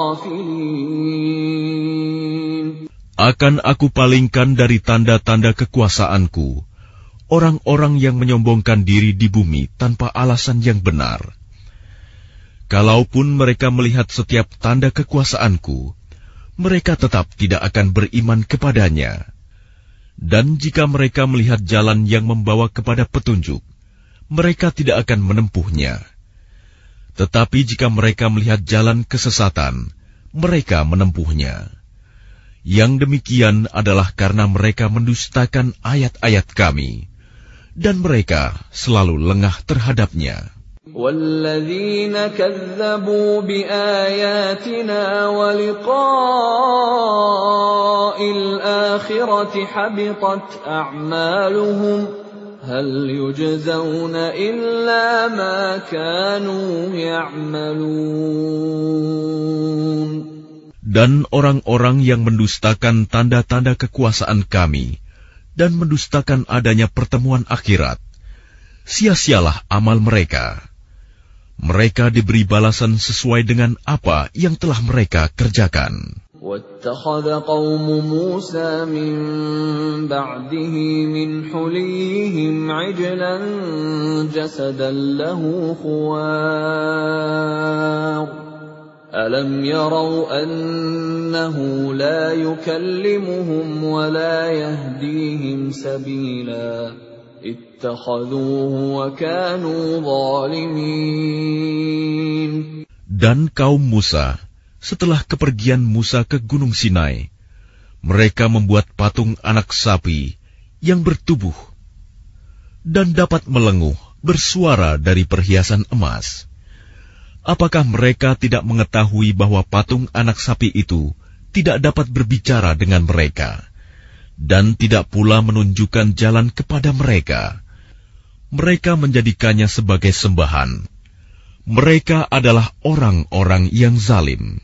غافلين. Akan aku palingkan dari tanda-tanda kekuasaanku orang-orang yang menyombongkan diri di bumi tanpa alasan yang benar. Kalaupun mereka melihat setiap tanda kekuasaanku, mereka tetap tidak akan beriman kepadanya. Dan jika mereka melihat jalan yang membawa kepada petunjuk, mereka tidak akan menempuhnya. Tetapi jika mereka melihat jalan kesesatan, mereka menempuhnya. Yang demikian adalah karena mereka mendustakan ayat-ayat kami, dan mereka selalu lengah terhadapnya. وَالَّذِينَ كَذَّبُوا بِآيَاتِنَا وَلِقَاءِ الْآخِرَةِ حَبِطَتْ أَعْمَالُهُمْ هَلْ يُجْزَوْنَ إِلَّا مَا كَانُوا يَعْمَلُونَ. Dan orang-orang yang mendustakan tanda-tanda kekuasaan kami dan mendustakan adanya pertemuan akhirat, sia-sialah amal mereka. Mereka diberi balasan sesuai dengan apa yang telah mereka kerjakan. وَاتَّخَذَ قَوْمُ مُوسَى مِن بَعْدِهِ مِنْ حُلِيِّهِمْ عِجْلًا جَسَدًا لَهُ خُوَارٌ أَلَمْ يَرَوْا أَنَّهُ لَا يُكَلِّمُهُمْ وَلَا يَهْدِيهِمْ سَبِيلًا اتخذوه وكانوا ظالمين. Dan kaum Musa, setelah kepergian Musa ke Gunung Sinai, mereka membuat patung anak sapi yang bertubuh dan dapat melenguh bersuara dari perhiasan emas. Apakah mereka tidak mengetahui bahwa patung anak sapi itu tidak dapat berbicara dengan mereka dan tidak pula menunjukkan jalan kepada mereka? Mereka menjadikannya sebagai sembahan. Mereka adalah orang-orang yang zalim.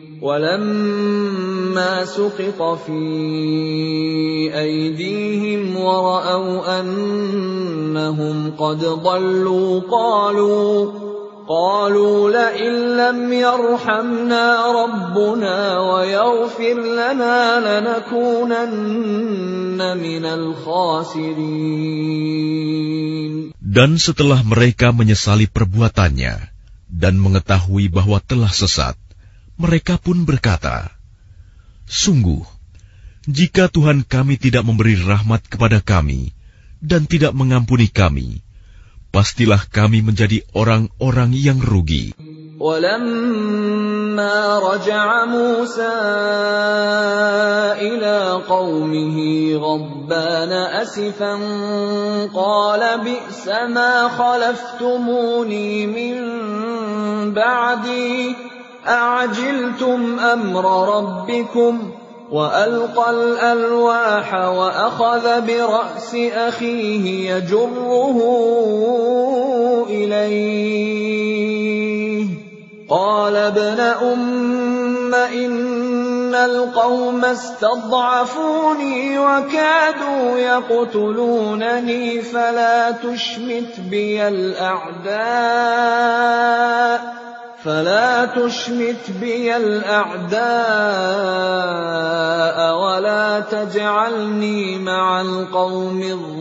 وَلَمَّا سُقِطَ فِي أَيْدِيهِمْ وَرَأَوْا أَنَّهُمْ قَدْ ضَلُّوا قَالُوا قالوا لئن لم يرحمنا ربنا ويغفر لنا لنكونن من الخاسرين. Dan setelah mereka menyesali perbuatannya dan mengetahui bahwa telah sesat, mereka pun berkata, sungguh, jika Tuhan kami tidak memberi rahmat kepada kami dan tidak mengampuni kami, pastilah kami menjadi orang-orang yang rugi. وَلَمَّا رَجَعَ مُوسَى إِلَى قَوْمِهِ غَضْبَانَ أَسِفًا قَالَ بِئْسَ مَا خَلَفْتُمُونِي مِن بَعْدِي أَعَجِلْتُمْ أَمْرَ رَبِّكُمْ وَأَلْقَى الْأَلْوَاحَ وَأَخَذَ بِرَأْسِ أَخِيهِ يَجُرُّهُ إِلَيْهِ قَالَ ابْنَ أُمَّ إِنَّ الْقَوْمَ اسْتَضْعَفُونِي وَكَادُوا يَقْتُلُونَنِي فَلَا تُشْمِتْ بِيَ الْأَعْدَاءَ فلا تشمت بي الأعداء ولا تجعلني مع القوم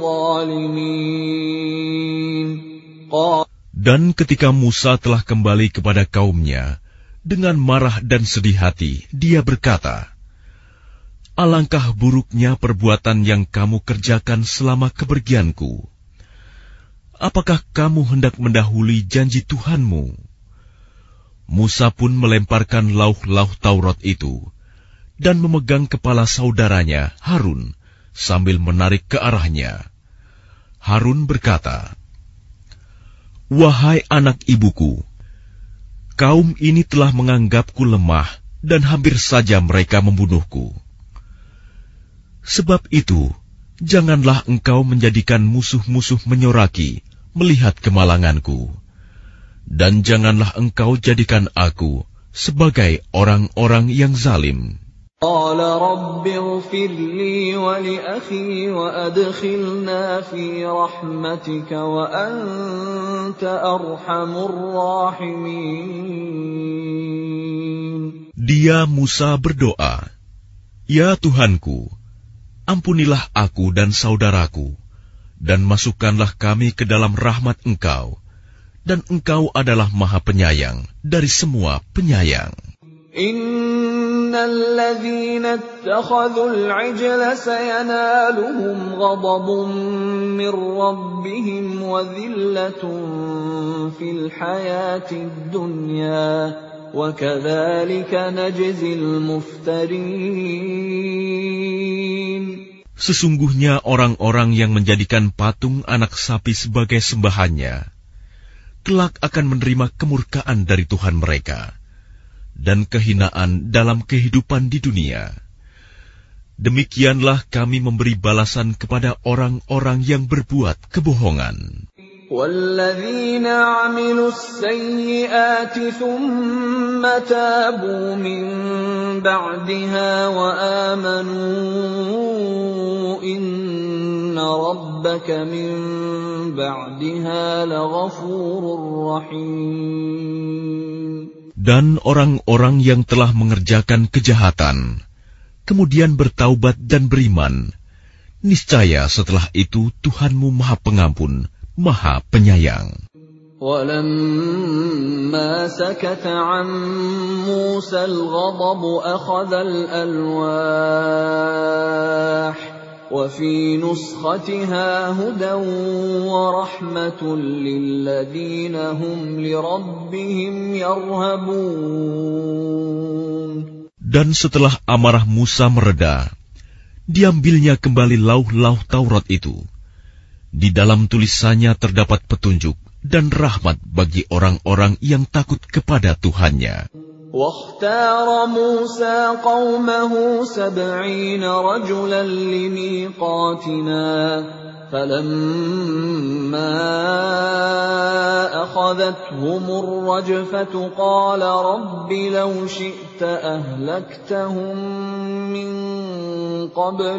الظالمين. Dan ketika Musa telah kembali kepada kaumnya, dengan marah dan sedih hati, dia berkata, alangkah buruknya perbuatan yang kamu kerjakan selama kepergianku. Apakah kamu hendak mendahului janji Tuhanmu? Musa pun melemparkan lauh-lauh Taurat itu dan memegang kepala saudaranya Harun sambil menarik ke arahnya. Harun berkata, wahai anak ibuku, kaum ini telah menganggapku lemah dan hampir saja mereka membunuhku. Sebab itu, janganlah engkau menjadikan musuh-musuh menyoraki melihat kemalanganku. Dan janganlah engkau jadikan aku sebagai orang-orang yang zalim. قال رب اغفر لي ولأخي وأدخلنا في رحمتك وأنت أرحم الراحمين. Dia Musa berdoa, "Ya Tuhanku, ampunilah aku dan saudaraku, dan masukkanlah kami ke dalam rahmat Engkau, dan Engkau adalah Maha Penyayang dari semua penyayang." Innal ladzina ittakhadhul 'ijla sayanaluhum ghadabun mir rabbihim wa dhillatun fil hayatid dunya wa kadzalika najzil muftarin. Sesungguhnya orang-orang yang menjadikan patung anak sapi sebagai sembahannya kelak akan menerima kemurkaan dari Tuhan mereka dan kehinaan dalam kehidupan di dunia. Demikianlah kami memberi balasan kepada orang-orang yang berbuat kebohongan. وَالَّذِينَ عَمِلُوا السَّيِّئَاتِ ثُمَّ تَابُوا مِن بَعْدِهَا وَآمَنُوا إِنَّ رَبَّكَ مِن بَعْدِهَا لَغَفُورٌ رَّحِيمٌ. Dan orang-orang yang telah mengerjakan kejahatan, kemudian bertaubat dan beriman, niscaya setelah itu Tuhanmu Maha Pengampun, Maha Penyayang. وَلَمَّا سَكَتَ عَن مُّوسَى الْغَضَبُ أَخَذَ الْأَلْوَاحَ وَفِي نُسْخَتِهَا هُدًى وَرَحْمَةٌ لِّلَّذِينَ هُمْ لِرَبِّهِمْ يَرْهَبُونَ. Dan setelah amarah Musa mereda, diambilnya kembali lauh-lauh Taurat itu. Di dalam tulisannya terdapat petunjuk dan rahmat bagi orang-orang yang takut kepada Tuhannya. واختار موسى قومه سبعين رجلا لميقاتنا فلما أخذتهم الرجفة قال رب لو شئت أهلكتهم من قبل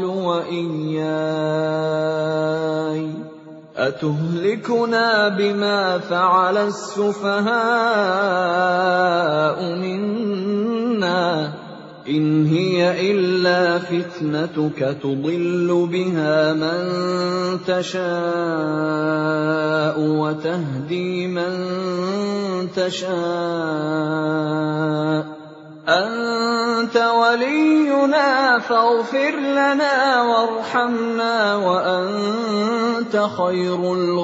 وإياي أتهلكنا بما فعل السفهاء منا إن هي إلا فتنتك تضل بها من تشاء وتهدي من تشاء أنت ولينا فاغفر لنا وارحمنا وأنت خير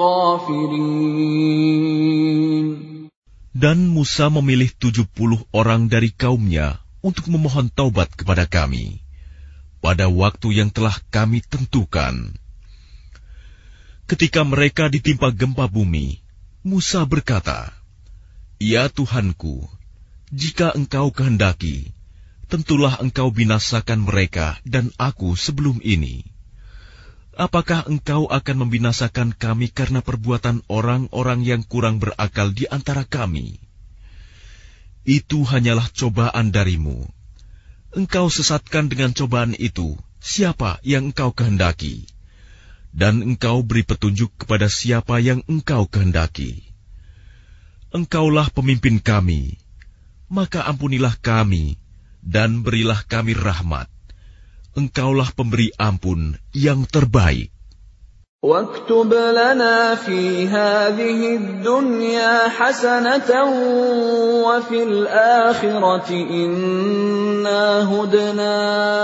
الغافرين. Dan Musa memilih tujuh puluh orang dari kaumnya untuk memohon taubat kepada kami pada waktu yang telah kami tentukan. Ketika mereka ditimpa gempa bumi, Musa berkata, "Ya Tuhanku, jika Engkau kehendaki, tentulah Engkau binasakan mereka dan aku sebelum ini. Apakah Engkau akan membinasakan kami karena perbuatan orang-orang yang kurang berakal di antara kami? Itu hanyalah cobaan darimu. Engkau sesatkan dengan cobaan itu siapa yang Engkau kehendaki, dan Engkau beri petunjuk kepada siapa yang Engkau kehendaki. Engkaulah pemimpin kami, maka ampunilah kami dan berilah kami rahmat. Engkaulah pemberi ampun yang terbaik." واكتب لنا في هذه الدنيا حسنة وفي الآخرة إنا هدنا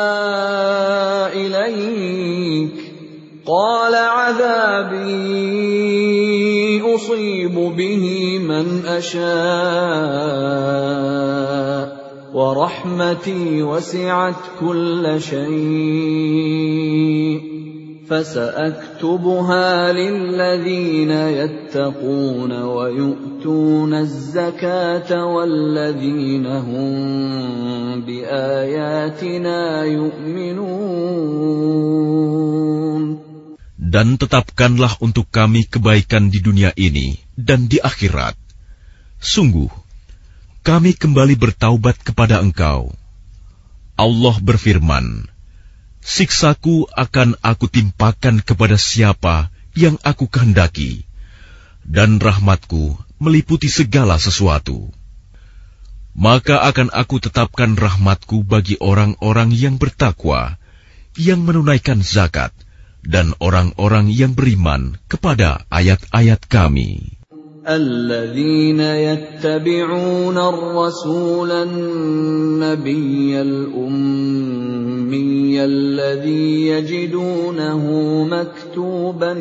إليك قال عذابي أصيب به من أشاء ورحمتي وسعت كل شيء فسأكتبها للذين يتقون ويؤتون الزكاة والذين هم بآياتنا يؤمنون. Dan tetapkanlah untuk kami kebaikan di dunia ini dan di akhirat. Sungguh, kami kembali bertaubat kepada Engkau. Allah berfirman, siksaku akan aku timpakan kepada siapa yang aku kehendaki, dan rahmatku meliputi segala sesuatu. Maka akan aku tetapkan rahmatku bagi orang-orang yang bertakwa, yang menunaikan zakat, dan orang-orang yang beriman kepada ayat-ayat Kami. الذين يتبعون الرسول النبي الأمي الذي يجدونه مكتوبا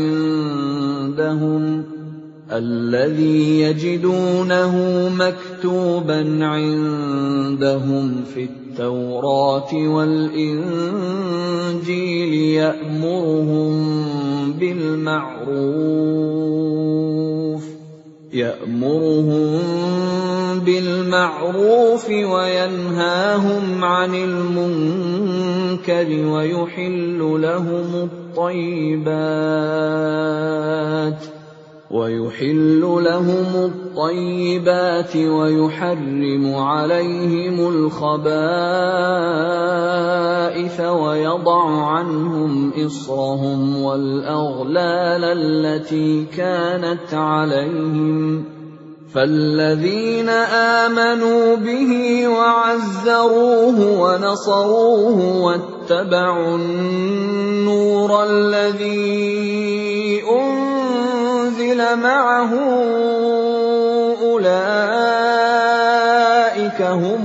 عندهم الذي يجدونه مكتوبا عندهم في التوراة والإنجيل يأمرهم بالمعروف يأمرهم بالمعروف وينهاهم عن المنكر ويحل لهم الطيبات ويحل لهم الطيبات ويحرم عليهم الخبائث ويضع عنهم إصرهم والأغلال التي كانت عليهم فالذين آمنوا به وعزروه ونصروه واتبعوا النور الذي أنزل معه أولئك هم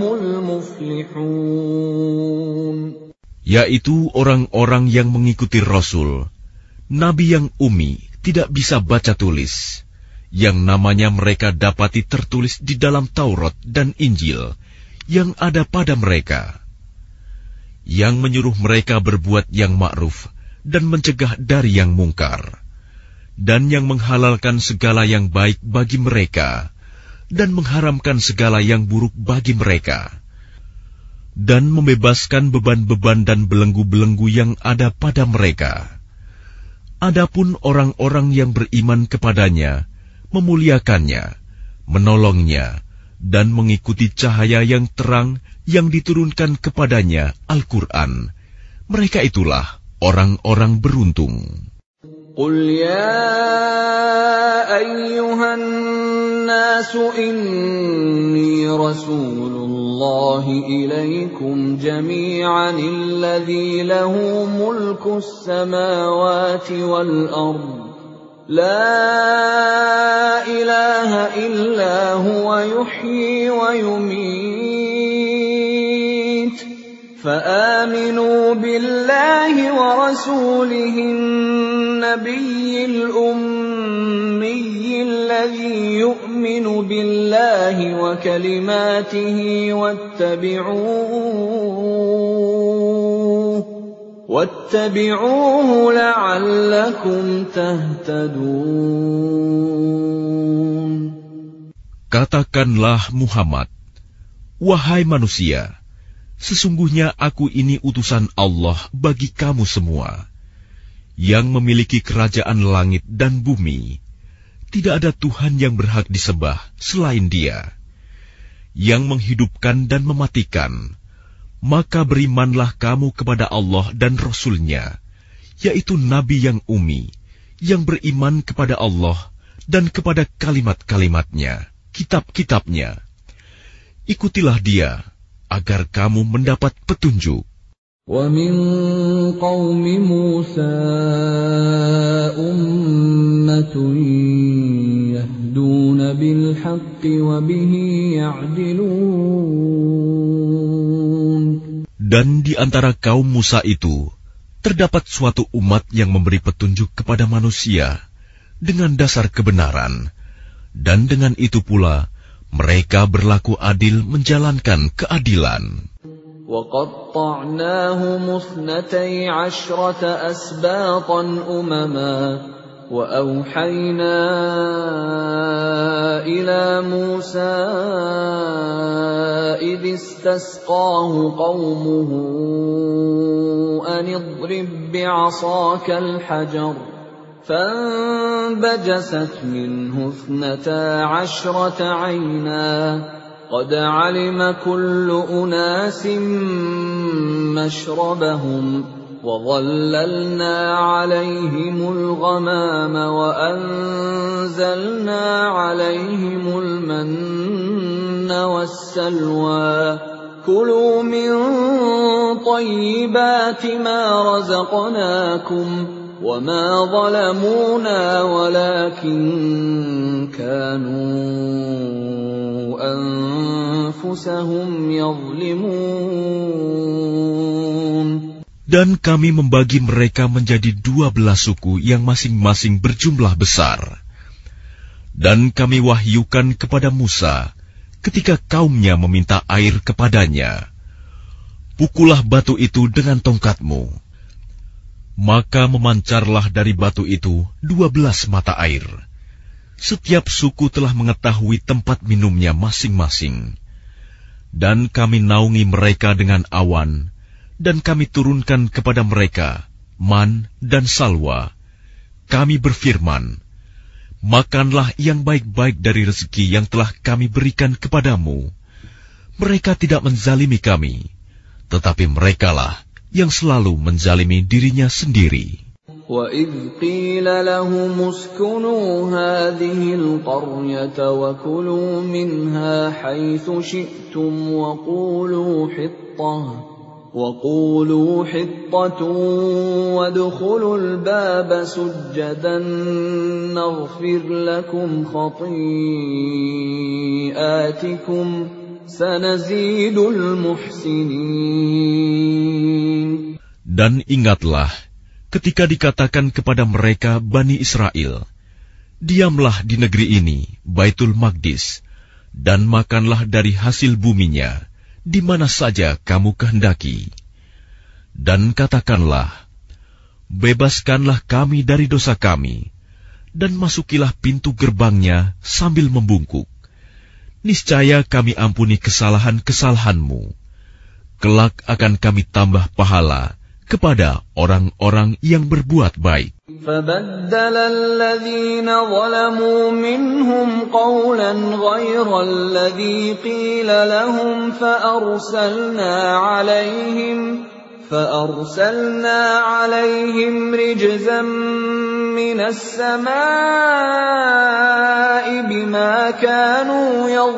المفلحون. Yaitu orang-orang yang mengikuti Rasul, Nabi yang ummi, tidak bisa baca tulis, yang namanya mereka dapati tertulis di dalam Taurat dan Injil yang ada pada mereka, yang menyuruh mereka berbuat yang ma'ruf dan mencegah dari yang mungkar, dan yang menghalalkan segala yang baik bagi mereka dan mengharamkan segala yang buruk bagi mereka, dan membebaskan beban-beban dan belenggu-belenggu yang ada pada mereka. Adapun orang-orang yang beriman kepadanya, memuliakannya, menolongnya, dan mengikuti cahaya yang terang yang diturunkan kepadanya, Al-Quran, mereka itulah orang-orang beruntung. Qul ya ayyuhan nasu inni rasulullahi ilaikum jami'an alladhi lahu mulkus samawati wal ardh لا إله إلا هو يحيي ويميت فآمنوا بالله ورسوله النبي الأمي الذي يؤمن بالله وكلماته واتبعوه واتبعوه لعلكم تهتدون. Katakanlah Muhammad, wahai manusia, sesungguhnya aku ini utusan Allah bagi kamu semua, yang memiliki kerajaan langit dan bumi. Tidak ada Tuhan yang berhak disembah selain Dia, yang menghidupkan dan mematikan. Maka berimanlah kamu kepada Allah dan Rasul-Nya, yaitu Nabi yang ummi, yang beriman kepada Allah dan kepada kalimat-kalimatnya, kitab-kitabnya. Ikutilah Dia, agar kamu mendapat petunjuk. وَمِنْ قَوْمِ مُوسَى أُمَّةٌ يَهْدُونَ بِالْحَقِّ وَبِهِ يَعْدِلُونَ. Dan di antara kaum Musa itu, terdapat suatu umat yang memberi petunjuk kepada manusia dengan dasar kebenaran, dan dengan itu pula mereka berlaku adil menjalankan keadilan. وَقَطَّعْنَاهُمُ اثْنَتَيْ عَشْرَةَ أَسْبَاطًا أُمَمًا وَأَوْحَيْنَا إِلَى مُوسَى إِذِ اسْتَسْقَاهُ قَوْمُهُ أَنِ اضْرِب بِّعَصَاكَ الْحَجَرَ فَانبَجَسَتْ مِنْهُ اثْنَتَا عَشْرَةَ عَيْنًا قد علم كل أناس مشربهم وظللنا عليهم الغمام وأنزلنا عليهم المن والسلوى كلوا من طيبات ما رزقناكم وما ظلمونا ولكن كانوا أنفسهم يظلمون. Dan kami membagi mereka menjadi dua belas suku yang masing-masing berjumlah besar. Dan kami wahyukan kepada Musa ketika kaumnya meminta air kepadanya, pukullah batu itu dengan tongkatmu. Maka memancarlah dari batu itu dua belas mata air. Setiap suku telah mengetahui tempat minumnya masing-masing. Dan kami naungi mereka dengan awan, dan kami turunkan kepada mereka man dan salwa. Kami berfirman, makanlah yang baik-baik dari rezeki yang telah kami berikan kepadamu. Mereka tidak menzalimi kami, tetapi merekalah yang selalu menzalimi dirinya sendiri. وَإِذْ قِيلَ لَهُمُ اسْكُنُوا هَٰذِهِ الْقَرْيَةَ وَكُلُوا مِنْهَا حَيْثُ شِئْتُمْ وَقُولُوا حِطَّةٌ وَقُولُوا حِطَّةٌ وَادْخُلُوا الْبَابَ سُجَّدًا نَّغْفِرْ لَكُمْ خَطِيئَاتِكُمْ سَنَزِيدُ الْمُحْسِنِينَ. Dan ingatlah ketika dikatakan kepada mereka Bani Israel, diamlah di negeri ini, Baitul Maqdis, dan makanlah dari hasil buminya, di mana saja kamu kehendaki. Dan katakanlah, bebaskanlah kami dari dosa kami, dan masukilah pintu gerbangnya sambil membungkuk. Niscaya kami ampuni kesalahan-kesalahanmu. Kelak akan kami tambah pahala kepada orang-orang yang berbuat baik. فَبَدَّلَ الَّذِينَ ظَلَمُوا مِنْهُمْ قَوْلًا غَيْرَ الَّذِي قِيلَ لَهُمْ فَأَرْسَلْنَا عَلَيْهِمْ فَأَرْسَلْنَا عَلَيْهِمْ رِجْزًا مِنَ السَّمَاءِ بِمَا كَانُوا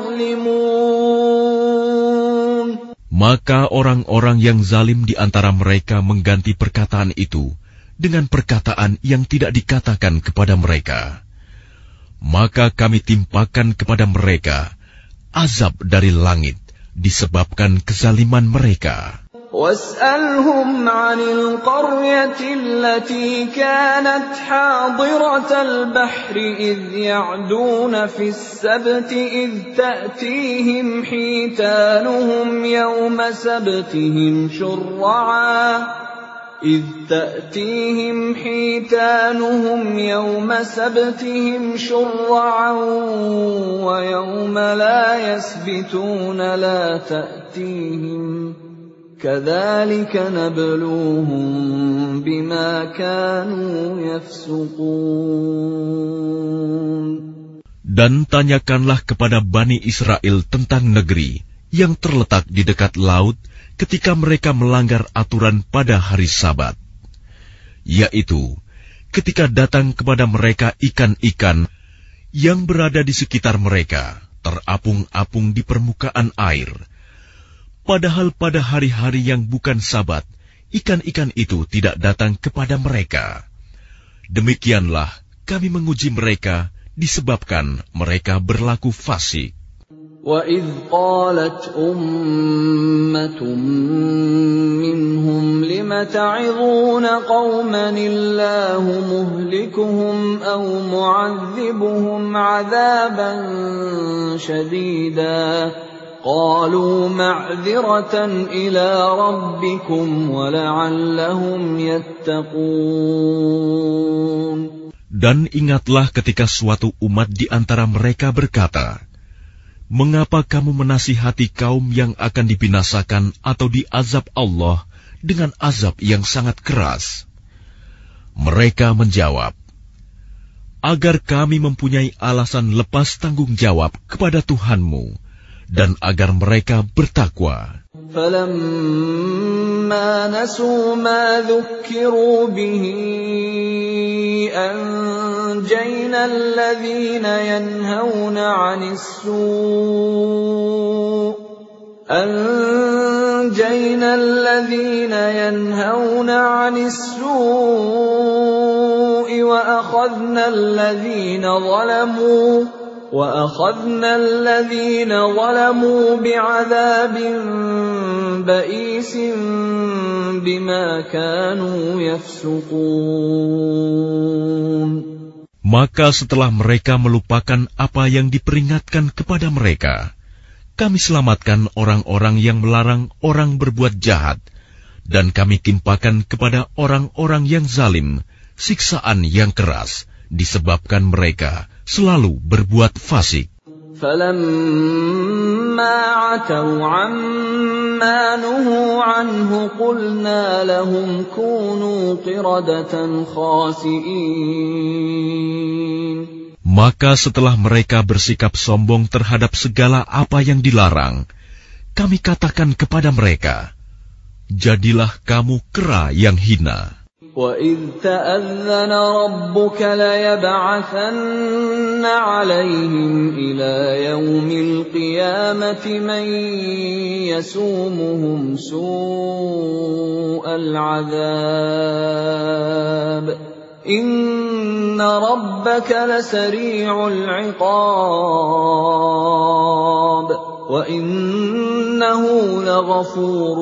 يَظْلِمُونَ. Maka orang-orang yang zalim di antara mereka mengganti perkataan itu dengan perkataan yang tidak dikatakan kepada mereka. Maka kami timpakan kepada mereka azab dari langit disebabkan kezaliman mereka. وَاسْأَلْهُمْ عَنِ الْقَرْيَةِ الَّتِي كَانَتْ حَاضِرَةَ الْبَحْرِ إِذْ يَعْدُونَ فِي السَّبْتِ إِذْ تَأْتِيهِمْ حِيتَانُهُمْ يَوْمَ سَبْتِهِمْ شُرَّعًا إِذْ تَأْتِيهِمْ حِيتَانُهُمْ يَوْمَ سَبْتِهِمْ شُرَّعًا وَيَوْمَ لَا يَسْبِتُونَ لَا تَأْتِيهِمْ كَذَلِكَ نَبْلُوهُمْ بِمَا كَانُوا يَفْسُقُونَ. Dan tanyakanlah kepada Bani Israel tentang negeri yang terletak di dekat laut ketika mereka melanggar aturan pada hari Sabat, yaitu ketika datang kepada mereka ikan-ikan yang berada di sekitar mereka, terapung-apung di permukaan air. Padahal pada hari-hari yang bukan Sabat, ikan-ikan itu tidak datang kepada mereka. Demikianlah kami menguji mereka disebabkan mereka berlaku fasik. وَإِذْ قَالَتْ أُمَّةٌ مِّنْهُمْ لِمَ تَعِظُونَ قَوْمًا اللَّهُ مُهْلِكُهُمْ أَوْ مُعَذِّبُهُمْ عَذَابًا شَدِيدًا قَالُوا مَعْذِرَةً إِلَىٰ رَبِّكُمْ وَلَعَلَّهُمْ يَتَّقُونَ. Dan ingatlah ketika suatu umat di antara mereka berkata, mengapa kamu menasihati kaum yang akan dibinasakan atau diazab Allah dengan azab yang sangat keras? Mereka menjawab, agar kami mempunyai alasan lepas tanggung jawab kepada Tuhanmu, dan agar mereka bertakwa. فَلَمَّا نَسُوا مَا ذُكِّرُوا بِهِ أَنْجَيْنَا الَّذِينَ يَنْهَوْنَ عَنِ السُّوءِ أَنْجَيْنَا الَّذِينَ يَنْهَوْنَ عَنِ السُّوءِ وَأَخَذْنَا الَّذِينَ ظَلَمُوا وَأَخَذْنَا الَّذِينَ ظَلَمُوا بِعَذَابٍ بَئِيسٍ بِمَا كَانُوا يَفْسُقُونَ. Maka setelah mereka melupakan apa yang diperingatkan kepada mereka, kami selamatkan orang-orang yang melarang orang berbuat jahat, dan kami timpakan kepada orang-orang yang zalim siksaan yang keras, disebabkan mereka selalu berbuat fasik. فَلَمَّا عَتَوْا عَمَّا نُهُوا عَنْهُ قُلْنَا لَهُمْ كُونُوا قِرَدَةً خَاسِئِينَ. Maka setelah mereka bersikap sombong terhadap segala apa yang dilarang, kami katakan kepada mereka, jadilah kamu kera yang hina. وَإِذْ تَأَذَّنَ رَبُّكَ لَيَبْعَثَنَّ عَلَيْهِمْ إِلَى يَوْمِ الْقِيَامَةِ مَنْ يَسُومُهُمْ سُوءَ الْعَذَابِ إِنَّ رَبَّكَ لَسَرِيعُ الْعِقَابِ وَإِنَّهُ لَغَفُورٌ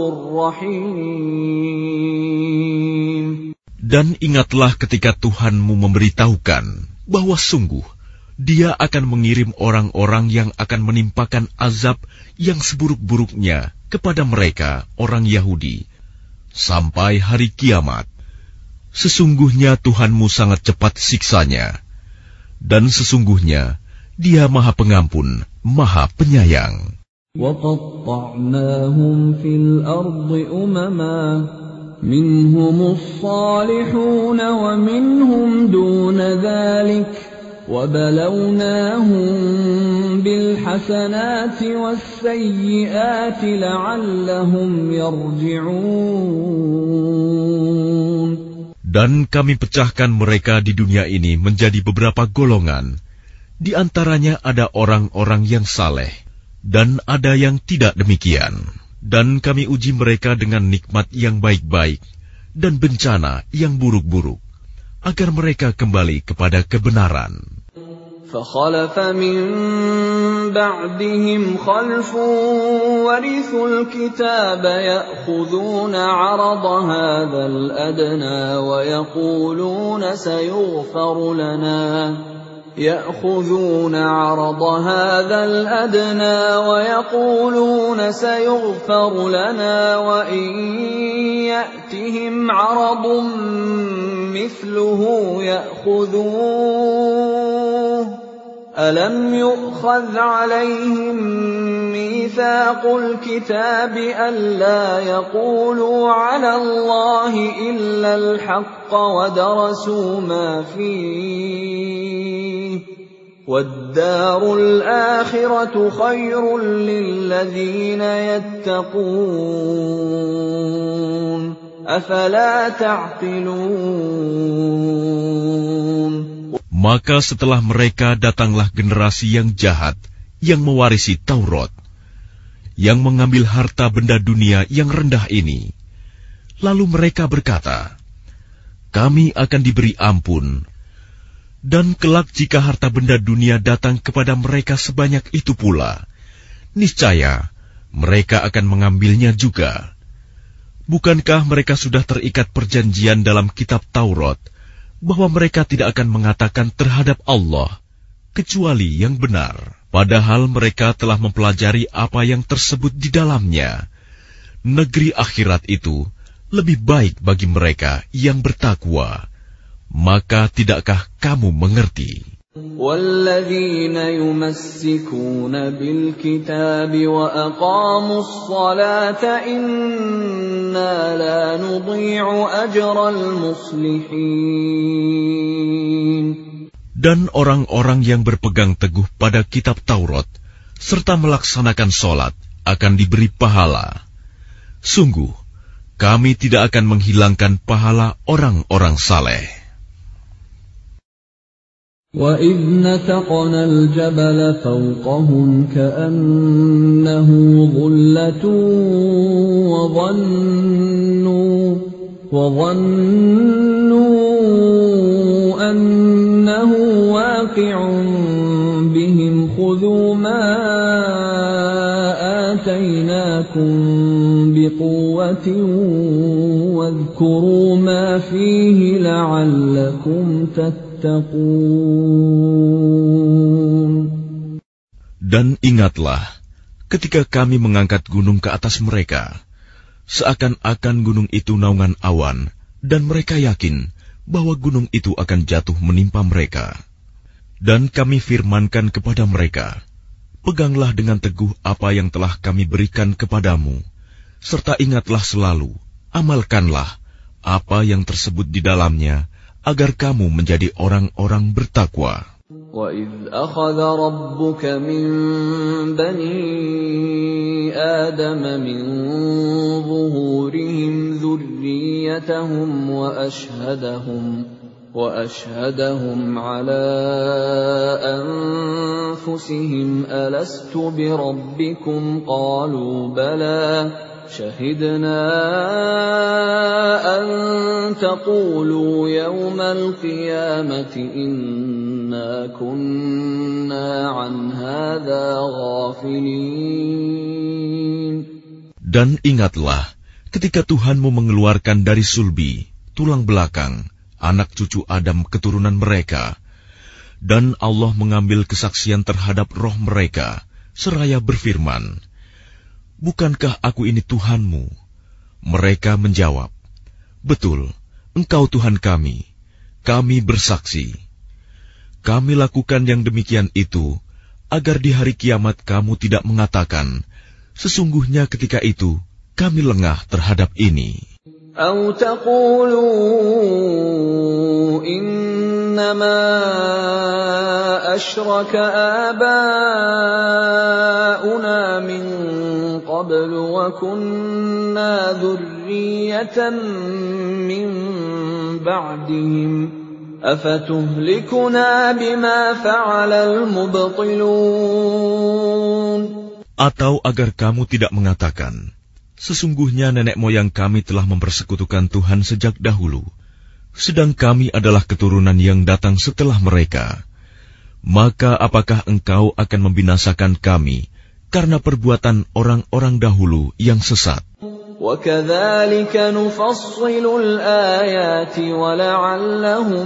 رَحِيمٌ. Dan ingatlah ketika Tuhanmu memberitahukan bahwa sungguh Dia akan mengirim orang-orang yang akan menimpakan azab yang seburuk-buruknya kepada mereka, orang Yahudi, sampai hari kiamat. Sesungguhnya Tuhanmu sangat cepat siksanya, dan sesungguhnya Dia Maha Pengampun, Maha Penyayang. وَقَطَّعْنَاهُمْ فِي الْأَرْضِ أُمَمًا مِنْهُمُ الصَّالِحُونَ وَمِنْهُمْ دُونَ ذَلِكَ وَبَلَوْنَاهُمْ بِالْحَسَنَاتِ وَالسَّيِّئَاتِ لَعَلَّهُمْ يَرْجِعُونَ. Dan kami pecahkan mereka di dunia ini menjadi beberapa golongan. Di antaranya ada orang-orang yang saleh, dan ada yang tidak demikian. Dan kami uji mereka dengan nikmat yang baik-baik dan bencana yang buruk-buruk, agar mereka kembali kepada kebenaran. فَخَلَفَ مِن بَعْدِهِمْ خَلْفٌ وَرِثُوا الْكِتَابَ يَأْخُذُونَ عَرَضَ هَذَا الْأَدْنَى وَيَقُولُونَ سَيُغْفَرُ لَنَا يأخذون عرض هذا الأدنى ويقولون سيغفر لنا وإن يأتهم عرض مثله يأخذوه ألم يؤخذ عليهم ميثاق الكتاب ألا يقولوا على الله إلا الحق ودرسوا ما فيه وَالدَّارُ الْآخِرَةُ خَيْرٌ لِّلَّذِينَ يَتَّقُونَ أَفَلَا تَعْقِلُونَ. Maka setelah mereka datanglah generasi yang jahat yang mewarisi Taurat, yang mengambil harta benda dunia yang rendah ini. Lalu mereka berkata, kami akan diberi ampun. Dan kelak jika harta benda dunia datang kepada mereka sebanyak itu pula, niscaya mereka akan mengambilnya juga. Bukankah mereka sudah terikat perjanjian dalam kitab Taurat, bahwa mereka tidak akan mengatakan terhadap Allah, kecuali yang benar, padahal mereka telah mempelajari apa yang tersebut di dalamnya. Negeri akhirat itu lebih baik bagi mereka yang bertakwa. Maka tidakkah kamu mengerti? وَالَّذِينَ يُمَسِّكُونَ بِالْكِتَابِ وَأَقَامُوا الصَّلَاةَ إِنَّا لَا نُضِيعُ أَجْرَ الْمُصْلِحِينَ. Dan orang-orang yang berpegang teguh pada kitab Taurat, serta melaksanakan sholat akan diberi pahala. Sungguh, kami tidak akan menghilangkan pahala orang-orang saleh. وَإِذْ نَتَقْنَا الْجَبَلَ فَوْقَهُمْ كَأَنَّهُ ظُلَّةٌ وَظَنُّوا وَظَنُّوا أَنَّهُ واقع بهم خذوا ما آتيناكم بقوة واذكروا ما فيه لعلكم تتقون. Dan ingatlah ketika kami mengangkat gunung ke atas mereka, seakan-akan gunung itu naungan awan, dan mereka yakin bahwa gunung itu akan jatuh menimpa mereka. Dan kami firmankan kepada mereka, peganglah dengan teguh apa yang telah kami berikan kepadamu, serta ingatlah selalu, amalkanlah apa yang tersebut di dalamnya, agar kamu menjadi orang-orang bertakwa. وَإِذْ أَخَذَ رَبُّكَ مِنْ بَنِي آدَمَ مِنْ ظُهُورِهِمْ ذُرِّيَّتَهُمْ وَأَشْهَدَهُمْ وَأَشْهَدَهُمْ عَلَى أَنفُسِهِمْ أَلَسْتُ بِرَبِّكُمْ قَالُوا بَلَى شَهِدْنَا أَن تَقُولُوا يَوْمَ الْقِيَامَةِ إِنَّا كُنَّا عَنْ هَذَا غَافِلِينَ. Dan ingatlah ketika Tuhanmu mengeluarkan dari sulbi, tulang belakang, anak cucu Adam keturunan mereka, dan Allah mengambil kesaksian terhadap roh mereka, seraya berfirman, bukankah aku ini Tuhanmu? Mereka menjawab, betul, engkau Tuhan kami, kami bersaksi. Kami lakukan yang demikian itu, agar di hari kiamat kamu tidak mengatakan, sesungguhnya ketika itu kami lengah terhadap ini. أَوْ تَقُولُوا إِنَّمَا أَشْرَكَ آبَاؤُنَا مِنْ قَبْلُ وَكُنَّا ذُرِّيَّةً مِنْ بَعْدِهِمْ أَفَتُهْلِكُنَا بِمَا فَعَلَ الْمُبْطِلُونَ. Atau agar kamu tidak mengatakan, sesungguhnya nenek moyang kami telah mempersekutukan Tuhan sejak dahulu, sedang kami adalah keturunan yang datang setelah mereka. Maka apakah engkau akan membinasakan kami karena perbuatan orang-orang dahulu yang sesat? وَكَذَلِكَ نُفَصِّلُ الْآيَاتِ وَلَعَلَّهُمْ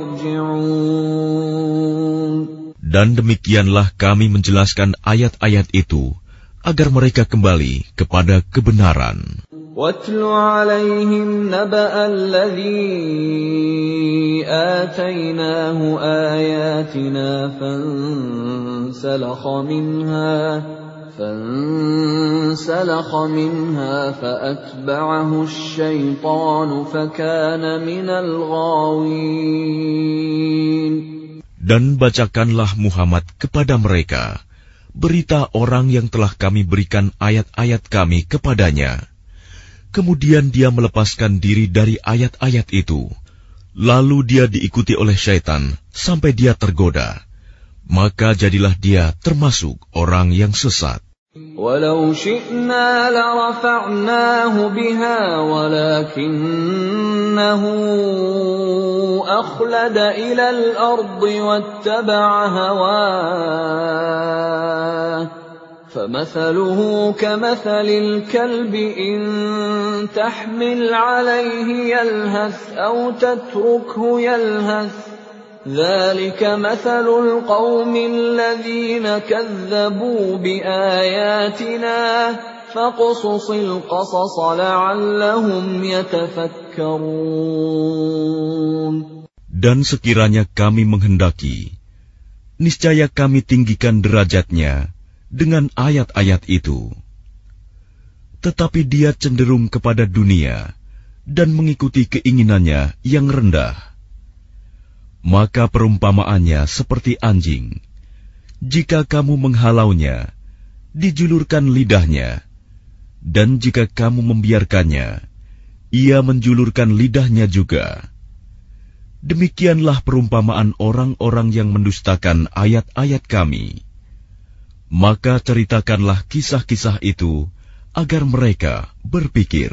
يَرْجِعُونَ. Dan demikianlah kami menjelaskan ayat-ayat itu, agar mereka kembali kepada kebenaran. وَاتْلُ عَلَيْهِمْ نَبَأَ الَّذِي آتَيْنَاهُ آيَاتِنَا فَانسَلَخَ مِنْهَا فَانسَلَخَ مِنْهَا فَأَتْبَعَهُ الشَّيْطَانُ فَكَانَ مِنَ الْغَاوِينَ. Dan bacakanlah Muhammad kepada mereka berita orang yang telah kami berikan ayat-ayat kami kepadanya. Kemudian dia melepaskan diri dari ayat-ayat itu. Lalu dia diikuti oleh syaitan sampai dia tergoda. Maka jadilah dia termasuk orang yang sesat. وَلَوْ شِئْنَا لَرَفَعْنَاهُ بِهَا وَلَكِنَّهُ أَخْلَدَ إِلَى الْأَرْضِ وَاتَّبَعَ هَوَاهُ فَمَثَلُهُ كَمَثَلِ الْكَلْبِ إِن تَحْمِلْ عَلَيْهِ يَلْهَثْ أَوْ تَتْرُكْهُ يَلْهَث ذَلِكَ مَثَلُ الْقَوْمِ الَّذِينَ كَذَّبُوا بِآيَاتِنَا فَاقْصُصِ الْقَصَصَ لَعَلَّهُمْ يَتَفَكَّرُونَ. Dan sekiranya kami menghendaki, niscaya kami tinggikan derajatnya dengan ayat-ayat itu. Tetapi dia cenderung kepada dunia dan mengikuti keinginannya yang rendah. Maka perumpamaannya seperti anjing. Jika kamu menghalaunya, dijulurkan lidahnya, dan jika kamu membiarkannya, ia menjulurkan lidahnya juga. Demikianlah perumpamaan orang-orang yang mendustakan ayat-ayat Kami. Maka ceritakanlah kisah-kisah itu agar mereka berpikir.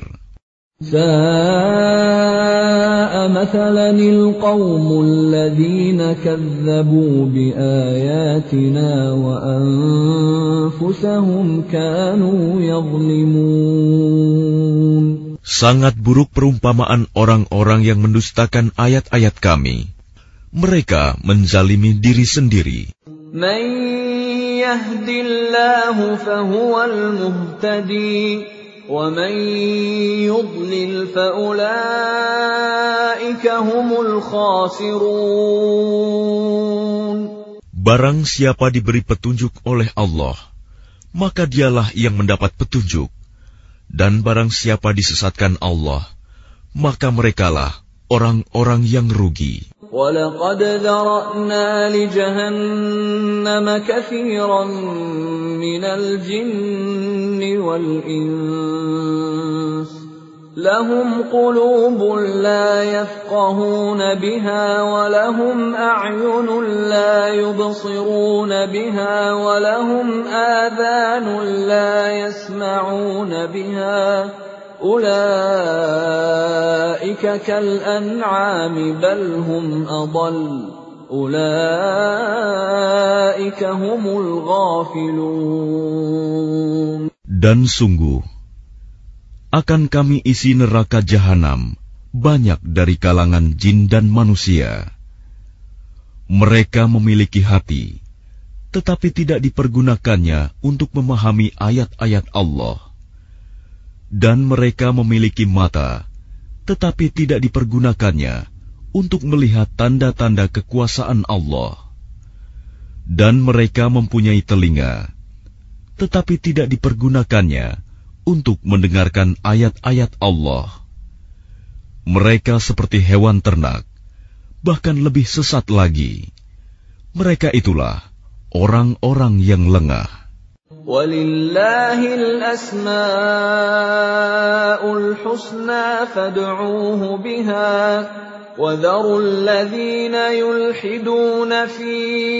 سَاءَ مَثَلًا الْقَوْمُ الَّذِينَ كَذَّبُوا بِآيَاتِنَا وَأَنفُسَهُمْ كَانُوا يَظْلِمُونَ. Sangat buruk perumpamaan orang-orang yang mendustakan ayat-ayat Kami. Mereka menzalimi diri sendiri. مَن يَهْدِ اللَّهُ فَهُوَ الْمُهْتَدِي وَمَن يُضْلِلْ فَأُولَئِكَ هُمُ الْخَاسِرُونَ. Barang siapa diberi petunjuk oleh Allah, maka dialah yang mendapat petunjuk. Dan barang siapa disesatkan Allah, maka merekalah orang-orang yang rugi. وَلَقَدْ ذَرَأْنَا لِجَهَنَّمَ كَثِيرًا مِنَ الْجِنِّ وَالْإِنسِ لَهُمْ قُلُوبٌ لَا يَفْقَهُونَ بِهَا وَلَهُمْ أَعْيُنٌ لَا يُبْصِرُونَ بِهَا وَلَهُمْ آذَانٌ لَا يَسْمَعُونَ بِهَا أُولَئِكَ كَالْأَنْعَامِ بَلْ هُمْ أَضَلُّ أُولَئِكَ هُمُ الْغَافِلُونَ. Dan sungguh, akan Kami isi neraka jahanam banyak dari kalangan jin dan manusia. Mereka memiliki hati, tetapi tidak dipergunakannya untuk memahami ayat-ayat Allah. Dan mereka memiliki mata, tetapi tidak dipergunakannya untuk melihat tanda-tanda kekuasaan Allah. Dan mereka mempunyai telinga, tetapi tidak dipergunakannya untuk mendengarkan ayat-ayat Allah. Mereka seperti hewan ternak, bahkan lebih sesat lagi. Mereka itulah orang-orang yang lengah. وَلِلَّهِ الْأَسْمَاءُ الْحُسْنَى فَادْعُوهُ بِهَا وَذَرُوا الَّذِينَ يُلْحِدُونَ فِي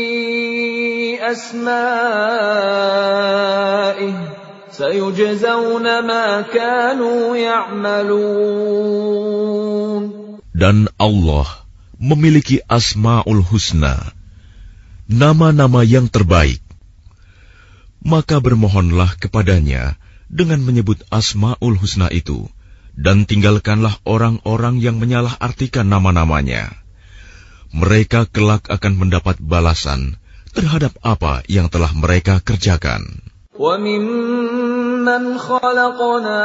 أَسْمَائِهِ سَيُجْزَوْنَ مَا كَانُوا يَعْمَلُونَ. Dan Allah memiliki Asma'ul Husna, nama-nama yang terbaik. Maka bermohonlah kepadanya dengan menyebut Asma'ul Husna itu, dan tinggalkanlah orang-orang yang menyalahartikan nama-namanya. Mereka kelak akan mendapat balasan terhadap apa yang telah mereka kerjakan. وَمِمَّنْ خَلَقْنَا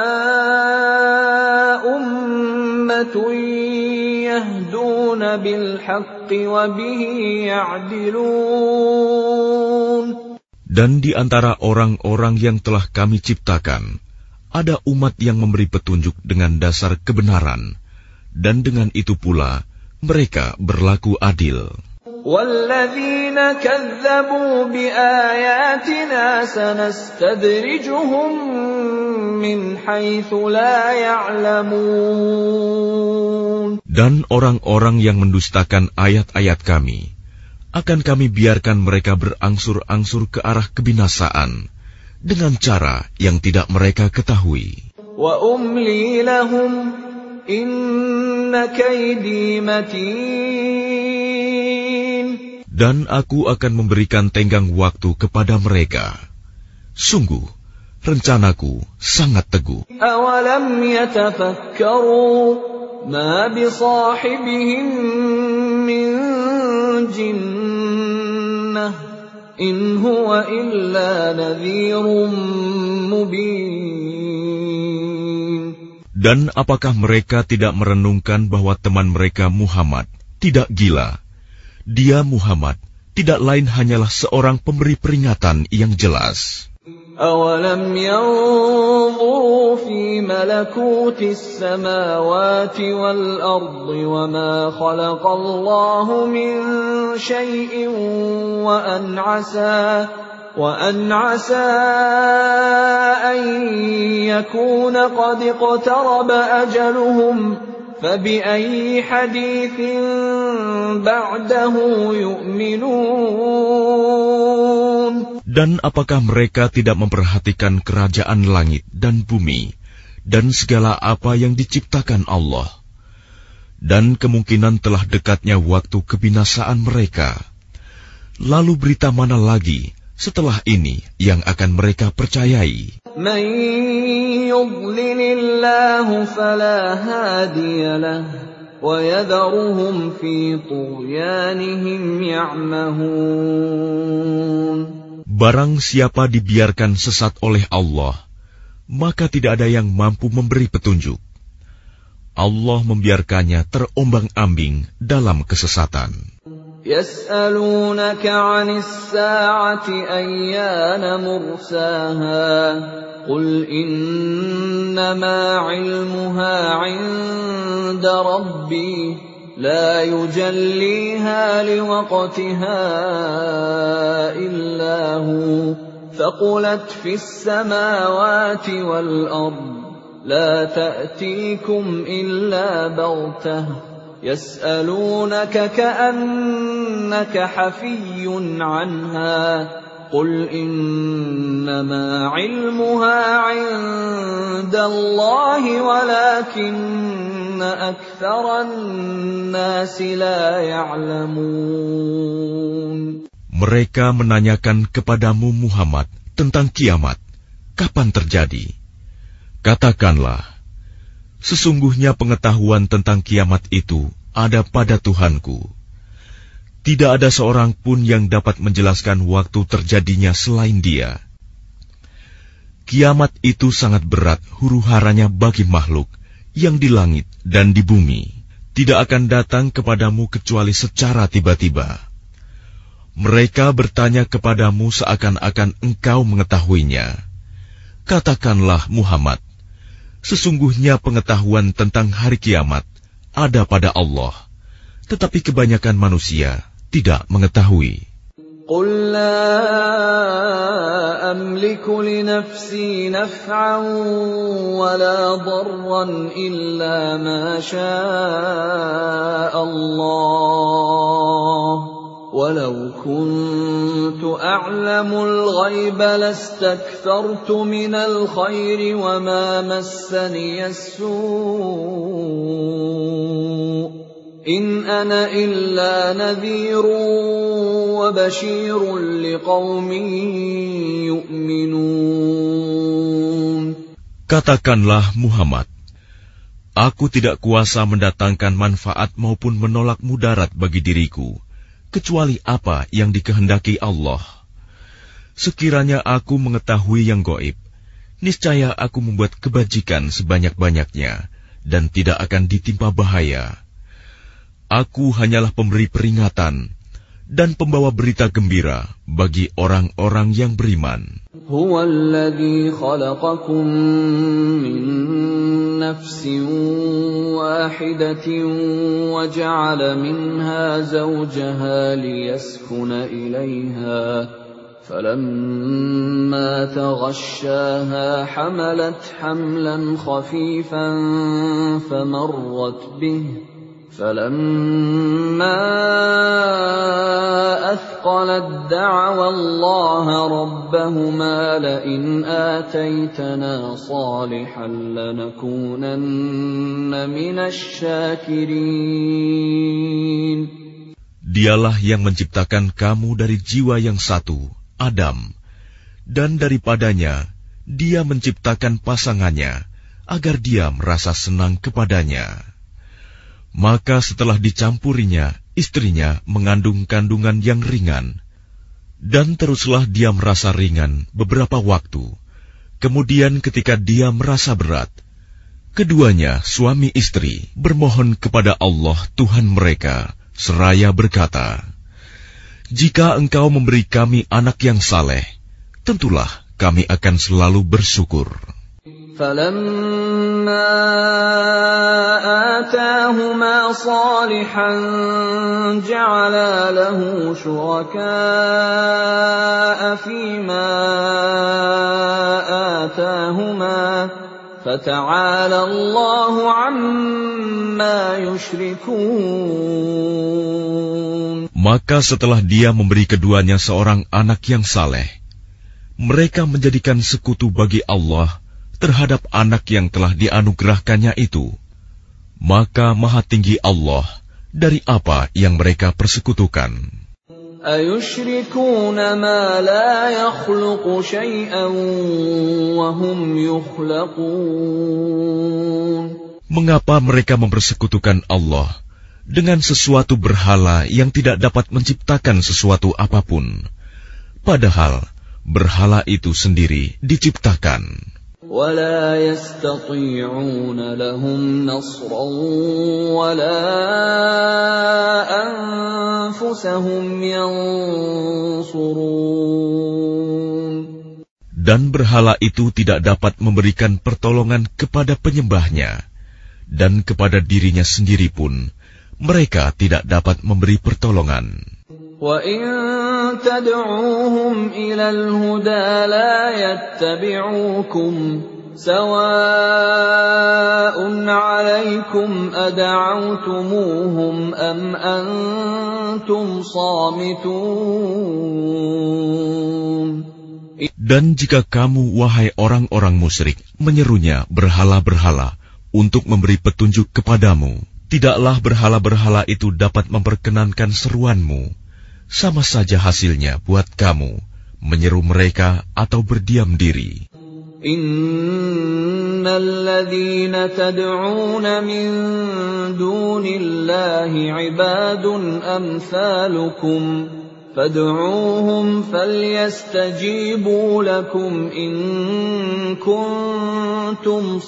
أُمَّةٌ يَهْدُونَ بِالْحَقِّ وَبِهِ يَعْدِلُونَ. Dan di antara orang-orang yang telah Kami ciptakan, ada umat yang memberi petunjuk dengan dasar kebenaran, dan dengan itu pula mereka berlaku adil. وَالَّذِينَ كَذَّبُوا بِآيَاتِنَا سَنَسْتَدْرِجُهُم مِّنْ حَيْثُ لَا يَعْلَمُونَ. Dan orang-orang yang mendustakan ayat-ayat Kami, akan Kami biarkan mereka berangsur-angsur ke arah kebinasaan dengan cara yang tidak mereka ketahui. وَأُمْلِي لَهُمْ إِنَّ كَيْدِي مَتِينٌ. Dan Aku akan memberikan tenggang waktu kepada mereka. Sungguh, rencanaku sangat teguh. أَوَلَمْ يَتَفَكَّرُوا مَا بِصَاحِبِهِم مِّن جِنَّةٍ إِنْ هُوَ إِلَّا نَذِيرٌ مُبِينٌ. Dan apakah mereka tidak merenungkan bahwa teman mereka Muhammad tidak gila? Dia Muhammad tidak lain hanyalah seorang pemberi peringatan yang jelas. أَوَلَمْ يَنظُرُوا فِي مَلَكُوتِ السَّمَاوَاتِ وَالْأَرْضِ وَمَا خَلَقَ اللَّهُ مِن شَيْءٍ وَأَنْ عَسَىٰ وأن عسى أن يكون قد اقترب أجلهم فبأي حديث بعده يؤمنون. Dan apakah mereka tidak memperhatikan kerajaan langit dan bumi dan segala apa yang diciptakan Allah, dan kemungkinan telah dekatnya waktu kebinasaan mereka? Lalu berita mana lagi setelah ini yang akan mereka percayai? Man yudlilillahu fala hadiyalah wa yadharuhum fi tughyanihim ya'mahun. Barang siapa dibiarkan sesat oleh Allah, maka tidak ada yang mampu memberi petunjuk. Allah membiarkannya terombang-ambing dalam kesesatan. يسألونك عن الساعة أيان مرساها قل إنما علمها عند ربي لا يجليها لوقتها إلا هو ثقلت في السماوات والأرض لا تأتيكم إلا بغتة يسألونك كأنك حفي عنها قل إنما علمها عند الله ولكن أكثر الناس لا يعلمون. Mereka menanyakan kepadamu Muhammad tentang kiamat, kapan terjadi? Katakanlah, sesungguhnya pengetahuan tentang kiamat itu ada pada Tuhanku. Tidak ada seorang pun yang dapat menjelaskan waktu terjadinya selain Dia. Kiamat itu sangat berat huru-haranya bagi makhluk yang di langit dan di bumi. Tidak akan datang kepadamu kecuali secara tiba-tiba. Mereka bertanya kepadamu seakan-akan engkau mengetahuinya. Katakanlah Muhammad, sesungguhnya pengetahuan tentang hari kiamat ada pada Allah, tetapi kebanyakan manusia tidak mengetahui. قل لا أملك لنفسي نفعا ولا ضرا إلا ما شاء الله ولو كنت أعلم الغيب لاستكثرت من الخير وما مسني السوء إن أنا إلا نذير وبشير لقوم يؤمنون. Katakanlah Muhammad, aku tidak kuasa mendatangkan manfaat maupun menolak mudarat bagi diriku, kecuali apa yang dikehendaki Allah. Sekiranya aku mengetahui yang gaib, niscaya aku membuat kebajikan sebanyak-banyaknya dan tidak akan ditimpa bahaya. Aku hanyalah pemberi peringatan dan pembawa berita gembira bagi orang-orang yang beriman. Huwa alladhi khalaqakum min nafsin wahidatin wa ja'ala minha zawjaha liyaskuna ilayha falamma taghashaha hamalat hamlan khafifan famarrat bihi فلما أثقلت دعوا الله ربهما لئن آتيتنا صالحا لنكونن من الشاكرين. Dialah yang menciptakan kamu dari jiwa yang satu, Adam, dan daripadanya Dia menciptakan pasangannya agar dia merasa senang kepadanya. Maka setelah dicampurinya, istrinya mengandung kandungan yang ringan. Dan teruslah dia merasa ringan beberapa waktu. Kemudian ketika dia merasa berat, keduanya suami istri bermohon kepada Allah Tuhan mereka, seraya berkata, "Jika engkau memberi kami anak yang saleh, tentulah kami akan selalu bersyukur." فلما آتاهما صالحا جعلا له شركاء فيما آتاهما فتعالى الله عما يشركون. Maka setelah dia memberi keduanya seorang anak yang saleh, mereka menjadikan sekutu bagi Allah terhadap anak yang telah dianugerahkannya itu. Maka Maha Tinggi Allah dari apa yang mereka persekutukan. Ayushrikuna ma la yakhluqu syai'an wa hum yukhlaqun. Mengapa mereka mempersekutukan Allah dengan sesuatu berhala yang tidak dapat menciptakan sesuatu apapun, padahal berhala itu sendiri diciptakan. وَلَا يَسْتَطِيعُونَ لَهُمْ نَصْرًا وَلَا أَنفُسَهُمْ يَنصُرُونَ. Dan berhala itu tidak dapat memberikan pertolongan kepada penyembahnya, dan kepada dirinya sendiri pun mereka tidak dapat memberi pertolongan. وَإِن تَدْعُوهُمْ إِلَى الْهُدَى لَا يَتَّبِعُوكُمْ سَوَاءٌ عَلَيْكُمْ أَدَعَوْتُمُوهُمْ أَمْ أَنْتُمْ صَامِتُونَ. Dan jika kamu, wahai orang-orang musyrik, menyerunya berhala-berhala untuk memberi petunjuk kepadamu, tidaklah berhala-berhala itu dapat memperkenankan seruanmu. Sama saja hasilnya buat kamu menyeru mereka atau berdiam diri. Innal ladzina tad'una min dunillahi ibadun amsalukum fad'uuhum falyastajibu lakum in kuntum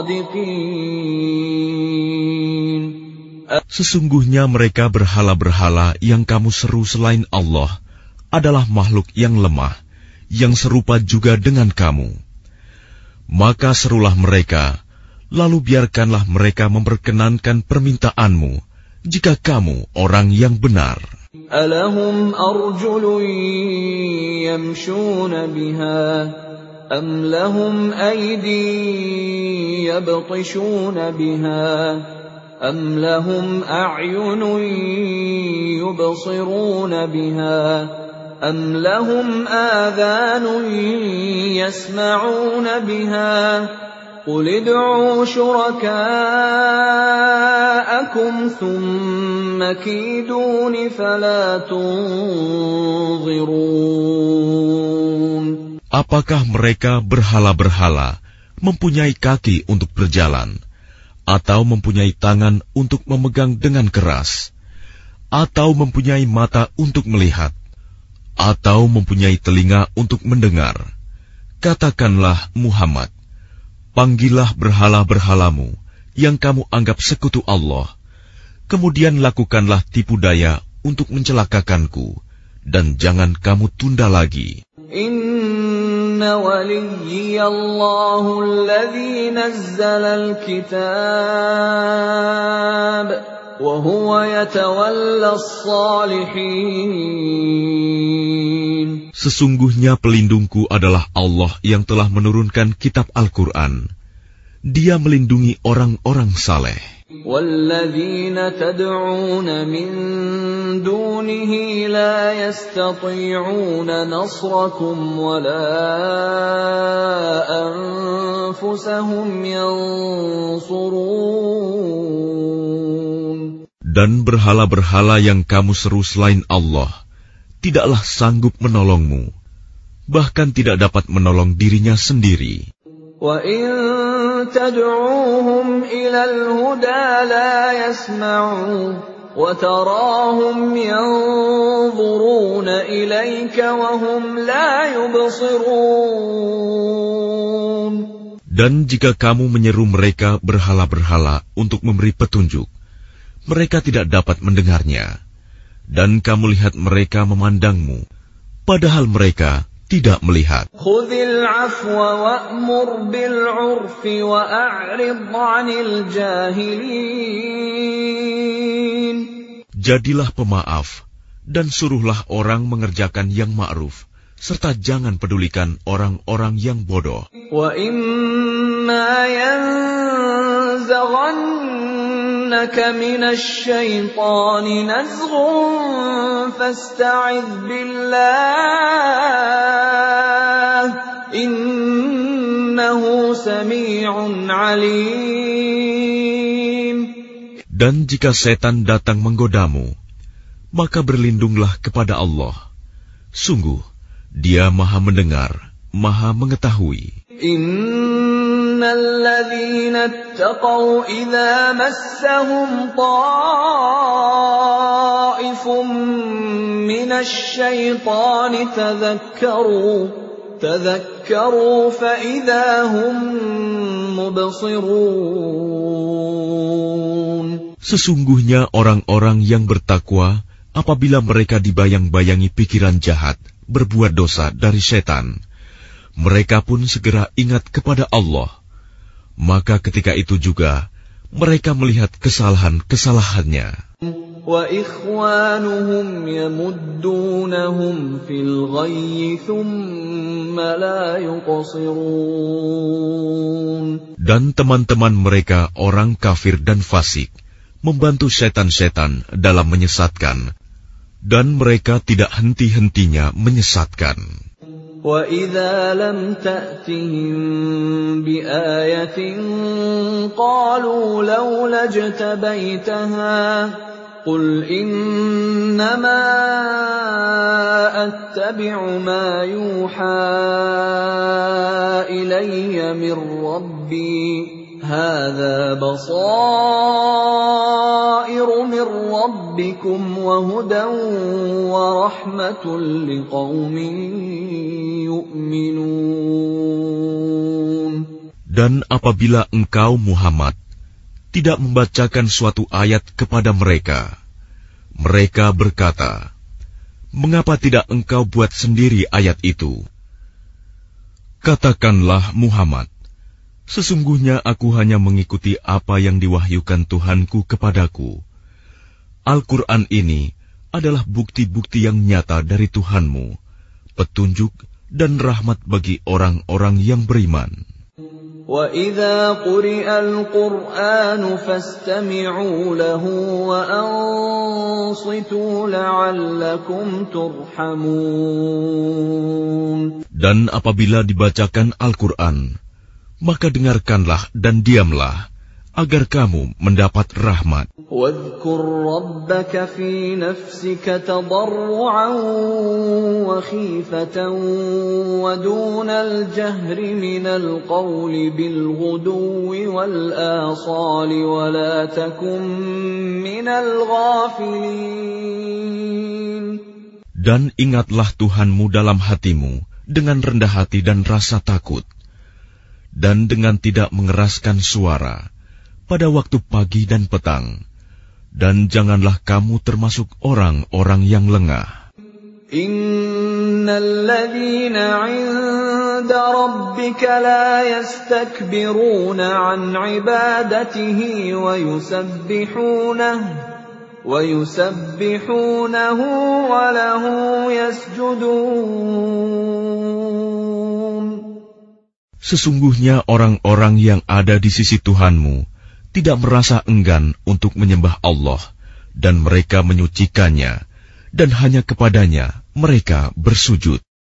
shadiqin. Sesungguhnya mereka berhala-berhala yang kamu seru selain Allah adalah makhluk yang lemah, yang serupa juga dengan kamu. Maka serulah mereka, lalu biarkanlah mereka memperkenankan permintaanmu, jika kamu orang yang benar. Alahum arjulun yamshuna biha, am lahum aydi yabtishuna biha, أَمْ لَهُمْ أَعْيُنٌ يُبْصِرُونَ بِهَا أَمْ لَهُمْ آذَانٌ يَسْمَعُونَ بِهَا قُلِ ادْعُوا شُرَكَاءَكُمْ ثُمَّ كِيدُونِ فَلَا تُنظِرُونَ. Apakah mereka berhala-berhala mempunyai kaki untuk berjalan, atau mempunyai tangan untuk memegang dengan keras, atau mempunyai mata untuk melihat, atau mempunyai telinga untuk mendengar? Katakanlah Muhammad, panggillah berhala-berhalamu yang kamu anggap sekutu Allah, kemudian lakukanlah tipu daya untuk mencelakakanku, dan jangan kamu tunda lagi. Inna waliyallahu alladhi nazzala al-kitab wa huwa yatawalla as-salihin. Sesungguhnya pelindungku adalah Allah yang telah menurunkan kitab Al-Quran. Dia melindungi orang-orang saleh. وَالَّذِينَ تَدْعُونَ مِن دُونِهِ لَا يَسْتَطِيعُونَ نَصْرَكُمْ وَلَا أَنفُسَهُمْ يَنصُرُونَ. Dan berhala-berhala yang kamu seru selain Allah tidaklah sanggup menolongmu, bahkan tidak dapat menolong dirinya sendiri. وَإِن تَدْعُوهُمْ إِلَى الْهُدَى لَا يَسْمَعُوا وَتَرَاهُمْ يَنظُرُونَ إِلَيْكَ وَهُمْ لَا يُبْصِرُونَ. Dan jika kamu menyeru mereka berhala-berhala untuk memberi petunjuk, mereka tidak dapat mendengarnya. Dan kamu lihat mereka memandangmu, padahal mereka tidak melihat. Khudhil afwa wa'mur bil 'urfi wa a'rid 'anil jahilin. Jadilah pemaaf dan suruhlah orang mengerjakan yang ma'ruf, serta jangan pedulikan orang-orang yang bodoh. Wa imma yanzaghannaka minasy syaitani nazghun fasta'idz billah innahu sami'un 'alim. Dan jika setan datang menggodamu, maka berlindunglah kepada Allah. Sungguh, Dia Maha mendengar, Maha mengetahui. Innal ladzina ittaqaw idza massahum ta'ifun minasy syaitani tadhakkaru tadhakkaru fa idza hum mubsirun. Sesungguhnya orang-orang yang bertakwa, apabila mereka dibayang-bayangi pikiran jahat, berbuat dosa dari setan, mereka pun segera ingat kepada Allah. Maka ketika itu juga mereka melihat kesalahan-kesalahannya. Wa ikhwanuhum yamuddunahum fil ghayyi thumma la yuqsirun. Dan teman-teman mereka orang kafir dan fasik membantu setan-setan dalam menyesatkan, dan mereka tidak henti-hentinya menyesatkan. Wa idza lam ta'tihim bi ayatin qalu laula jtabaitaha qul innama attabi'u ma yuha ilayya min rabbi هذا بصائر من ربكم وهدى ورحمة لقوم يؤمنون. Dan apabila engkau Muhammad tidak membacakan suatu ayat kepada mereka, mereka berkata, mengapa tidak engkau buat sendiri ayat itu? Katakanlah Muhammad, sesungguhnya aku hanya mengikuti apa yang diwahyukan Tuhanku kepadaku. Al-Quran ini adalah bukti-bukti yang nyata dari Tuhanmu, petunjuk dan rahmat bagi orang-orang yang beriman. وَإِذَا قُرِئَ الْقُرْآنُ فَاسْتَمِعُوا لَهُ وَأَنصِتُوا لَعَلَّكُمْ تُرْحَمُونَ. Dan apabila dibacakan Al-Quran, maka dengarkanlah dan diamlah, agar kamu mendapat rahmat. وَاذْكُرْ رَبَّكَ فِي نَفْسِكَ تَضَرُّعًا وَخِيفَةً وَدُونَ الْجَهْرِ مِنَ الْقَوْلِ بِالْغُدُوِّ وَالْآصَالِ وَلَا تَكُن مِّنَ الْغَافِلِينَ. Dan ingatlah Tuhanmu dalam hatimu dengan rendah hati dan rasa takut, dan dengan tidak mengeraskan suara pada waktu pagi dan petang, dan janganlah kamu termasuk orang-orang yang lengah. Innal ladzina 'inda rabbika la yastakbiruna 'an 'ibadatihi wa yusabbihunahu wa yusabbihunahu wa lahu yasjudun. Sesungguhnya orang-orang yang ada di sisi Tuhanmu tidak merasa enggan untuk menyembah Allah, dan mereka menyucikannya, dan hanya kepadanya mereka bersujud.